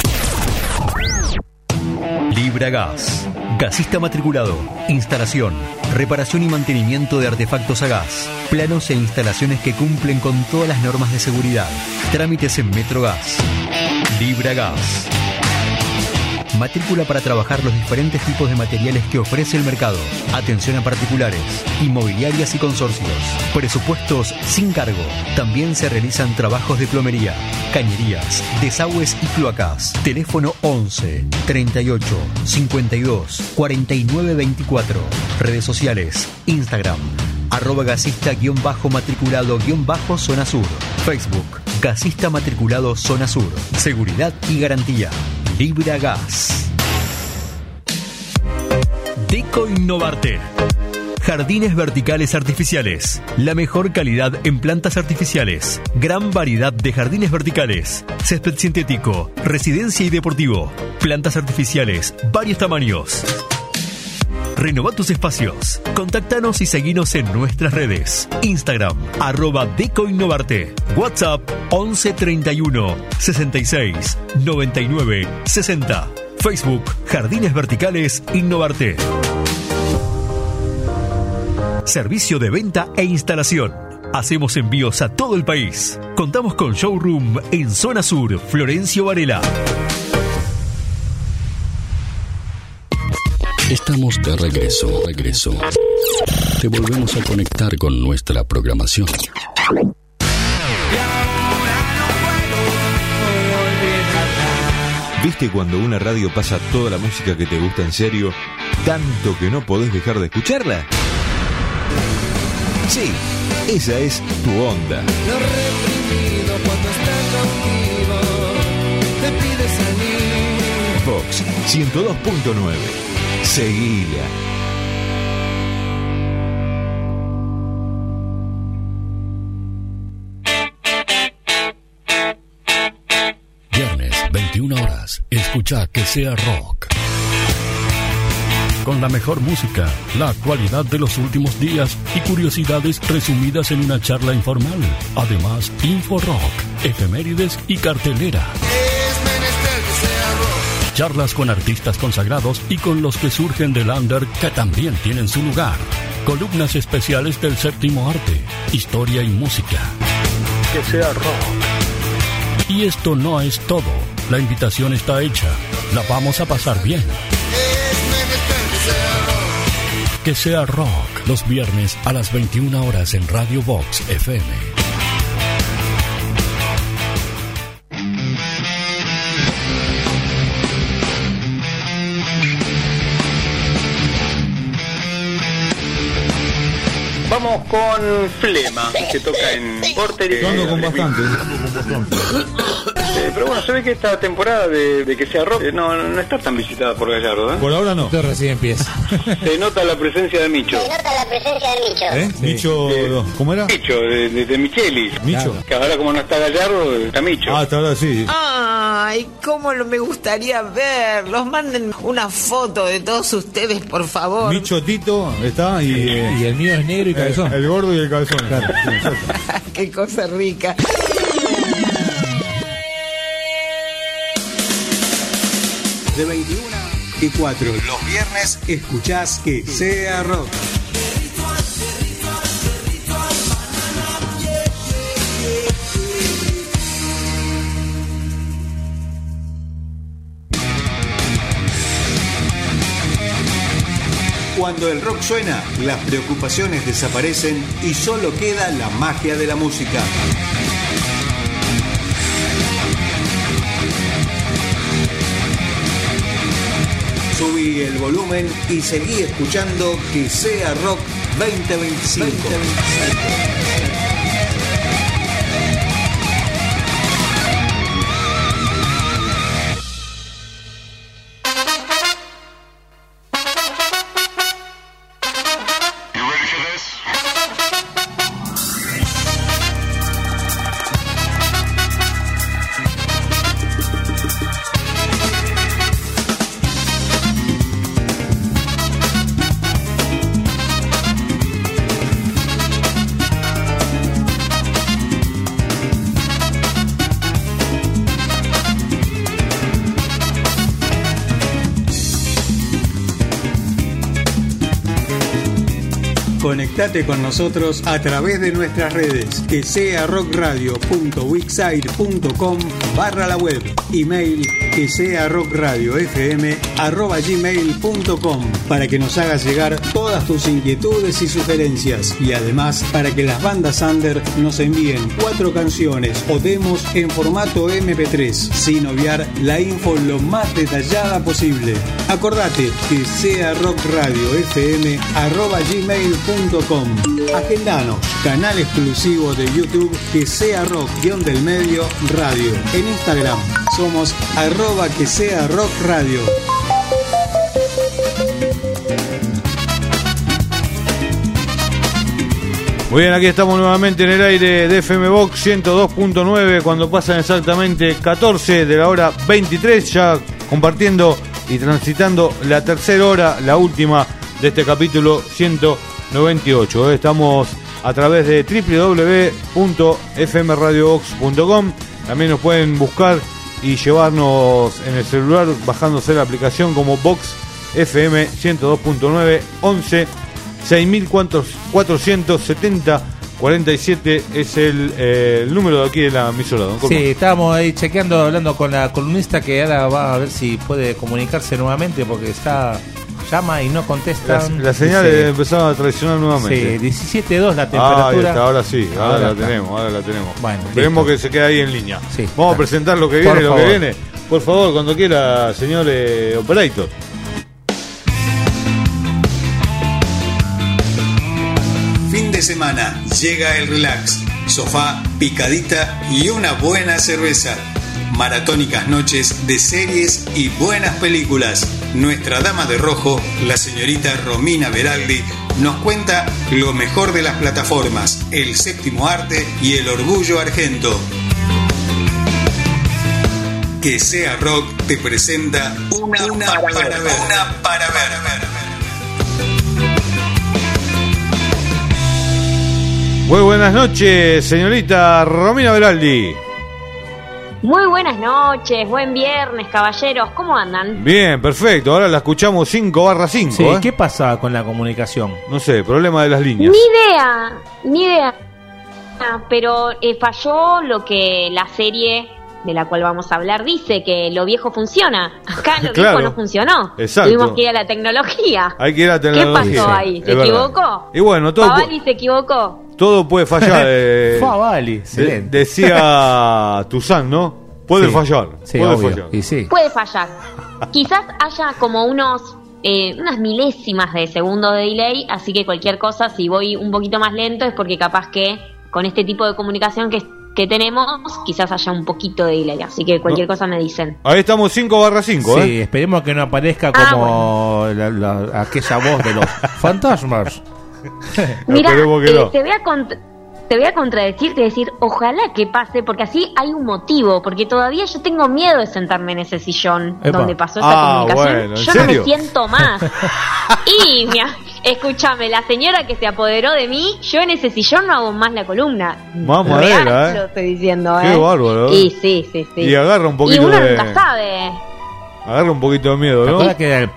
Libragas. Gasista matriculado. Instalación, reparación y mantenimiento de artefactos a gas. Planos e instalaciones que cumplen con todas las normas de seguridad. Trámites en Metrogas. Libragas. Matrícula para trabajar los diferentes tipos de materiales que ofrece el mercado. Atención a particulares, inmobiliarias y consorcios. Presupuestos sin cargo. También se realizan trabajos de plomería, cañerías, desagües y cloacas. Teléfono 11 38 52 49 24. Redes sociales, Instagram, @gasista_matriculado_zona sur. Facebook, Gasista Matriculado Zona Sur. Seguridad y garantía. Libra Gas. Deco Innovarte. Jardines verticales artificiales. La mejor calidad en plantas artificiales. Gran variedad de jardines verticales. Césped sintético, residencia y deportivo. Plantas artificiales, varios tamaños. Renova tus espacios. Contáctanos y seguinos en nuestras redes. Instagram, @decoinnovarte. WhatsApp, 11 31 66 99 60. Facebook, Jardines Verticales Innovarte. Servicio de venta e instalación. Hacemos envíos a todo el país. Contamos con showroom en Zona Sur, Florencio Varela. Estamos de regreso. Te volvemos a conectar con nuestra programación. ¿Viste cuando una radio pasa toda la música que te gusta en serio, tanto que no podés dejar de escucharla? Sí, esa es tu onda. Lo reprimido cuando estás contigo, te pide salir. Vox 102.9. Seguila. Viernes, 21 horas. Escucha Que Sea Rock. Con la mejor música, la actualidad de los últimos días y curiosidades resumidas en una charla informal. Además, Info Rock, efemérides y cartelera. Charlas con artistas consagrados y con los que surgen del under que también tienen su lugar. Columnas especiales del séptimo arte, historia y música. Que sea rock. Y esto no es todo. La invitación está hecha. La vamos a pasar bien. Que sea rock. Los viernes a las 21 horas en Radio Vox FM. Vamos con Flema, que toca en Porter. Yo ando con bastante. Pero bueno, se ve que esta temporada de Que Sea Rock no está tan visitada por Gallardo, ¿eh? Por ahora no. Esto recién empieza. Se nota la presencia de Micho. Micho, ¿cómo era? Micho, de Michelis. Micho. Claro. Que ahora como no está Gallardo, está Micho. Ah, hasta ahora sí. Ay, cómo me gustaría verlos. Manden una foto de todos ustedes, por favor. Micho Tito está y el mío es negro y cabezón. El gordo y el cabezón. Claro. Qué cosa rica. De 21 y 4. Los viernes escuchás Que Sea Rock. Cuando el rock suena, las preocupaciones desaparecen y solo queda la magia de la música. Subí el volumen y seguí escuchando Que Sea Rock 2025. Conectate con nosotros a través de nuestras redes, que sea rockradio.wixsite.com/la web, email que sea rockradiofm@gmail.com para que nos hagas llegar todas tus inquietudes y sugerencias, y además para que las bandas under nos envíen 4 canciones o demos en formato MP3, sin obviar la info lo más detallada posible. Acordate que sea rockradiofm@gmail.com. Agendanos, canal exclusivo de YouTube que sea rock_del_medio radio. En Instagram somos @que sea rock radio. Muy bien, aquí estamos nuevamente en el aire de FM Box 102.9 cuando pasan exactamente 14 de la hora 23, ya compartiendo y transitando la tercera hora, la última de este capítulo 198. Estamos a través de www.fmradiobox.com. También nos pueden buscar y llevarnos en el celular bajándose la aplicación como Box FM 102.9 11 6470 47 es el número de aquí de la emisora. Don Corma. Sí, estábamos ahí chequeando, hablando con la columnista que ahora va a ver si puede comunicarse nuevamente porque llama y no contesta. La señal empezaba a traicionar nuevamente. Sí, 17.2 la temperatura. Ahora sí, ahora la tenemos. Bueno, esperemos que se quede ahí en línea. Sí, vamos a presentar lo que viene, Por favor, cuando quiera, señor operator. Fin de semana, llega el relax, sofá, picadita y una buena cerveza. Maratónicas noches de series y buenas películas. Nuestra dama de rojo, la señorita Romina Beraldi, nos cuenta lo mejor de las plataformas, el séptimo arte y el orgullo argento. Que sea rock te presenta una para ver. Muy buenas noches, señorita Romina Beraldi. Muy buenas noches, buen viernes, caballeros, ¿cómo andan? Bien, perfecto, ahora la escuchamos 5/5. Sí, ¿qué pasa con la comunicación? No sé, problema de las líneas. Ni idea. Pero falló lo que la serie de la cual vamos a hablar dice, que lo viejo funciona. Acá lo viejo no funcionó. Exacto. Tuvimos que ir a la tecnología. Hay que ir a la tecnología. ¿Qué pasó ahí? ¿Se equivocó? Y bueno, Favali se equivocó. Todo puede fallar. Favali, excelente. Decía Tuzán, ¿no? Puede fallar. Sí, puede obvio. fallar. Y sí. Puede fallar. Quizás haya como unas milésimas de segundo de delay, así que cualquier cosa, si voy un poquito más lento, es porque capaz que con este tipo de comunicación que tenemos, quizás haya un poquito de delay, así que cualquier cosa me dicen. Ahí estamos 5/5, Sí, esperemos que no aparezca como aquella voz de los fantasmas. Mira, te voy a contradecir, te voy a decir, ojalá que pase, porque así hay un motivo, porque todavía yo tengo miedo de sentarme en ese sillón donde pasó esa comunicación. Bueno, yo no me siento más. Y escúchame, la señora que se apoderó de mí, yo en ese sillón no hago más la columna. Mamadera, lo estoy diciendo, Qué bárbaro. Y sí. Y agarra un poquito y uno nunca sabe. Agarra un poquito de miedo, ¿no?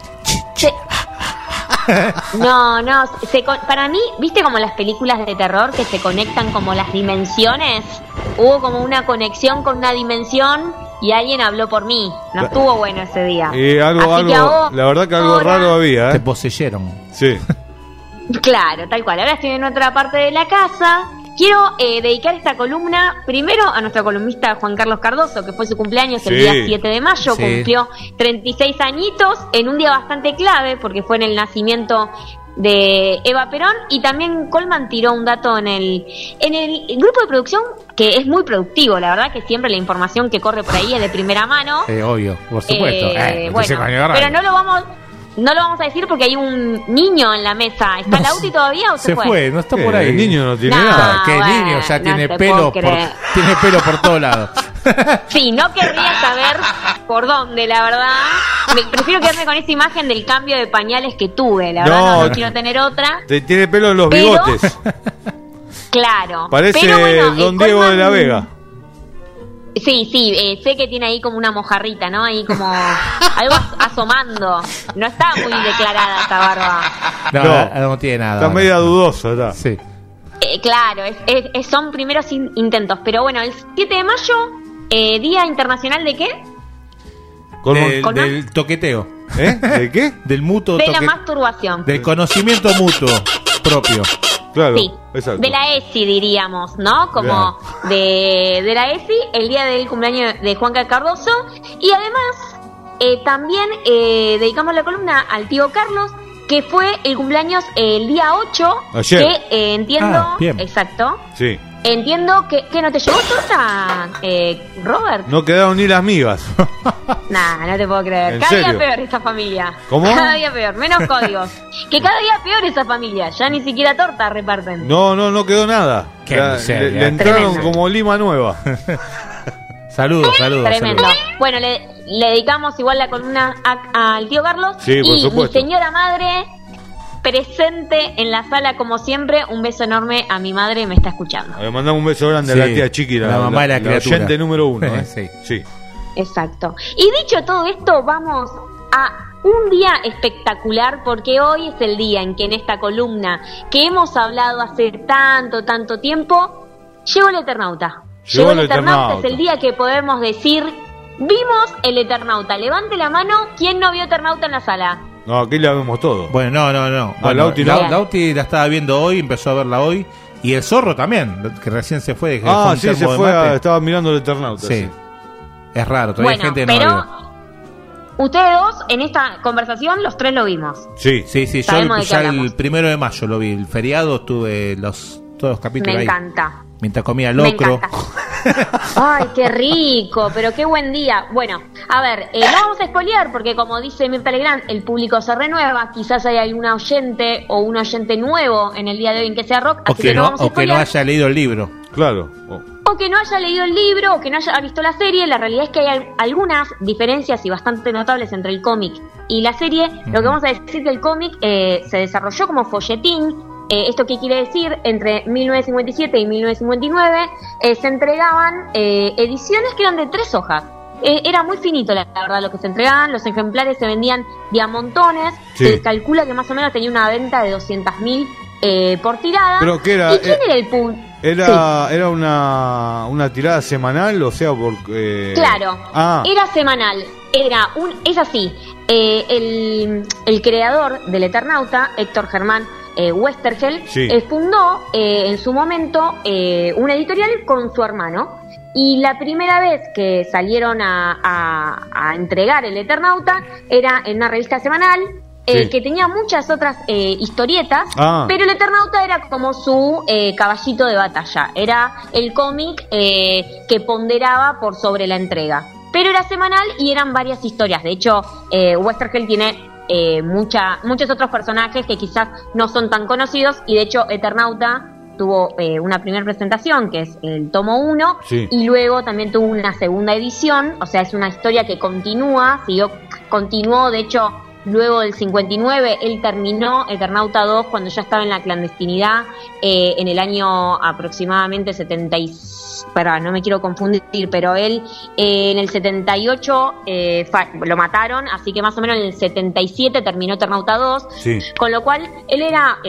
No, para mí, ¿viste como las películas de terror que se conectan como las dimensiones? Hubo como una conexión con una dimensión y alguien habló por mí. No estuvo bueno ese día. La verdad que algo raro había, Te poseyeron. Sí. Claro, tal cual. Ahora estoy en otra parte de la casa. Quiero dedicar esta columna primero a nuestro columnista Juan Carlos Cardoso, que fue su cumpleaños el día 7 de mayo, cumplió 36 añitos en un día bastante clave porque fue en el nacimiento de Eva Perón, y también Colman tiró un dato en el grupo de producción que es muy productivo, la verdad que siempre la información que corre por ahí es de primera mano. Obvio, por supuesto. Bueno, pero no lo vamos a decir porque hay un niño en la mesa. ¿Está Lauti todavía o se fue? Se fue, no está por ahí. El niño no tiene nada. Que el niño ya tiene pelo por todos lados. Sí, no querría saber por dónde, la verdad. Prefiero quedarme con esta imagen del cambio de pañales que tuve. La verdad no quiero tener otra. Tiene pelo en los bigotes. Claro. Parece Don Diego de la Vega. Sí, sé que tiene ahí como una mojarrita, ¿no? Ahí como algo asomando. No está muy declarada esa barba. No tiene nada. Está media dudosa, ¿verdad? Sí. Claro, son primeros intentos. Pero bueno, el 7 de mayo, Día Internacional ¿de qué? Del toqueteo. ¿De qué? Del mutuo De la masturbación. Del conocimiento mutuo propio. Claro, Sí, exacto. de la ESI diríamos, ¿no? Como de la ESI, el día del cumpleaños de Juan Cardoso. Y además, también dedicamos la columna al tío Carlos, que fue el cumpleaños el día 8. Ayer. Que entiendo, bien. exacto. Sí. Entiendo que no te llegó torta, Robert. No quedaron ni las migas. Nah, no te puedo creer. ¿En Cada serio? día peor esta familia. ¿Cómo? Cada día peor, menos códigos. Que cada día peor esa familia. Ya ni siquiera torta reparten. No quedó nada. Qué Le miseria. le entraron Tremendo. como lima nueva. Saludos. Tremendo. Bueno, le dedicamos igual la columna al tío Carlos. Sí, por y supuesto. mi señora madre, presente en la sala como siempre. Un beso enorme a mi madre, me está escuchando. Le mandamos un beso grande Sí, a la tía Chiqui, la mamá de la criatura. oyente número 1. Sí. Exacto. Y dicho todo esto, vamos a un día espectacular, porque hoy es el día en que en esta columna que hemos hablado hace tanto tiempo, llegó el Eternauta. Llegó el Eternauta. Es el día que podemos decir, vimos el Eternauta. Levante la mano, ¿quién no vio Eternauta en la sala? No, aquí la vemos todo. Bueno, no. Bueno, Lauti no. Lauti la estaba viendo hoy, empezó a verla hoy. Y el zorro también, que recién se fue. Sí, se fue, estaba mirando el Eternauta. Sí. Es raro, todavía hay Bueno, gente que no pero la vio. ustedes dos, en esta conversación, los tres lo vimos. Sí. Yo Sabemos de qué ya hablamos. el 1 de mayo lo vi. El feriado tuve todos los capítulos Me ahí. encanta. Mientras comía Me locro. encanta. Ay, qué rico, pero qué buen día. Bueno, a ver, no vamos a spoilear porque como dice Mirta Legrand, el público se renueva. Quizás hay alguna oyente o un oyente nuevo en el día de hoy en que sea rock, O así que, no no, vamos a o que no spoilear. haya leído el libro. Claro. O que no haya leído el libro, o que no haya visto la serie. La realidad es que hay algunas diferencias y bastante notables entre el cómic y la serie. Lo que vamos a decir que el cómic se desarrolló como folletín. ¿Esto qué quiere decir? Entre 1957 y 1959 se entregaban ediciones que eran de 3 hojas. Era muy finito, la verdad, lo que se entregaban. Los ejemplares se vendían de a montones. Sí. Se calcula que más o menos tenía una venta de 200.000 por tirada. ¿Pero qué era? ¿Y quién era el público? Era una tirada semanal, o sea, por... Claro, Ah, era semanal. Es así. El creador del Eternauta, Héctor Germán Westergel, Sí. fundó en su momento una editorial con su hermano. Y la primera vez que salieron a entregar el Eternauta era en una revista semanal. Sí. Que tenía muchas otras historietas, Ah. pero el Eternauta era como su caballito de batalla. Era el cómic que ponderaba por sobre la entrega. Pero era semanal y eran varias historias. De hecho, Westergel tiene muchos otros personajes que quizás no son tan conocidos. Y de hecho, Eternauta tuvo una primera presentación, que es el tomo 1, Sí. y luego también tuvo una segunda edición. O sea, es una historia que continuó, de hecho... Luego del 59, él terminó Eternauta 2 cuando ya estaba en la clandestinidad, en el año aproximadamente 70 no me quiero confundir, pero él en el 78 lo mataron, así que más o menos en el 77 terminó Eternauta 2, Sí. con lo cual él era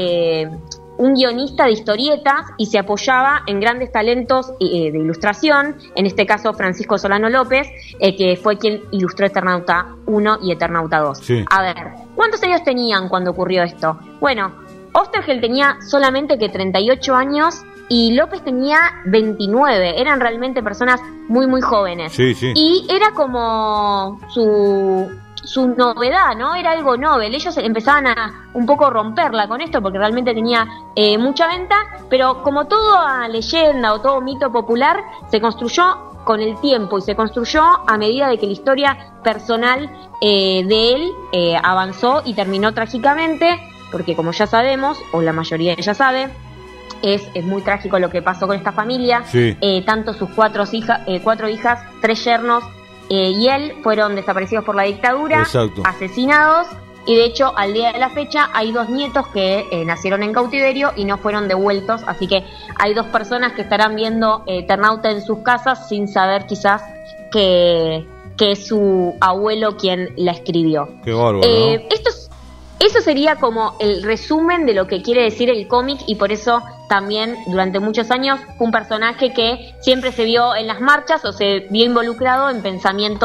un guionista de historietas y se apoyaba en grandes talentos de ilustración, en este caso Francisco Solano López, que fue quien ilustró Eternauta 1 y Eternauta 2. Sí. A ver, ¿cuántos años tenían cuando ocurrió esto? Bueno, Ostergel tenía solamente que 38 años y López tenía 29, eran realmente personas muy jóvenes. Sí. Y era como su novedad, ¿no? Era algo novel. Ellos empezaban a un poco romperla con esto porque realmente tenía mucha venta, pero como toda leyenda o todo mito popular, se construyó con el tiempo y se construyó a medida de que la historia personal de él avanzó y terminó trágicamente, porque como ya sabemos, o la mayoría ya sabe, es muy trágico lo que pasó con esta familia. Sí. Tanto sus 4 hijas, 3 yernos y él fueron desaparecidos por la dictadura, Exacto. asesinados, y de hecho al día de la fecha hay 2 nietos que nacieron en cautiverio y no fueron devueltos, así que hay 2 personas que estarán viendo Eternauta en sus casas sin saber quizás que es su abuelo quien la escribió. Qué bárbaro, ¿no? Eso sería como el resumen de lo que quiere decir el cómic, y por eso también durante muchos años fue un personaje que siempre se vio en las marchas o se vio involucrado en pensamientos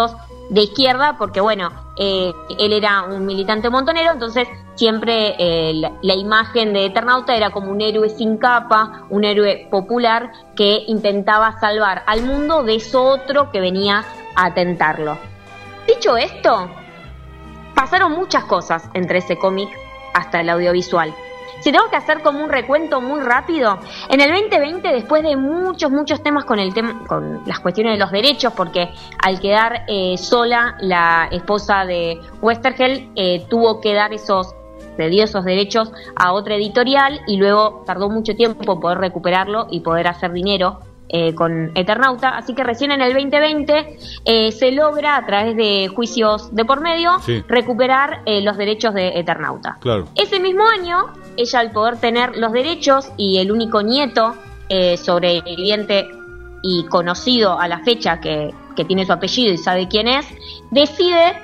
de izquierda, porque bueno, él era un militante montonero, entonces siempre la imagen de Eternauta era como un héroe sin capa, un héroe popular que intentaba salvar al mundo de eso otro que venía a tentarlo. Dicho esto, pasaron muchas cosas entre ese cómic hasta el audiovisual. Si tengo que hacer como un recuento muy rápido, en el 2020, después de muchos temas con las cuestiones de los derechos, porque al quedar sola la esposa de Westergel, tuvo que dar cedió esos derechos a otra editorial y luego tardó mucho tiempo poder recuperarlo y poder hacer dinero con Eternauta, así que recién en el 2020 se logra a través de juicios de por medio recuperar los derechos de Eternauta. Claro. Ese mismo año, ella al poder tener los derechos y el único nieto sobreviviente y conocido a la fecha que tiene su apellido y sabe quién es, decide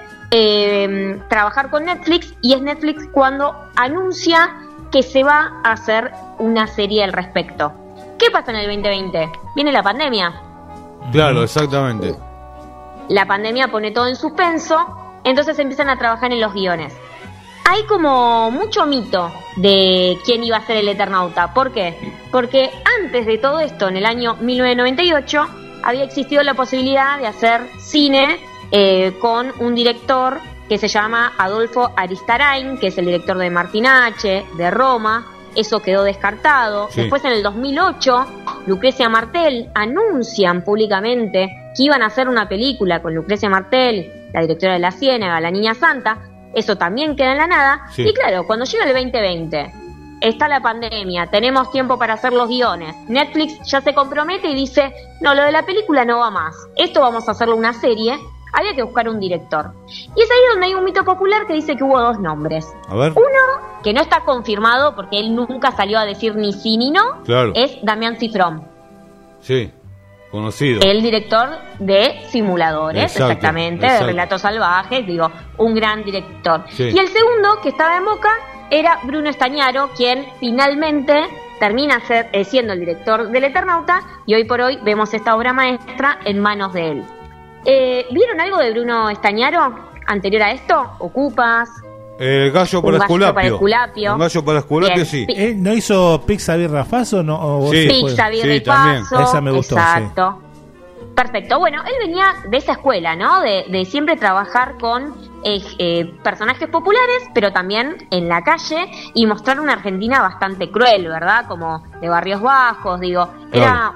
trabajar con Netflix, y es Netflix cuando anuncia que se va a hacer una serie al respecto. ¿Qué pasa en el 2020? Viene la pandemia. Claro, exactamente. La pandemia pone todo en suspenso, entonces empiezan a trabajar en los guiones. Hay como mucho mito de quién iba a ser el Eternauta. ¿Por qué? Porque antes de todo esto, en el año 1998, había existido la posibilidad de hacer cine con un director que se llama Adolfo Aristarain, que es el director de Martin H., de Roma. Eso quedó descartado. Sí. Después, en el 2008, Lucrecia Martel anuncian públicamente que iban a hacer una película con Lucrecia Martel, la directora de La Ciénaga, La Niña Santa. Eso también queda en la nada. Sí. Y claro, cuando llega el 2020, está la pandemia, tenemos tiempo para hacer los guiones. Netflix ya se compromete y dice, no, lo de la película no va más. Esto vamos a hacerlo una serie. Había que buscar un director. Y es ahí donde hay un mito popular que dice que hubo dos nombres. A ver. Uno, que no está confirmado porque él nunca salió a decir ni sí ni no, claro, es Damián Cifrón. Sí, conocido. El director de Simuladores, exactamente, de Relatos Salvajes, digo, un gran director. Sí. Y el segundo, que estaba en boca, era Bruno Estañaro, quien finalmente termina siendo el director del Eternauta, y hoy por hoy vemos esta obra maestra en manos de él. ¿Vieron algo de Bruno Estañaro anterior a esto? ¿Ocupas? El gallo para Esculapio. Un gallo para Esculapio, sí. ¿No hizo Pizza Birra Faso? No, sí, Pizza Birra Faso. Esa me gustó. Exacto. Sí. Perfecto. Bueno, él venía de esa escuela, ¿no? De siempre trabajar con personajes populares, pero también en la calle, y mostrar una Argentina bastante cruel, ¿verdad? Como de barrios bajos, digo. Era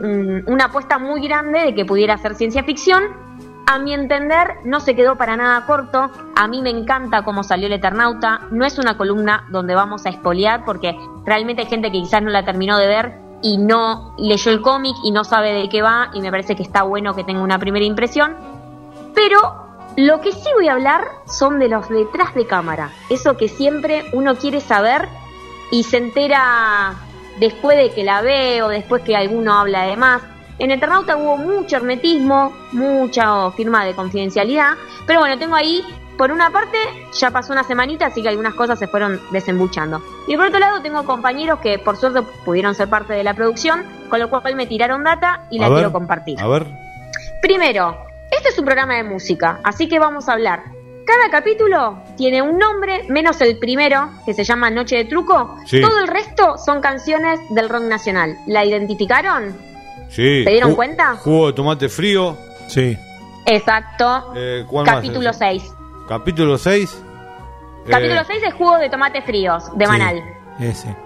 una apuesta muy grande de que pudiera hacer ciencia ficción. A mi entender, no se quedó para nada corto. A mí me encanta cómo salió el Eternauta. No es una columna donde vamos a espolear, porque realmente hay gente que quizás no la terminó de ver y no leyó el cómic y no sabe de qué va, y me parece que está bueno que tenga una primera impresión. Pero lo que sí voy a hablar son de los detrás de cámara. Eso que siempre uno quiere saber y se entera después de que la ve o después que alguno habla de más. En Eternauta hubo mucho hermetismo, mucha firma de confidencialidad, pero bueno, tengo ahí, por una parte, ya pasó una semanita, así que algunas cosas se fueron desembuchando. Y por otro lado, tengo compañeros que por suerte pudieron ser parte de la producción, con lo cual me tiraron data y la quiero compartir. A ver. Primero, este es un programa de música, así que vamos a hablar. Cada capítulo tiene un nombre, menos el primero, que se llama Noche de Truco. Sí. Todo el resto son canciones del rock nacional. ¿La identificaron? Sí. ¿Se dieron cuenta? Jugo de tomate frío. Sí. Exacto. Capítulo 6. Capítulo 6. Capítulo 6 es Jugo de tomate fríos, de Manal. Ese.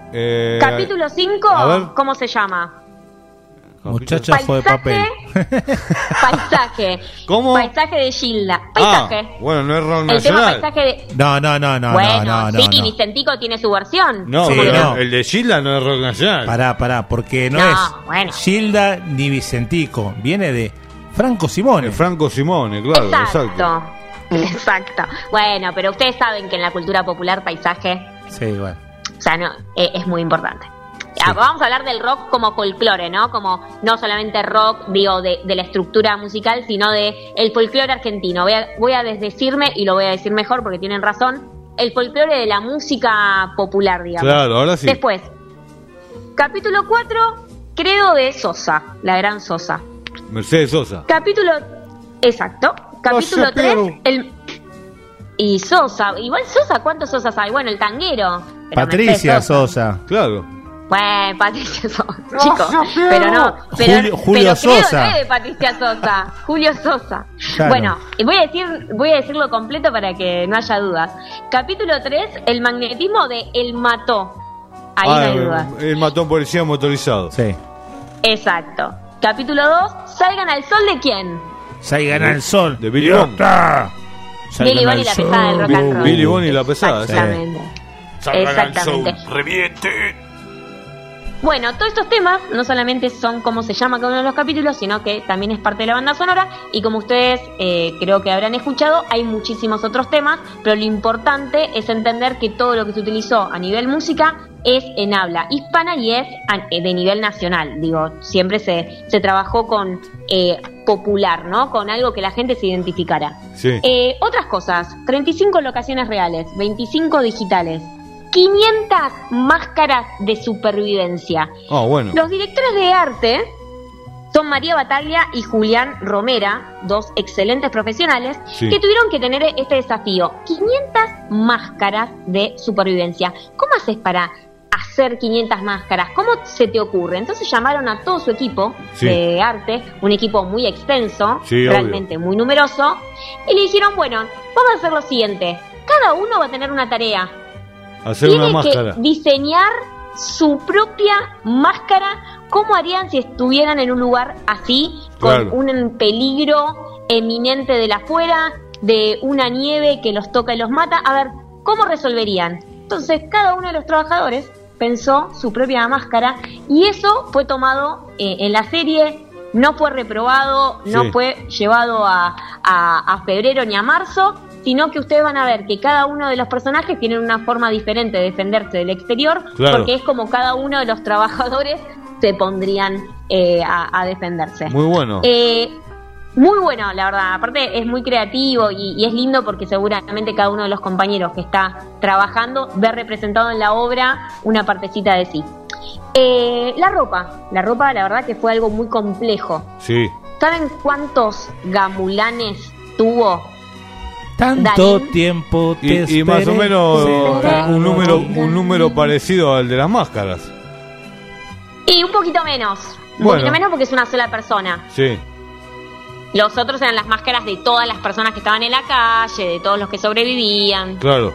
Capítulo 5, ¿cómo se llama? Muchachafo de papel. Paisaje. ¿Cómo? Paisaje de Gilda. Paisaje. Bueno, no es rock el nacional. Tema paisaje de... No. Bueno, sí, Vicentico tiene su versión. No, sí, no, el de Gilda no es rock nacional. Pará, porque no es Gilda ni Vicentico. Viene de Franco Simone. Franco Simone, claro, Exacto. Bueno, pero ustedes saben que en la cultura popular paisaje... Sí, bueno. O sea, no, es muy importante. Sí. Vamos a hablar del rock como folclore, ¿no? Como no solamente rock, digo, de la estructura musical, sino de el folclore argentino. Voy a desdecirme y lo voy a decir mejor porque tienen razón. El folclore de la música popular, digamos. Claro, ahora sí. Después, capítulo 4, Credo de Sosa, la gran Sosa. Mercedes Sosa. Exacto. Capítulo 3, y Sosa. Igual Sosa, ¿cuántos Sosas hay? Bueno, el tanguero. Patricia Sosa. Claro. Bueno, Patricia Sosa, chicos. Pero no. Julio Sosa. Creo que es Patricia Sosa. Julio Sosa. Claro. Bueno, voy a decirlo completo para que no haya dudas. Capítulo 3, el magnetismo de El Mató. Ahí no hay dudas. El matón policía motorizado. Sí. Exacto. Capítulo 2, Salgan al Sol de quién? Salgan al Sol. De Billy Bond. Billy Bond y la pesada del rock and roll. Billy Bond y la pesada. Exactamente. Exactamente. Reviente. Bueno, todos estos temas no solamente son cómo se llama cada uno de los capítulos, sino que también es parte de la banda sonora. Y como ustedes creo que habrán escuchado, hay muchísimos otros temas, pero lo importante es entender que todo lo que se utilizó a nivel música es en habla hispana y es de nivel nacional. Digo, siempre se trabajó con popular, ¿no? Con algo que la gente se identificara. Sí. Otras cosas, 35 locaciones reales, 25 digitales, 500 máscaras de supervivencia. Bueno. Los directores de arte son María Bataglia y Julián Romera, dos excelentes profesionales, Sí. que tuvieron que tener este desafío. 500 máscaras de supervivencia. ¿Cómo haces para hacer 500 máscaras? ¿Cómo se te ocurre? Entonces llamaron a todo su equipo Sí. de arte, un equipo muy extenso, Sí, realmente muy numeroso, y le dijeron, bueno, vamos a hacer lo siguiente. Cada uno va a tener una tarea. Hacer Tiene una máscara. que diseñar su propia máscara. ¿Cómo harían si estuvieran en un lugar así, con Claro. un peligro eminente de la afuera, de una nieve que los toca y los mata? A ver, ¿cómo resolverían? Entonces, cada uno de los trabajadores pensó su propia máscara y eso fue tomado en la serie. No fue reprobado, no Sí. fue llevado a febrero ni a marzo, sino que ustedes van a ver que cada uno de los personajes tienen una forma diferente de defenderse del exterior, Claro. porque es como cada uno de los trabajadores se pondrían a defenderse. Muy bueno. Muy bueno, la verdad. Aparte es muy creativo y es lindo porque seguramente cada uno de los compañeros que está trabajando ve representado en la obra una partecita de sí. La ropa, la verdad que fue algo muy complejo. Sí. ¿Saben cuántos gamulanes tuvo? Tanto Darín? tiempo te Y más o esperé, menos sentado. un número parecido al de las máscaras. Y un poquito menos. Un Bueno. poquito menos porque es una sola persona. Sí. Los otros eran las máscaras de todas las personas que estaban en la calle, de todos los que sobrevivían. Claro.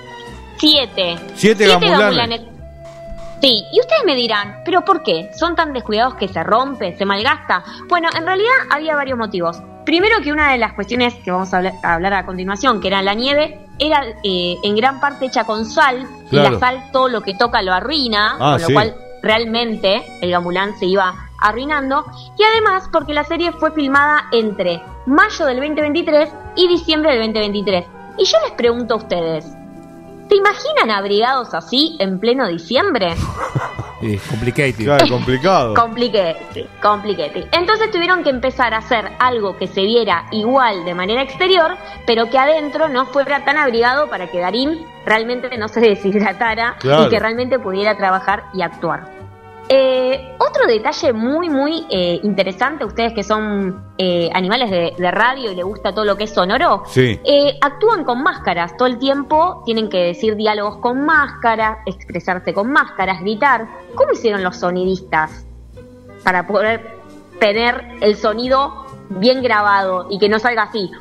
7. Siete gamulanes. Sí, y ustedes me dirán, ¿pero por qué? ¿Son tan descuidados que se rompe, se malgasta? Bueno, en realidad había varios motivos. Primero que una de las cuestiones que vamos a hablar a continuación, que era la nieve, era en gran parte hecha con sal, y Claro. la sal todo lo que toca lo arruina, con lo sí. cual realmente el gamulán se iba arruinando, y además porque la serie fue filmada entre mayo del 2023 y diciembre del 2023. Y yo les pregunto a ustedes, ¿se imaginan abrigados así en pleno diciembre? Complicated. Claro, complicado. Complicated. Entonces tuvieron que empezar a hacer algo que se viera igual de manera exterior, pero que adentro no fuera tan abrigado para que Darín realmente no se deshidratara Claro. y que realmente pudiera trabajar y actuar. Otro detalle muy interesante, ustedes que son animales de radio y les gusta todo lo que es sonoro, Sí. actúan con máscaras todo el tiempo, tienen que decir diálogos con máscaras, expresarse con máscaras, gritar. ¿Cómo hicieron los sonidistas para poder tener el sonido bien grabado y que no salga así?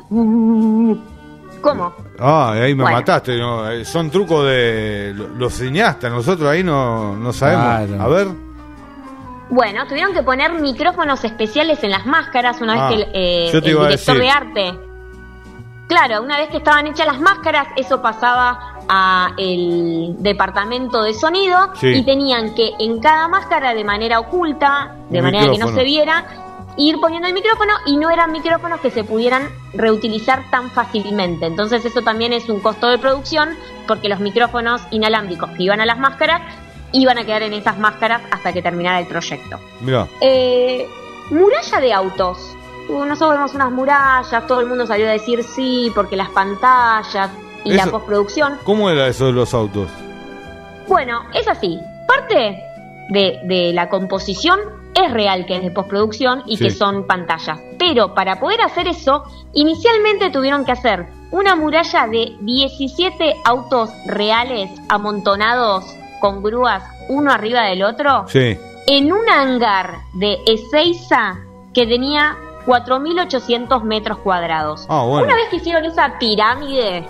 ¿Cómo? Ahí me Bueno. mataste. ¿No? Son trucos de los cineastas. Nosotros ahí no sabemos. Claro. A ver. Bueno, tuvieron que poner micrófonos especiales en las máscaras una vez que yo el te iba a director decir. de arte... Claro, una vez que estaban hechas las máscaras, eso pasaba a el departamento de sonido Sí. y tenían que en cada máscara de manera oculta, de Un manera que no micrófono. se viera, ir poniendo el micrófono, y no eran micrófonos que se pudieran reutilizar tan fácilmente. Entonces eso también es un costo de producción, porque los micrófonos inalámbricos que iban a las máscaras iban a quedar en esas máscaras hasta que terminara el proyecto. Mirá. Muralla de autos. Nosotros vemos unas murallas, todo el mundo salió a decir sí, porque las pantallas y la Eso- postproducción. ¿Cómo era eso de los autos? Bueno, es así. Parte de la composición es real que es de postproducción y que son pantallas. Pero para poder hacer eso, inicialmente tuvieron que hacer una muralla de 17 autos reales amontonados con grúas uno arriba del otro en un hangar de Ezeiza que tenía 4.800 metros cuadrados. Una vez que hicieron esa pirámide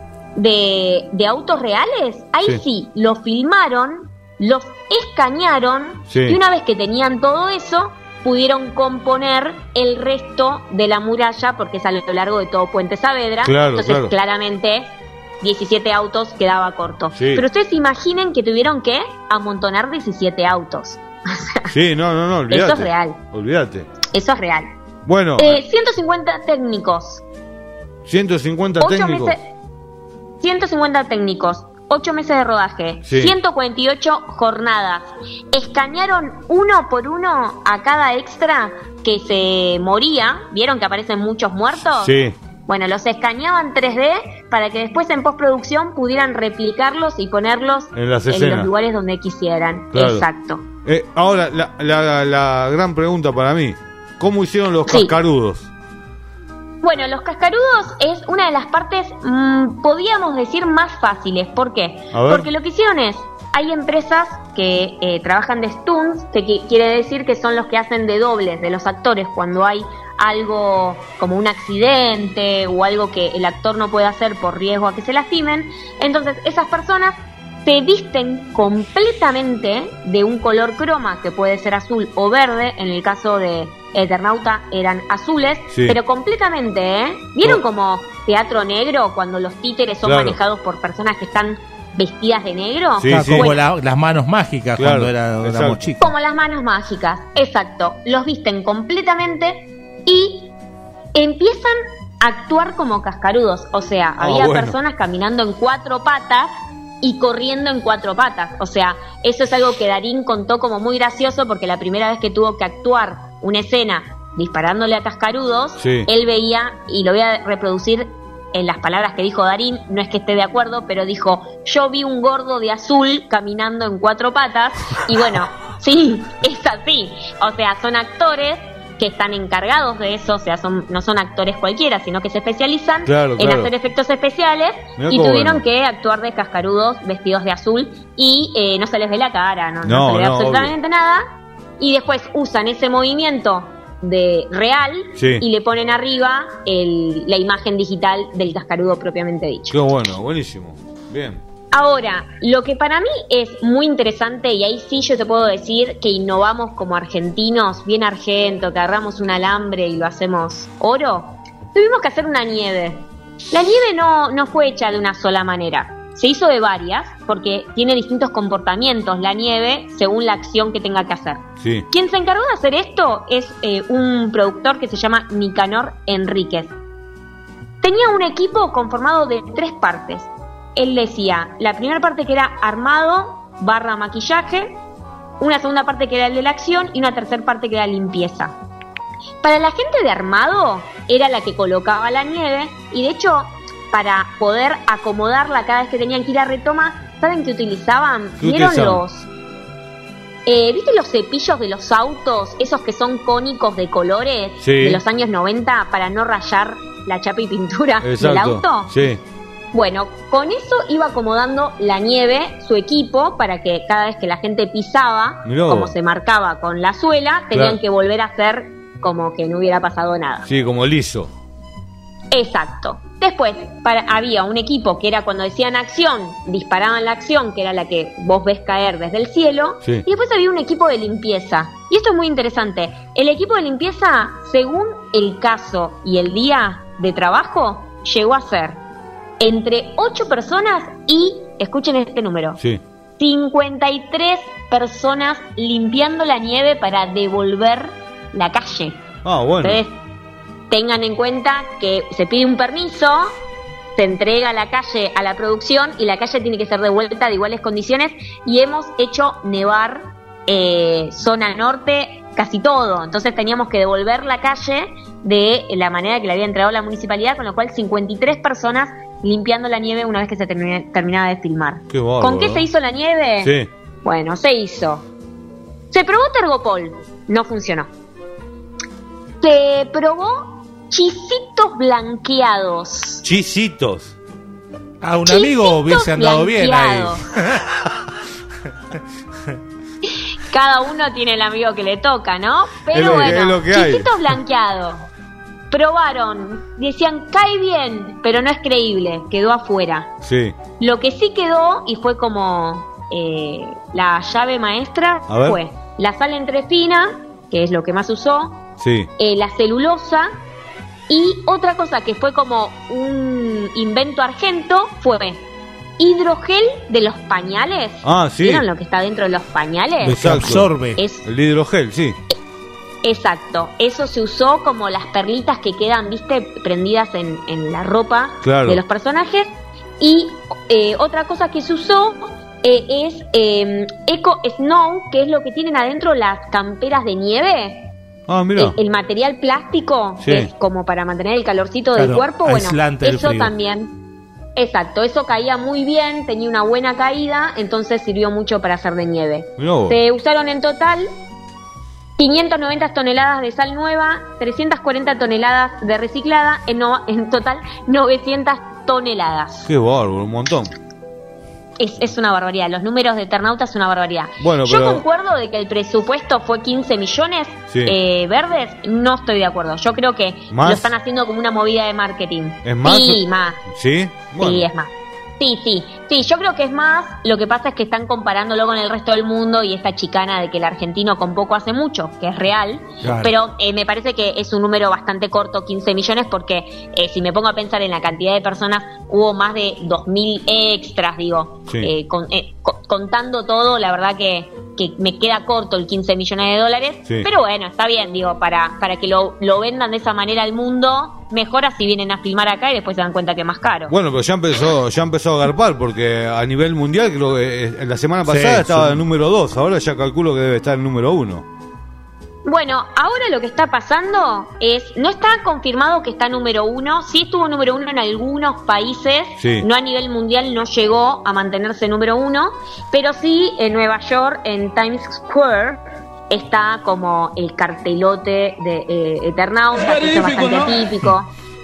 de autos reales, ahí sí, lo filmaron, los escanearon y una vez que tenían todo eso, pudieron componer el resto de la muralla porque es a lo largo de todo Puente Saavedra. Entonces claramente 17 autos quedaba corto. Pero ustedes imaginen que tuvieron que amontonar 17 autos. No, olvídate. Eso es real. Olvídate. Eso es real. Bueno. 150 técnicos. 150 técnicos. 150 técnicos. 8 meses de rodaje, 148 jornadas. Escanearon uno por uno a cada extra que se moría. ¿Vieron que aparecen muchos muertos? Bueno, los escaneaban 3D para que después en postproducción pudieran replicarlos y ponerlos en los lugares donde quisieran. Exacto. Ahora, la gran pregunta para mí, ¿cómo hicieron los cascarudos? Bueno, los cascarudos es una de las partes, podríamos decir, más fáciles. ¿Por qué? Porque lo que hicieron es, hay empresas que trabajan de stunts, que quiere decir que son los que hacen de dobles de los actores cuando hay algo como un accidente o algo que el actor no puede hacer por riesgo a que se lastimen. Entonces esas personas se visten completamente de un color croma, que puede ser azul o verde. En el caso de Eternauta eran azules, pero completamente, ¿Vieron como teatro negro cuando los títeres son manejados por personas que están vestidas de negro? Como las manos mágicas cuando éramos chicos. Como las manos mágicas, exacto. Los visten completamente y empiezan a actuar como cascarudos. O sea, había personas caminando en 4 patas y corriendo en 4 patas. O sea, eso es algo que Darín contó como muy gracioso, porque la primera vez que tuvo que actuar una escena disparándole a cascarudos, él veía, y lo voy a reproducir en las palabras que dijo Darín, no es que esté de acuerdo, pero dijo: yo vi un gordo de azul caminando en 4 patas, y bueno, sí, es así. O sea, son actores que están encargados de eso, o sea, no son actores cualquiera, sino que se especializan en hacer efectos especiales. Mirá, y tuvieron que actuar de cascarudos vestidos de azul y no se les ve la cara, no se les ve absolutamente nada, y después usan ese movimiento de real y le ponen arriba la imagen digital del cascarudo propiamente dicho. Qué bueno, buenísimo, bien. Ahora, lo que para mí es muy interesante, y ahí sí yo te puedo decir que innovamos como argentinos, bien argento, que agarramos un alambre y lo hacemos oro, tuvimos que hacer una nieve. La nieve no fue hecha de una sola manera, se hizo de varias, porque tiene distintos comportamientos la nieve según la acción que tenga que hacer. Quien se encargó de hacer esto es un productor que se llama Nicanor Enríquez. Tenía un equipo conformado de 3 partes. Él decía, la primera parte que era armado / maquillaje, una segunda parte que era el de la acción y una tercera parte que era limpieza. Para la gente de armado era la que colocaba la nieve, y de hecho para poder acomodarla cada vez que tenían que ir a retoma, ¿saben qué utilizaban? ¿Vieron ¿viste los cepillos de los autos? Esos que son cónicos de colores de los años 90 para no rayar la chapa y pintura del auto. Bueno, con eso iba acomodando la nieve su equipo, para que cada vez que la gente pisaba, como se marcaba con la suela, tenían que volver a hacer como que no hubiera pasado nada. Sí, como liso. Exacto. Después había un equipo que era cuando decían acción, disparaban la acción, que era la que vos ves caer desde el cielo. Y después había un equipo de limpieza. Y esto es muy interesante. El equipo de limpieza, según el caso y el día de trabajo, llegó a ser entre 8 personas y, escuchen este número, 53 personas limpiando la nieve para devolver la calle. Entonces, tengan en cuenta que se pide un permiso, se entrega la calle a la producción y la calle tiene que ser devuelta de iguales condiciones, y hemos hecho nevar zona norte casi todo, entonces teníamos que devolver la calle de la manera que le había entregado la municipalidad, con lo cual 53 personas limpiando la nieve una vez que se terminaba de filmar. Qué bárbaro. ¿Con qué se hizo la nieve? Bueno, se probó Tergopol. no funcionó. Se probó chisitos blanqueados. Chisitos. A un amigo hubiese andado bien ahí. Cada uno tiene el amigo que le toca, ¿no? Pero es lo que hay. chisitos blanqueados. Probaron, decían, cae bien, pero no es creíble, quedó afuera. Sí. Lo que sí quedó, y fue como la llave maestra, fue la sal entrefina, que es lo que más usó, sí. La celulosa, y otra cosa que fue como un invento argento fue hidrogel de los pañales. Ah, sí. ¿Vieron lo que está dentro de los pañales? Exacto. Absorbe. El hidrogel, sí. Exacto, eso se usó como las perlitas que quedan, viste, prendidas en la ropa de los personajes. Y otra cosa que se usó es Eco Snow, que es lo que tienen adentro las camperas de nieve. Ah, mira. El material plástico, Sí. que es como para mantener el calorcito del cuerpo, bueno, aislante eso del frío. también. Exacto, eso caía muy bien, tenía una buena caída, entonces sirvió mucho para hacer de nieve. Mirá vos. Se usaron en total 590 toneladas de sal nueva, 340 toneladas de reciclada, en total 900 toneladas. Qué bárbaro, un montón. Es una barbaridad, los números de Eternauta es una barbaridad. Bueno, Yo pero- concuerdo de que el presupuesto fue 15 millones Sí. verdes, no estoy de acuerdo. Yo creo que ¿Más? lo están haciendo como una movida de marketing. ¿Es más? Sí, más. ¿Sí? Bueno. Sí, es más. Sí, yo creo que es más. Lo que pasa es que están comparándolo con el resto del mundo y esta chicana de que el argentino con poco hace mucho, que es real. Claro. Pero me parece que es un número bastante corto, 15 millones, porque si me pongo a pensar en la cantidad de personas, hubo más de 2.000 extras, digo. Sí. Contando todo, la verdad que me queda corto el 15 millones de dólares. Sí. Pero bueno, está bien, digo, para que lo vendan de esa manera al mundo, mejor así vienen a filmar acá y después se dan cuenta que es más caro. Bueno, pero ya empezó a agarpar, porque a nivel mundial, creo que en la semana pasada Sí, estaba sí. el número 2, ahora ya calculo que debe estar el número 1. Bueno, ahora lo que está pasando es, no está confirmado que está número 1, sí estuvo número 1 en algunos países, Sí. no a nivel mundial, no llegó a mantenerse número 1, pero sí en Nueva York, en Times Square, está como el cartelote de Eternauta, que eso es bastante atípico.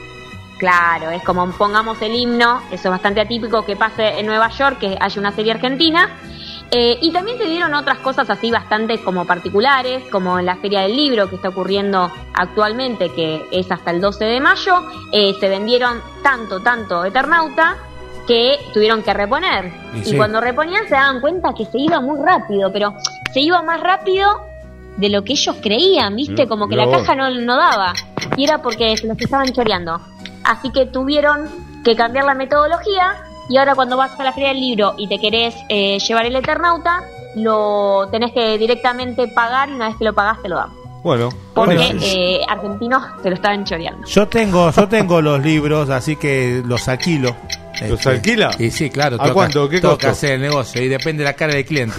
Claro, es como pongamos el himno, eso es bastante atípico que pase en Nueva York, que haya una serie argentina. Y también se dieron otras cosas así bastante como particulares, como en la Feria del Libro que está ocurriendo actualmente, que es hasta el 12 de mayo, se vendieron tanto Eternauta que tuvieron que reponer. Y Y sí. cuando reponían se daban cuenta que se iba muy rápido, pero se iba más rápido de lo que ellos creían, ¿viste? Como que la Mirá vos. caja no daba. Y era porque se los estaban choreando. Así que tuvieron que cambiar la metodología. Y ahora cuando vas a la Feria del Libro y te querés llevar el Eternauta, lo tenés que directamente pagar y una vez que lo pagás te lo dan. Bueno, Porque bueno. argentinos te lo estaban choreando. Yo tengo los libros, así que los alquilo. ¿Los alquila? Y sí, claro. ¿A cuánto? ¿Qué toca costo? hacer el negocio y depende de la cara del cliente.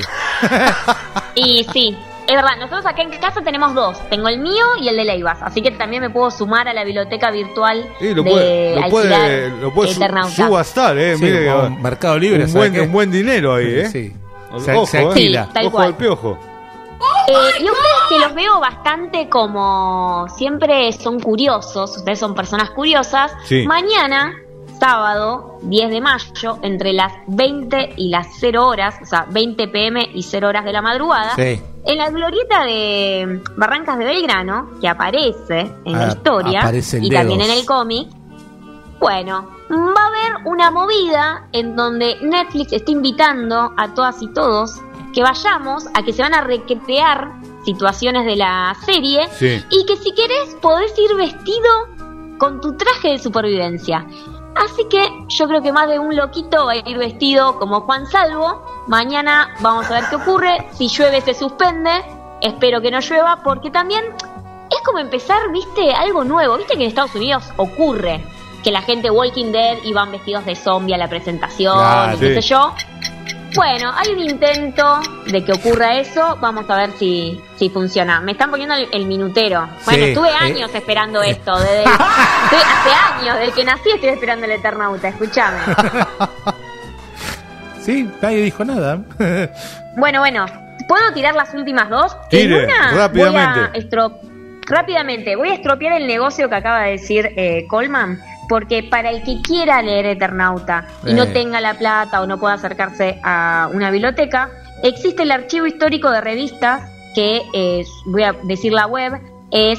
Y sí, es verdad, nosotros acá en casa tenemos dos. Tengo el mío y el de Leivas. Así que también me puedo sumar a la biblioteca virtual Lo de alquilar puede Eternauta. subastar, Sí, mire que como Mercado Libre, un ¿sabe buen, qué? un buen dinero ahí, Sí. Ojo, Se alquila. Sí, tal ojo cual. al piojo. Y ustedes que los veo bastante como siempre son curiosos, ustedes son personas curiosas, Sí. mañana, sábado 10 de mayo, entre las 20 y las 0 horas, o sea, 20 pm y 0 horas de la madrugada, Sí. en la glorieta de Barrancas de Belgrano, que aparece en la historia aparece el y dedos. también en el cómic, bueno, va a haber una movida en donde Netflix está invitando a todas y todos que vayamos a que se van a recrear situaciones de la serie Sí. y que si querés podés ir vestido con tu traje de supervivencia. Así que yo creo que más de un loquito va a ir vestido como Juan Salvo. Mañana vamos a ver qué ocurre. Si llueve se suspende. Espero que no llueva porque también es como empezar, viste, algo nuevo. Viste que en Estados Unidos ocurre que la gente Walking Dead iban vestidos de zombie a la presentación Claro, y qué sí. sé yo. Bueno, hay un intento de que ocurra eso. Vamos a ver si funciona. Me están poniendo el minutero. Bueno, Sí, estuve años esperando esto. Hace años, desde que nací estoy esperando el Eternauta. Escuchame. Sí, nadie dijo nada. Bueno, ¿Puedo tirar las últimas dos? Tire, En una rápidamente. voy a estropear el negocio que acaba de decir Coleman, porque para el que quiera leer Eternauta y no tenga la plata o no pueda acercarse a una biblioteca, existe el archivo histórico de revistas que voy a decir la web, es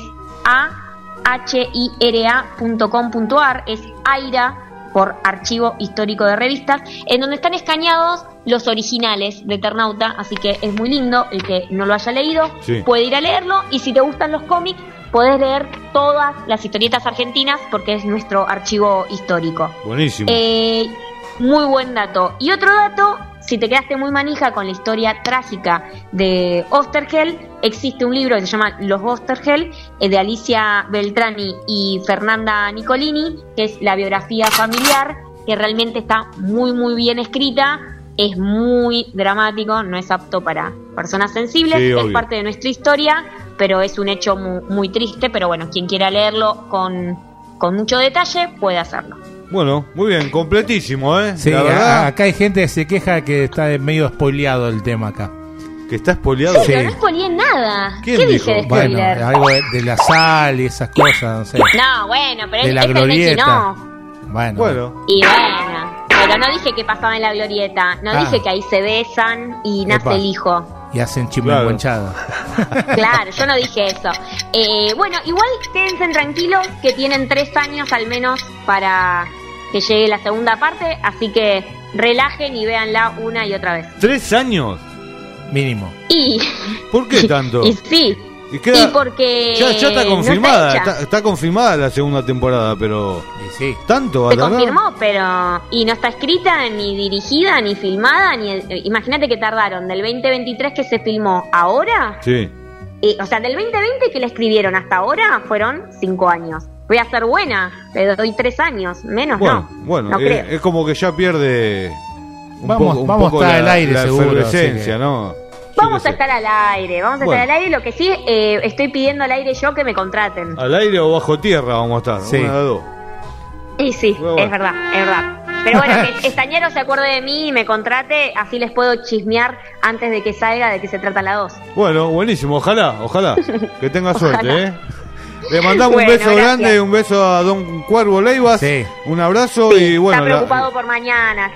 ahira.com.ar, es AIRA por Archivo Histórico de Revistas, en donde están escaneados los originales de Eternauta, así que es muy lindo. El que no lo haya leído puede ir a leerlo, y si te gustan los cómics podés leer todas las historietas argentinas porque es nuestro archivo histórico. Buenísimo. Muy buen dato. Y otro dato, si te quedaste muy manija con la historia trágica de Oesterheld, existe un libro que se llama Los Oesterheld, de Alicia Beltrami y Fernanda Nicolini, que es la biografía familiar, que realmente está muy muy bien escrita, es muy dramático, no es apto para personas sensibles, Sí, es obvio. parte de nuestra historia, pero es un hecho muy, muy triste, pero bueno, quien quiera leerlo con mucho detalle puede hacerlo. Bueno, muy bien, completísimo, ¿eh? Sí, La verdad, acá hay gente que se queja que está medio spoileado el tema acá. que está spoileado. Pero no spoileé nada. ¿Quién ¿Qué dijo? dije de Bueno, spoiler? algo de la sal y esas cosas, no sé. No, bueno, pero De la es glorieta. no. Bueno. Y bueno, pero no dije que pasaba en la glorieta, no dije que ahí se besan y nace Epa. el hijo. Y hacen chimenguanchada. Claro, yo no dije eso. Bueno, igual quédense tranquilos que tienen 3 años al menos para que llegue la segunda parte, así que relajen y véanla una y otra vez. 3 años. Mínimo. Y ¿Por qué tanto? y sí. Y queda- Y porque Ya está no confirmada, está hecha. está confirmada la segunda temporada, pero sí. ¿tanto va a Se tardar? confirmó, pero y no está escrita, ni dirigida, ni filmada, ni imagínate que tardaron del 2023 que se filmó ahora, Sí. o sea, del 2020 que la escribieron hasta ahora fueron 5 años. Voy a ser buena, le doy 3 años, menos Bueno, no creo. es como que ya pierde un Vamos poco a estar al aire la seguro, efervescencia, así que- ¿no? Vamos a estar al aire, Bueno. estar al aire. Lo que sí, estoy pidiendo al aire yo que me contraten. Al aire o bajo tierra vamos a estar, Sí. una de dos. Y sí, Bueno. es verdad. Pero bueno, que Estañero se acuerde de mí y me contrate, así les puedo chismear antes de que salga de qué se trata la 2. Bueno, buenísimo, ojalá que tenga suerte, Ojalá. ¿eh? Le mandamos Bueno, un beso gracias. grande, un beso a Don Cuervo Leivas, un abrazo y bueno, está preocupado por mañana.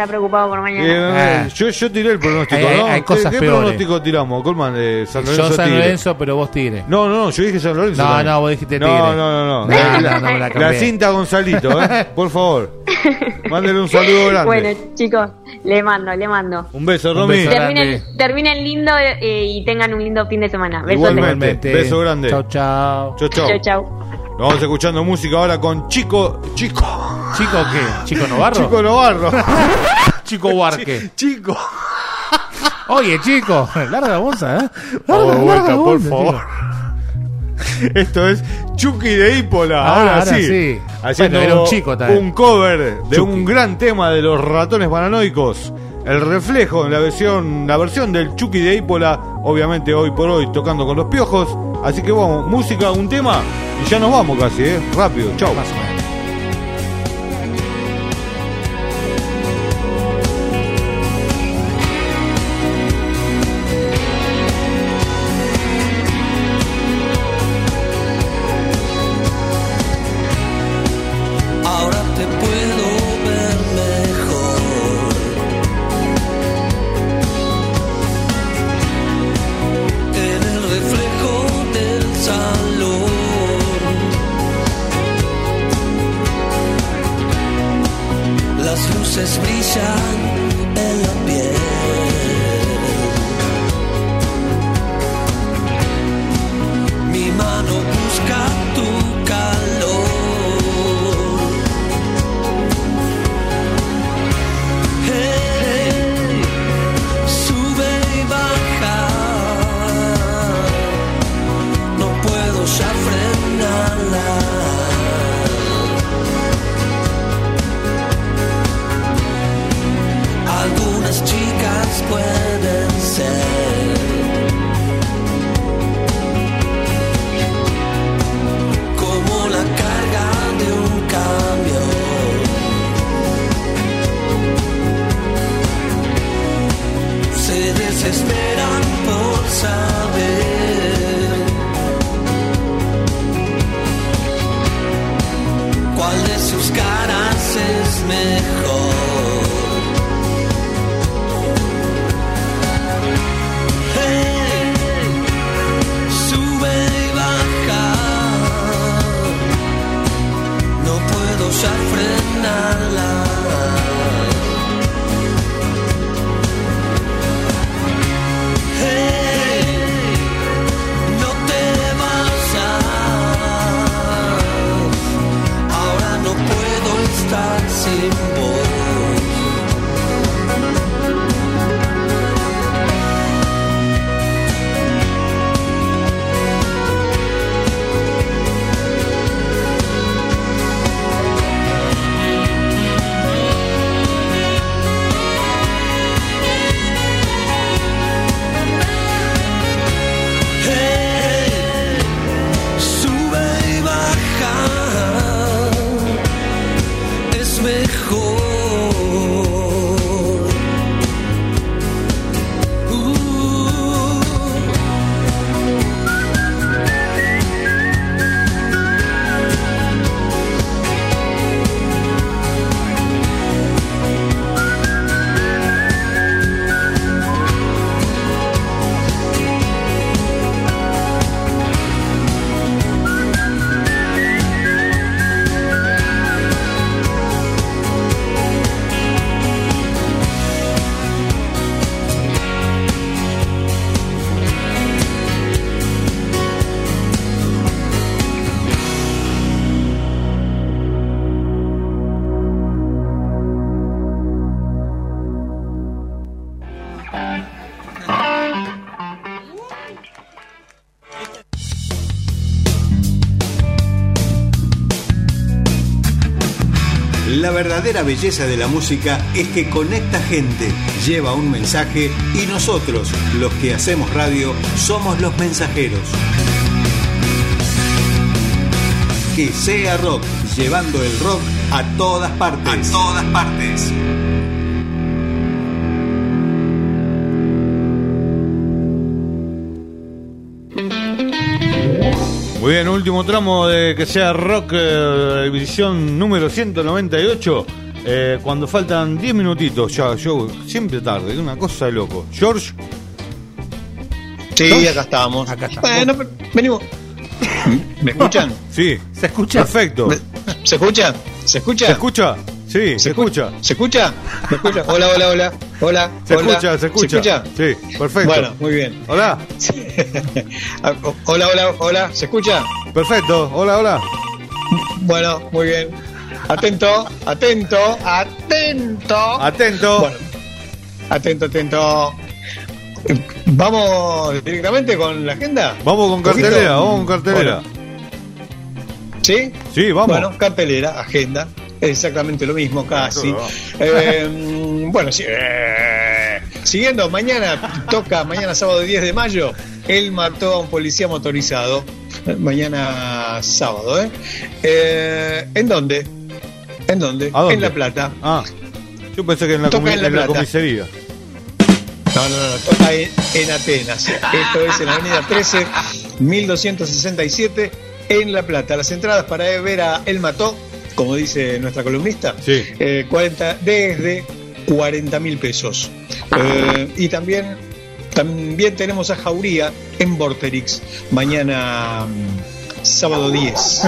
yo tiré el pronóstico, Hay- ¿no? hay cosas ¿Qué peores. pronóstico tiramos, Colman? De San Lorenzo Yo San Tigre. Lorenzo, pero vos Tigre. No, yo dije San Lorenzo. No, también. no, vos dijiste No, Tigre. no. No, me la La cambié. cinta Gonzalito, por favor. Mándele un saludo grande. Bueno, chicos, le mando. Un beso, Un Romy. beso grande. Terminen lindo y tengan un lindo fin de semana. Besotes. Igualmente. Beso grande. Chau, chau. Chau. Nos vamos escuchando música ahora con Chico. ¿Chico qué? ¿Chico Novarro? Chico Novarro. Chico Huarque. Chico. Oye, chico, larga la bolsa, ¿eh? Vamos de vuelta, por bolsa, favor. Esto es Chucky de Ípola. Ah, ahora ahora sí. sí. Haciendo Bueno, era un chico también. un cover de Chucky. un gran tema de los Ratones Paranoicos. El reflejo en la versión del Chucky de Ípola, obviamente hoy por hoy tocando con los Piojos. Así que vamos, música, un tema y ya nos vamos casi, rápido. Chau. Ahora te puedo ver mejor. En el reflejo del salón. Las luces brillan en la piel. Mi mano busca tu calor. Hey, sube y baja. No puedo ya frenarla. Algunas chicas pueden ser como la carga de un camión. Se desesperan por saber cuál de sus caras es mejor. Hey, sube y baja, no puedo ya frenarla. Sin voz. Hey, sube y baja, es mejor. La verdadera belleza de la música es que conecta gente, lleva un mensaje y nosotros, los que hacemos radio, somos los mensajeros. Que sea rock, llevando el rock a todas partes. A todas partes. Muy bien, último tramo de Que Sea Rock, edición número 198. Cuando faltan 10 minutitos ya, yo siempre tarde, una cosa de loco. George. Sí, ¿George? acá estamos. Acá estamos. Bueno, venimos. ¿Me escuchan? Sí, se escucha. Perfecto. ¿Se escucha? ¿Se escucha? ¿Se escucha? Sí, se escucha. ¿Se escucha? ¿Se escucha? Hola, hola, hola. Hola. Se hola. escucha, se escucha. Sí, perfecto. Bueno, muy bien. Hola. Hola, hola, hola. ¿Se escucha? Perfecto. Hola, hola. Bueno, muy bien. Atento, atento, atento. Atento. Bueno, atento, atento. ¿Vamos directamente con la agenda? Vamos con cartelera, vamos con cartelera. Bueno. ¿Sí? Sí, vamos. Bueno, cartelera, agenda. Exactamente lo mismo, casi. Bueno, sí, siguiendo, mañana toca, mañana sábado 10 de mayo, él mató a un policía motorizado. Mañana sábado, ¿en dónde? ¿En dónde? ¿A dónde? En La Plata. Ah, yo pensé que en la comisaría. No, toca en Atenas. Esto es en la avenida 13, 1267, en La Plata. Las entradas para ver a Él Mató, como dice nuestra columnista, sí. 40, desde 40.000 pesos. Y también tenemos a Jauría en Vorterix, mañana sábado 10.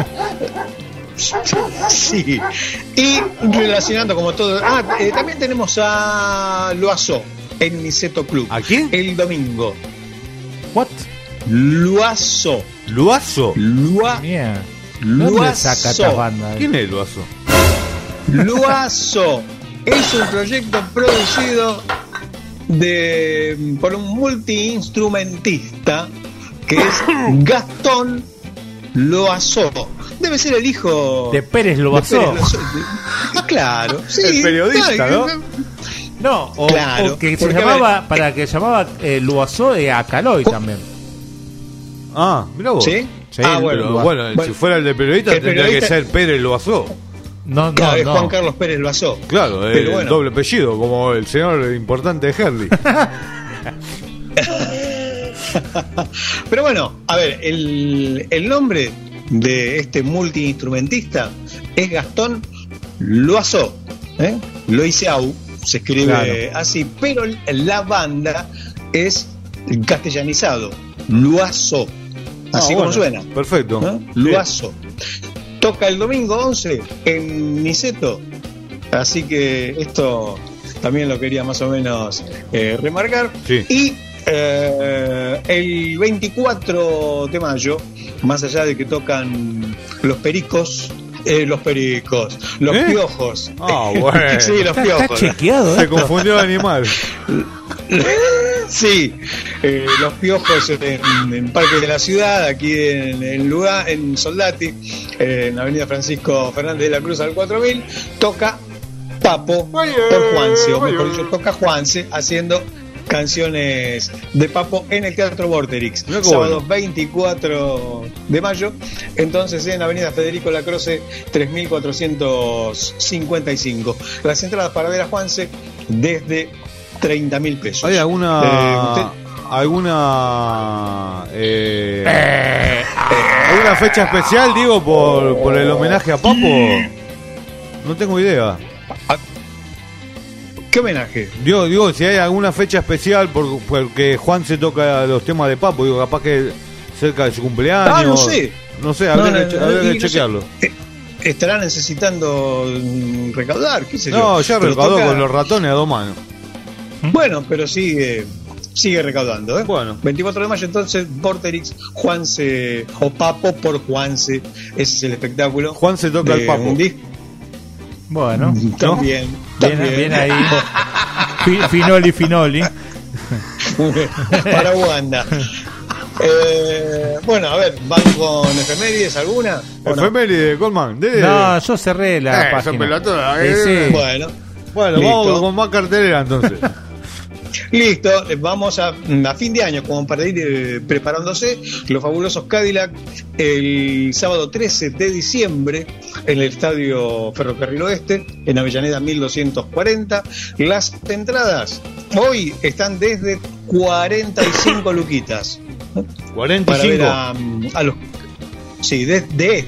Sí. Y relacionando como todo. También tenemos a Loazó en Niceto Club. ¿A quién? El domingo. ¿What? Loazó. ¿Loazó? Mira. ¿Dónde saca estas bandas? ¿Quién es Loazó? Loazó es un proyecto producido por un multiinstrumentista que es Gastón Loazó. Debe ser el hijo de Pérez Loazó. Claro, sí, el periodista, ¿no? No, claro, o que se llamaba, Loazó de Acaloy también. Ah, mirá vos. ¿Sí? Sí, bueno, si fuera el de periodista, tendría que ser Pérez Loazó. No, es Juan Carlos Pérez Loazó. Claro, pero el doble apellido, como el señor importante de Herley. Pero bueno, a ver, el nombre de este multiinstrumentista es Gastón Loiseau, Loiseau se escribe así, pero la banda es castellanizado, Loiseau, así como suena. Perfecto. Loiseau. Toca el domingo 11 en Niceto, así que esto también lo quería más o menos remarcar. Sí. Y el 24 de mayo, más allá de que tocan los piojos. Ah, bueno. Sí, los piojos. Está chequeado. Se confundió el animal. Sí, los piojos en Parque de la Ciudad, aquí en Soldati, en Avenida Francisco Fernández de la Cruz al 4000, toca Papo por Juanse, o mejor dicho, toca Juanse haciendo canciones de Papo en el Teatro Vorterix, sábado 24 de mayo, entonces en Avenida Federico Lacroze 3455. Las entradas para ver a Juanse desde 30.000 pesos. ¿Hay alguna fecha especial, digo, por el homenaje a Papo? No tengo idea. ¿Qué homenaje? Digo, si hay alguna fecha especial porque Juan se toca los temas de Papo, digo, capaz que cerca de su cumpleaños. No sé. No sé, habría que chequearlo. Estará necesitando recaudar, qué sé yo. No, ya recaudó con los ratones a 2 manos. Bueno, pero sigue recaudando, ¿eh? Bueno. 24 de mayo entonces, Vorterix, Juanse, o Papo por Juanse, ese es el espectáculo. Juanse toca el Papo. Bueno, también. Bien ahí. Finoli. Para Wanda. Bueno, a ver, ¿van con efemérides alguna? Efemérides, Colman. No, yo cerré la página. Sí. Bueno, vamos con más cartelera entonces. Listo, vamos a fin de año, como para ir preparándose, los fabulosos Cadillac, el sábado 13 de diciembre, en el Estadio Ferrocarril Oeste, en Avellaneda 1240. Las entradas hoy están desde 45 luquitas. 45. Para ver a los... Sí, desde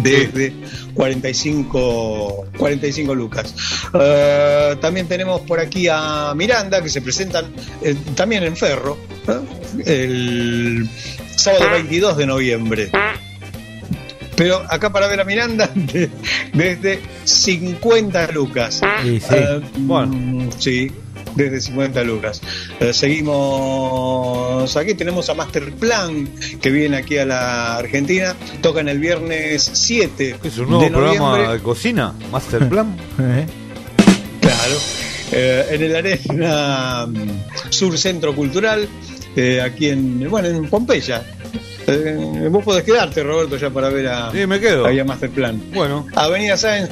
45 lucas. También tenemos por aquí a Miranda, que se presentan también en Ferro, el sábado 22 de noviembre. Pero acá para ver a Miranda, desde 50 lucas. Bueno. Sí, desde 50 lucas. Seguimos aquí, tenemos a Masterplan, que viene aquí a la Argentina, tocan el viernes 7 ¿Es un nuevo de noviembre. programa de cocina? ¿Masterplan? Claro, en el Arena Sur Centro Cultural, aquí en Pompeya. Vos podés quedarte, Roberto, ya para ver a... Sí, me quedo. Ahí a Masterplan. Bueno. Avenida Sáenz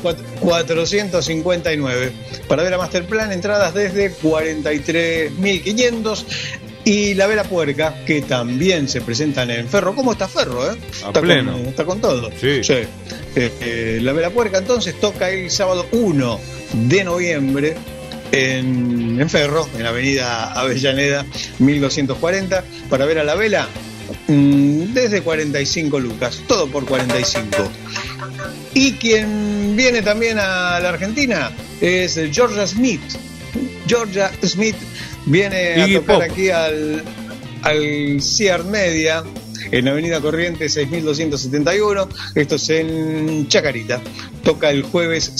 459. Para ver a Masterplan, entradas desde 43.500. Y la Vela Puerca, que también se presentan en Ferro. ¿Cómo está Ferro, Está con todo. Sí. La Vela Puerca, entonces, toca el sábado 1 de noviembre en Ferro, en Avenida Avellaneda 1240. Para ver a la Vela, desde 45 lucas, todo por 45. Y quien viene también a la Argentina es Georgia Smith. Georgia Smith viene a tocar aquí al Ciar Media, en Avenida Corrientes 6271. Esto es en Chacarita. Toca el jueves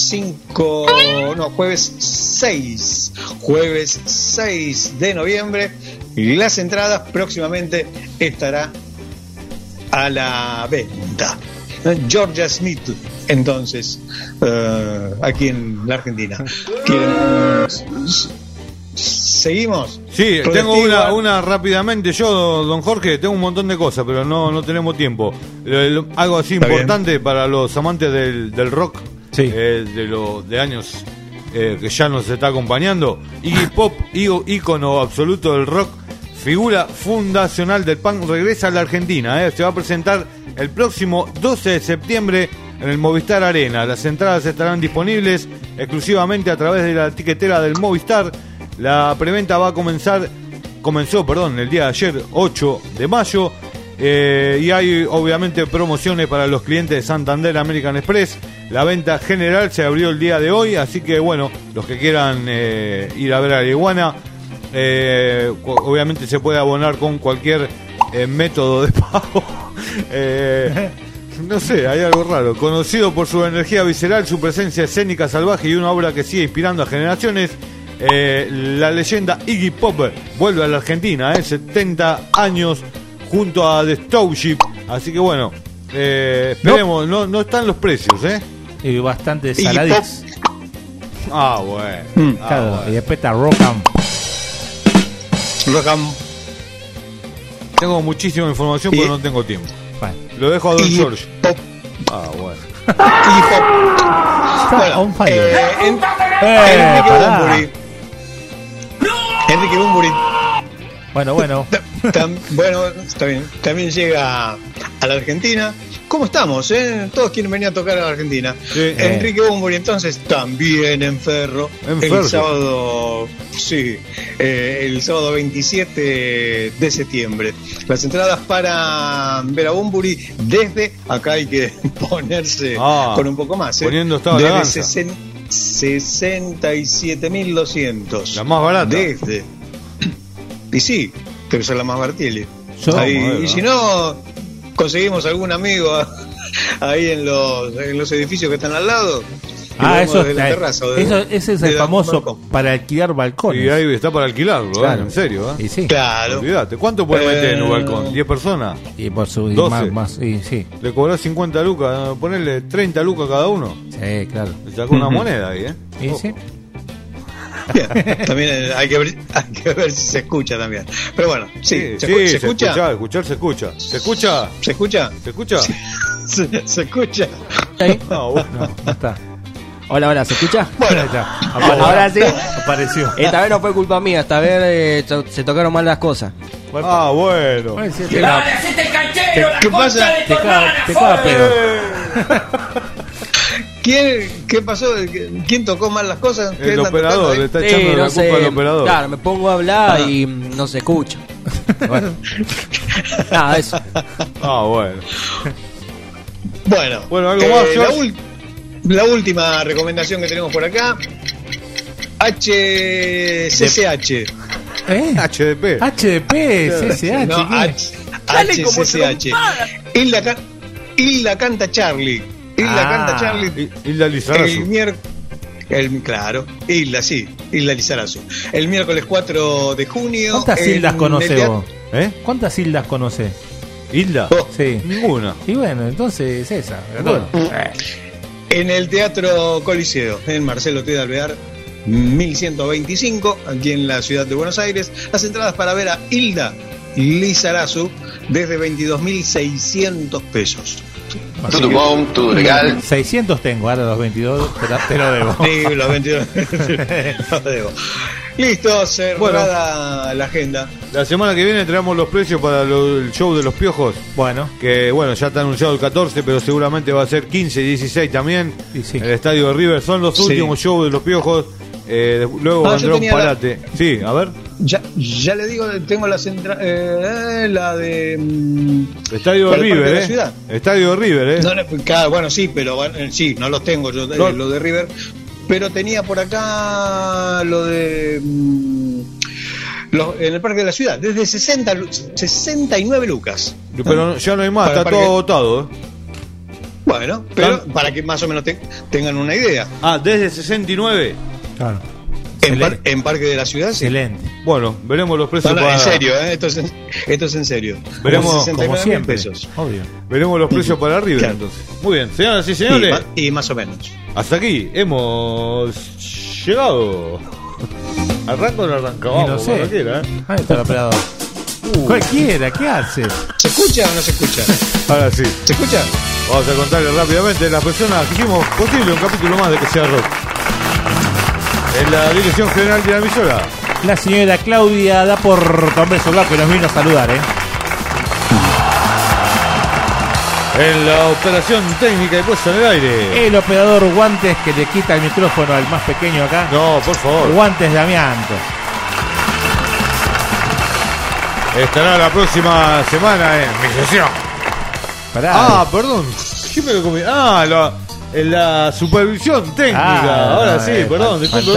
6 de noviembre. Y las entradas próximamente estará a la venta. Georgia Smith, entonces, aquí en la Argentina. ¿Seguimos? Sí, tengo una rápidamente. Yo, don Jorge, tengo un montón de cosas, pero no tenemos tiempo. Algo así importante para los amantes del rock, de años que ya nos está acompañando. Iggy Pop, ícono absoluto del rock, figura fundacional del punk, regresa a la Argentina. Se va a presentar el próximo 12 de septiembre en el Movistar Arena. Las entradas estarán disponibles exclusivamente a través de la tiquetera del Movistar. La preventa va a comenzar comenzó el día de ayer, 8 de mayo. Y hay obviamente promociones para los clientes de Santander American Express. La venta general se abrió el día de hoy, así que bueno, los que quieran ir a ver a la iguana, obviamente se puede abonar con cualquier método de pago. No sé, hay algo raro. Conocido por su energía visceral, su presencia escénica salvaje y una obra que sigue inspirando a generaciones, la leyenda Iggy Pop vuelve a la Argentina, 70 años junto a The Starship. Así que bueno, esperemos, no están los precios, Y bastante saladix. Bueno. Claro, y después está Rock'em. Tengo muchísima información, pero no tengo tiempo. Bueno. Lo dejo a Don George. Bueno. Está on fire. Enrique Bunbury. Bueno. Bueno, está bien. También llega a la Argentina. ¿Cómo estamos? Todos quieren venir a tocar a la Argentina. Sí. Enrique Bunbury, entonces, también en Ferro. El sábado, el sábado 27 de septiembre. Las entradas para ver a Bunbury desde, acá hay que ponerse con un poco más. Poniendo estado de la danza. 67.200. La más barata. Desde. Y sí, pero esa es la más baratiele. Y si no, conseguimos algún amigo ahí en los edificios que están al lado. Eso de la terraza, ese es el famoso para alquilar balcones. Y ahí está para alquilarlo, claro. En serio, Y sí. Claro. Olvídate. ¿Cuánto puede meter en un balcón? ¿10 personas? Y por su 12. más sí. Le cobrás 50 lucas, ponerle 30 lucas cada uno. Sí, claro. Le sacó una moneda ahí, Y sí. Bien. También hay que ver si se escucha también. Pero bueno, ¿se escucha? Escuchar se escucha. ¿Se escucha? ¿Se escucha? ¿Se escucha? ¿Se escucha? No, está. Hola, ¿se escucha? Bueno, ahora sí. Apareció. Esta vez no fue culpa mía, esta vez se tocaron mal las cosas. Bueno. ¿Qué pasa? Te caga pedo. ¿Qué pasó? ¿Quién tocó mal las cosas? El operador, le está echando la culpa al operador. Claro, me pongo a hablar y no se escucha. Bueno. Nada, eso. Bueno, algo más, George. La última recomendación que tenemos por acá: HCCH. HDP. CCH. No, HCCH. Hilda canta Charlie. Canta Charlie. Hilda Lizarazu. Claro, Hilda Lizarazu. El miércoles 4 de junio. ¿Cuántas hildas conoces vos? ¿Cuántas hildas conoces? ¿Hilda? Sí. Ninguna. Y bueno, entonces es esa. Bueno. En el Teatro Coliseo, en Marcelo T. de Alvear, 1125, aquí en la ciudad de Buenos Aires. Las entradas para ver a Hilda Lizarazu desde 22.600 pesos. Todo legal. 600 tengo, ahora los 22 te lo debo. Sí, los 22 los debo. Listo, cerrada la agenda. La semana que viene traemos los precios para el show de los Piojos. Bueno. Que ya está anunciado el 14, pero seguramente va a ser 15 y 16 también. Sí. El estadio de River. Son los últimos shows de los Piojos. Luego vendrá un parate. Sí, a ver. Ya le digo, tengo la de Estadio de River, Estadio de River, claro, sí, pero sí, no los tengo yo, lo de River, pero tenía por acá lo de en el Parque de la Ciudad, desde 69 lucas. Pero ya no hay más, está todo agotado, Bueno, pero para que más o menos tengan una idea. Desde 69. Claro. En Parque de la Ciudad. Excelente. Bueno, veremos los precios. En serio, esto es en serio. Veremos como siempre. Pesos. Obvio. Veremos los precios para River, claro. entonces. Muy bien, señoras y señores. Y más o menos. Hasta aquí hemos llegado. ¿Arranca o no arranca? Vamos, no sé. Cualquiera, Ahí está el operador. Cualquiera, ¿qué hace? ¿Se escucha o no se escucha? Ahora sí. ¿Se escucha? Vamos a contarles rápidamente las personas que hicimos posible un capítulo más de Que Sea Rock. En la dirección general de la emisora, la señora Claudia da por Beso Blanco, que nos vino a saludar, En la operación técnica y puesta en el aire, el operador Guantes, que le quita el micrófono al más pequeño acá. No, por favor. Guantes de amianto. estará la próxima semana en mi sesión. Perdón. ¿Qué me lo comí? La supervisión técnica. Ahora sí, perdón, disculpe.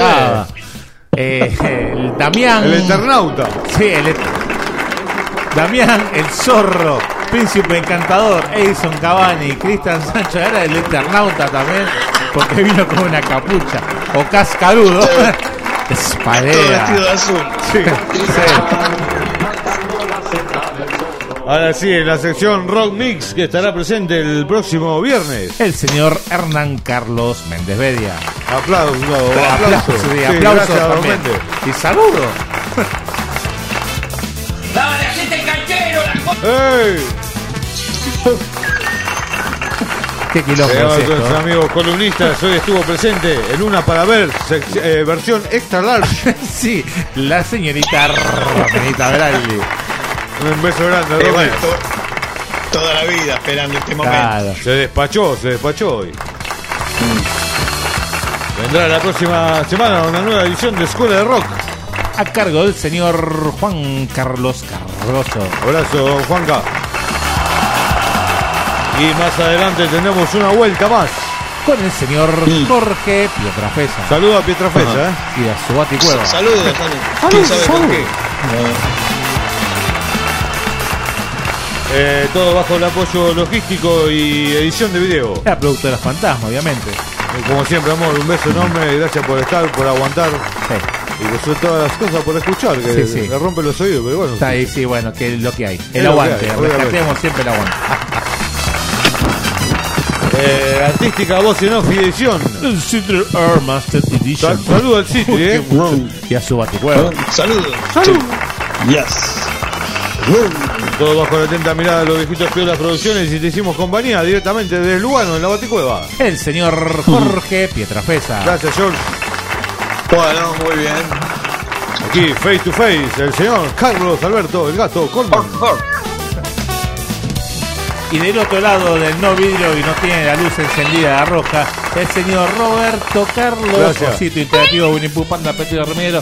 El Damián. El Eternauta. Sí, Damián, el Zorro, Príncipe Encantador, Edison Cavani, Cristian Sancho, era el Eternauta también, porque vino con una capucha. O Cascarudo. Espadea. Todo vestido de azul. Sí. Ahora sí, en la sección Rock Mix, que estará presente el próximo viernes, el señor Hernán Carlos Méndez Bedia. Aplausos. Sí, aplausos también. Y saludo. ¡Ey! Qué quilombo es esto, nuestros amigos columnistas, hoy estuvo presente en una para ver versión extra large. Sí, la señorita Romenita Beraldi. Un beso grande, bueno, toda la vida esperando este momento. Claro. Se despachó hoy. Vendrá la próxima semana una nueva edición de Escuela de Rock, a cargo del señor Juan Carlos Cardoso. Abrazo, Juanca. Y más adelante tendremos una vuelta más con el señor Jorge Pietrafesa. Saludos a Pietrafesa, y a su baticueva. Saludos. ¿Quién sabe por qué? Todo bajo el apoyo logístico y edición de video. La productora Fantasma, obviamente. Como siempre, amor, un beso enorme. Gracias por estar, por aguantar. Sí. Y por sobre todas las cosas, por escuchar, que me rompe los oídos, pero bueno. Está ahí, sí, bueno, que es lo que hay. El es aguante, rescatemos siempre el aguante. Artística, voz en off y edición. El Citre Air Master Edition. Saludos al Citre, y a su baticueva. Saludos. Yes. Todo bajo la atenta mirada de los viejitos Piolas Producciones, y te hicimos compañía directamente desde Lugano, en la Baticueva. El señor Jorge Pietrafesa. Gracias, George. Bueno, muy bien. Aquí, face to face, el señor Carlos Alberto, el gato Colman. Y del otro lado del no vidrio, y no tiene la luz encendida la roja, el señor Roberto Carlos, Osito Interactivo, Winnie Pooh, Panda, Petito Remero,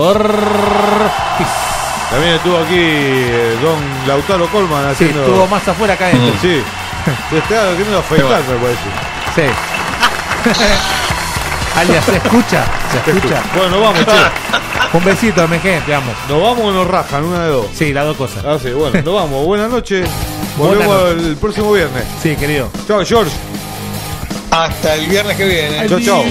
También estuvo aquí don Lautaro Colman haciendo... Sí, estuvo más afuera acá adentro. Sí. Se está queriendo afeitar, me parece. Sí. Alias, ¿se escucha? ¿Se escucha? Bueno, vamos, che. Un besito, mi gente, vamos. ¿Nos vamos o nos rajan? Una de dos. Sí, las dos cosas. Ah, sí, bueno, nos vamos. Buenas noches. Volvemos el próximo viernes. Sí, querido. Chao, George. Hasta el viernes que viene. Chao, chao.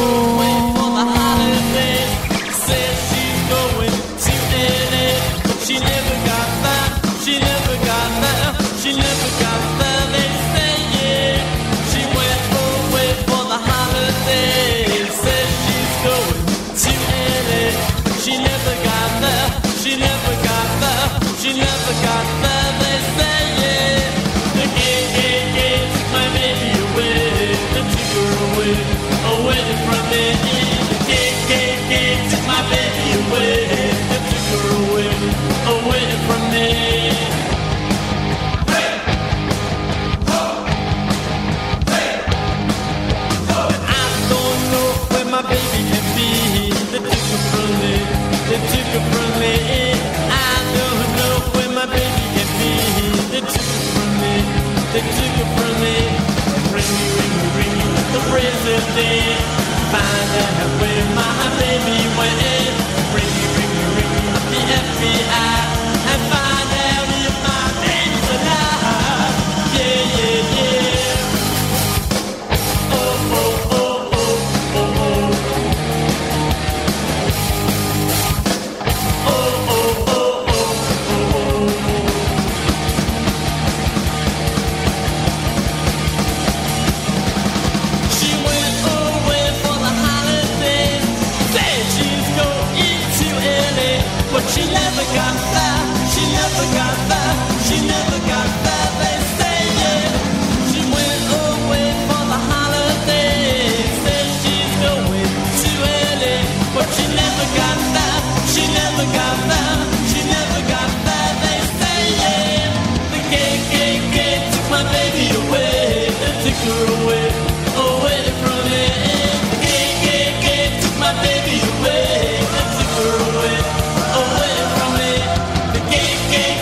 They took it from me. Ring, the president. Find out where my baby went. Ring, the FBI. And find out if my baby's alive. Yeah. Oh. But she never got there, she never got there, they say, yeah. She went away for the holidays, said she's going to LA. But she never got there, they say, yeah. The KKK took my baby away, they took her away from me. The KKK took my baby away, they took her away from me. The KKK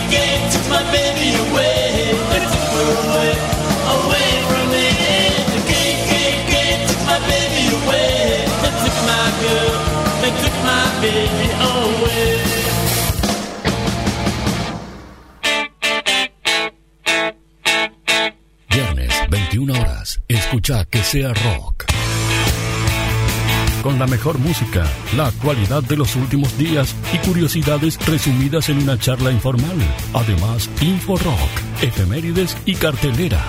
21 horas, escucha Que Sea Rock. Con la mejor música, la actualidad de los últimos días y curiosidades resumidas en una charla informal. Además, Info Rock, efemérides y cartelera.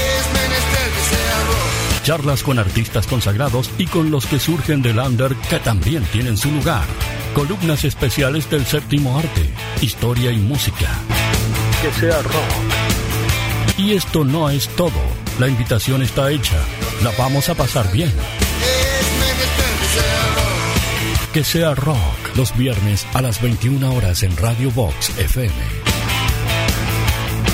Charlas con artistas consagrados y con los que surgen del under que también tienen su lugar. Columnas especiales del séptimo arte, historia y música. Que sea rock. Y esto no es todo. La invitación está hecha. La vamos a pasar bien. Que sea rock, los viernes a las 21 horas en Radio Vox FM.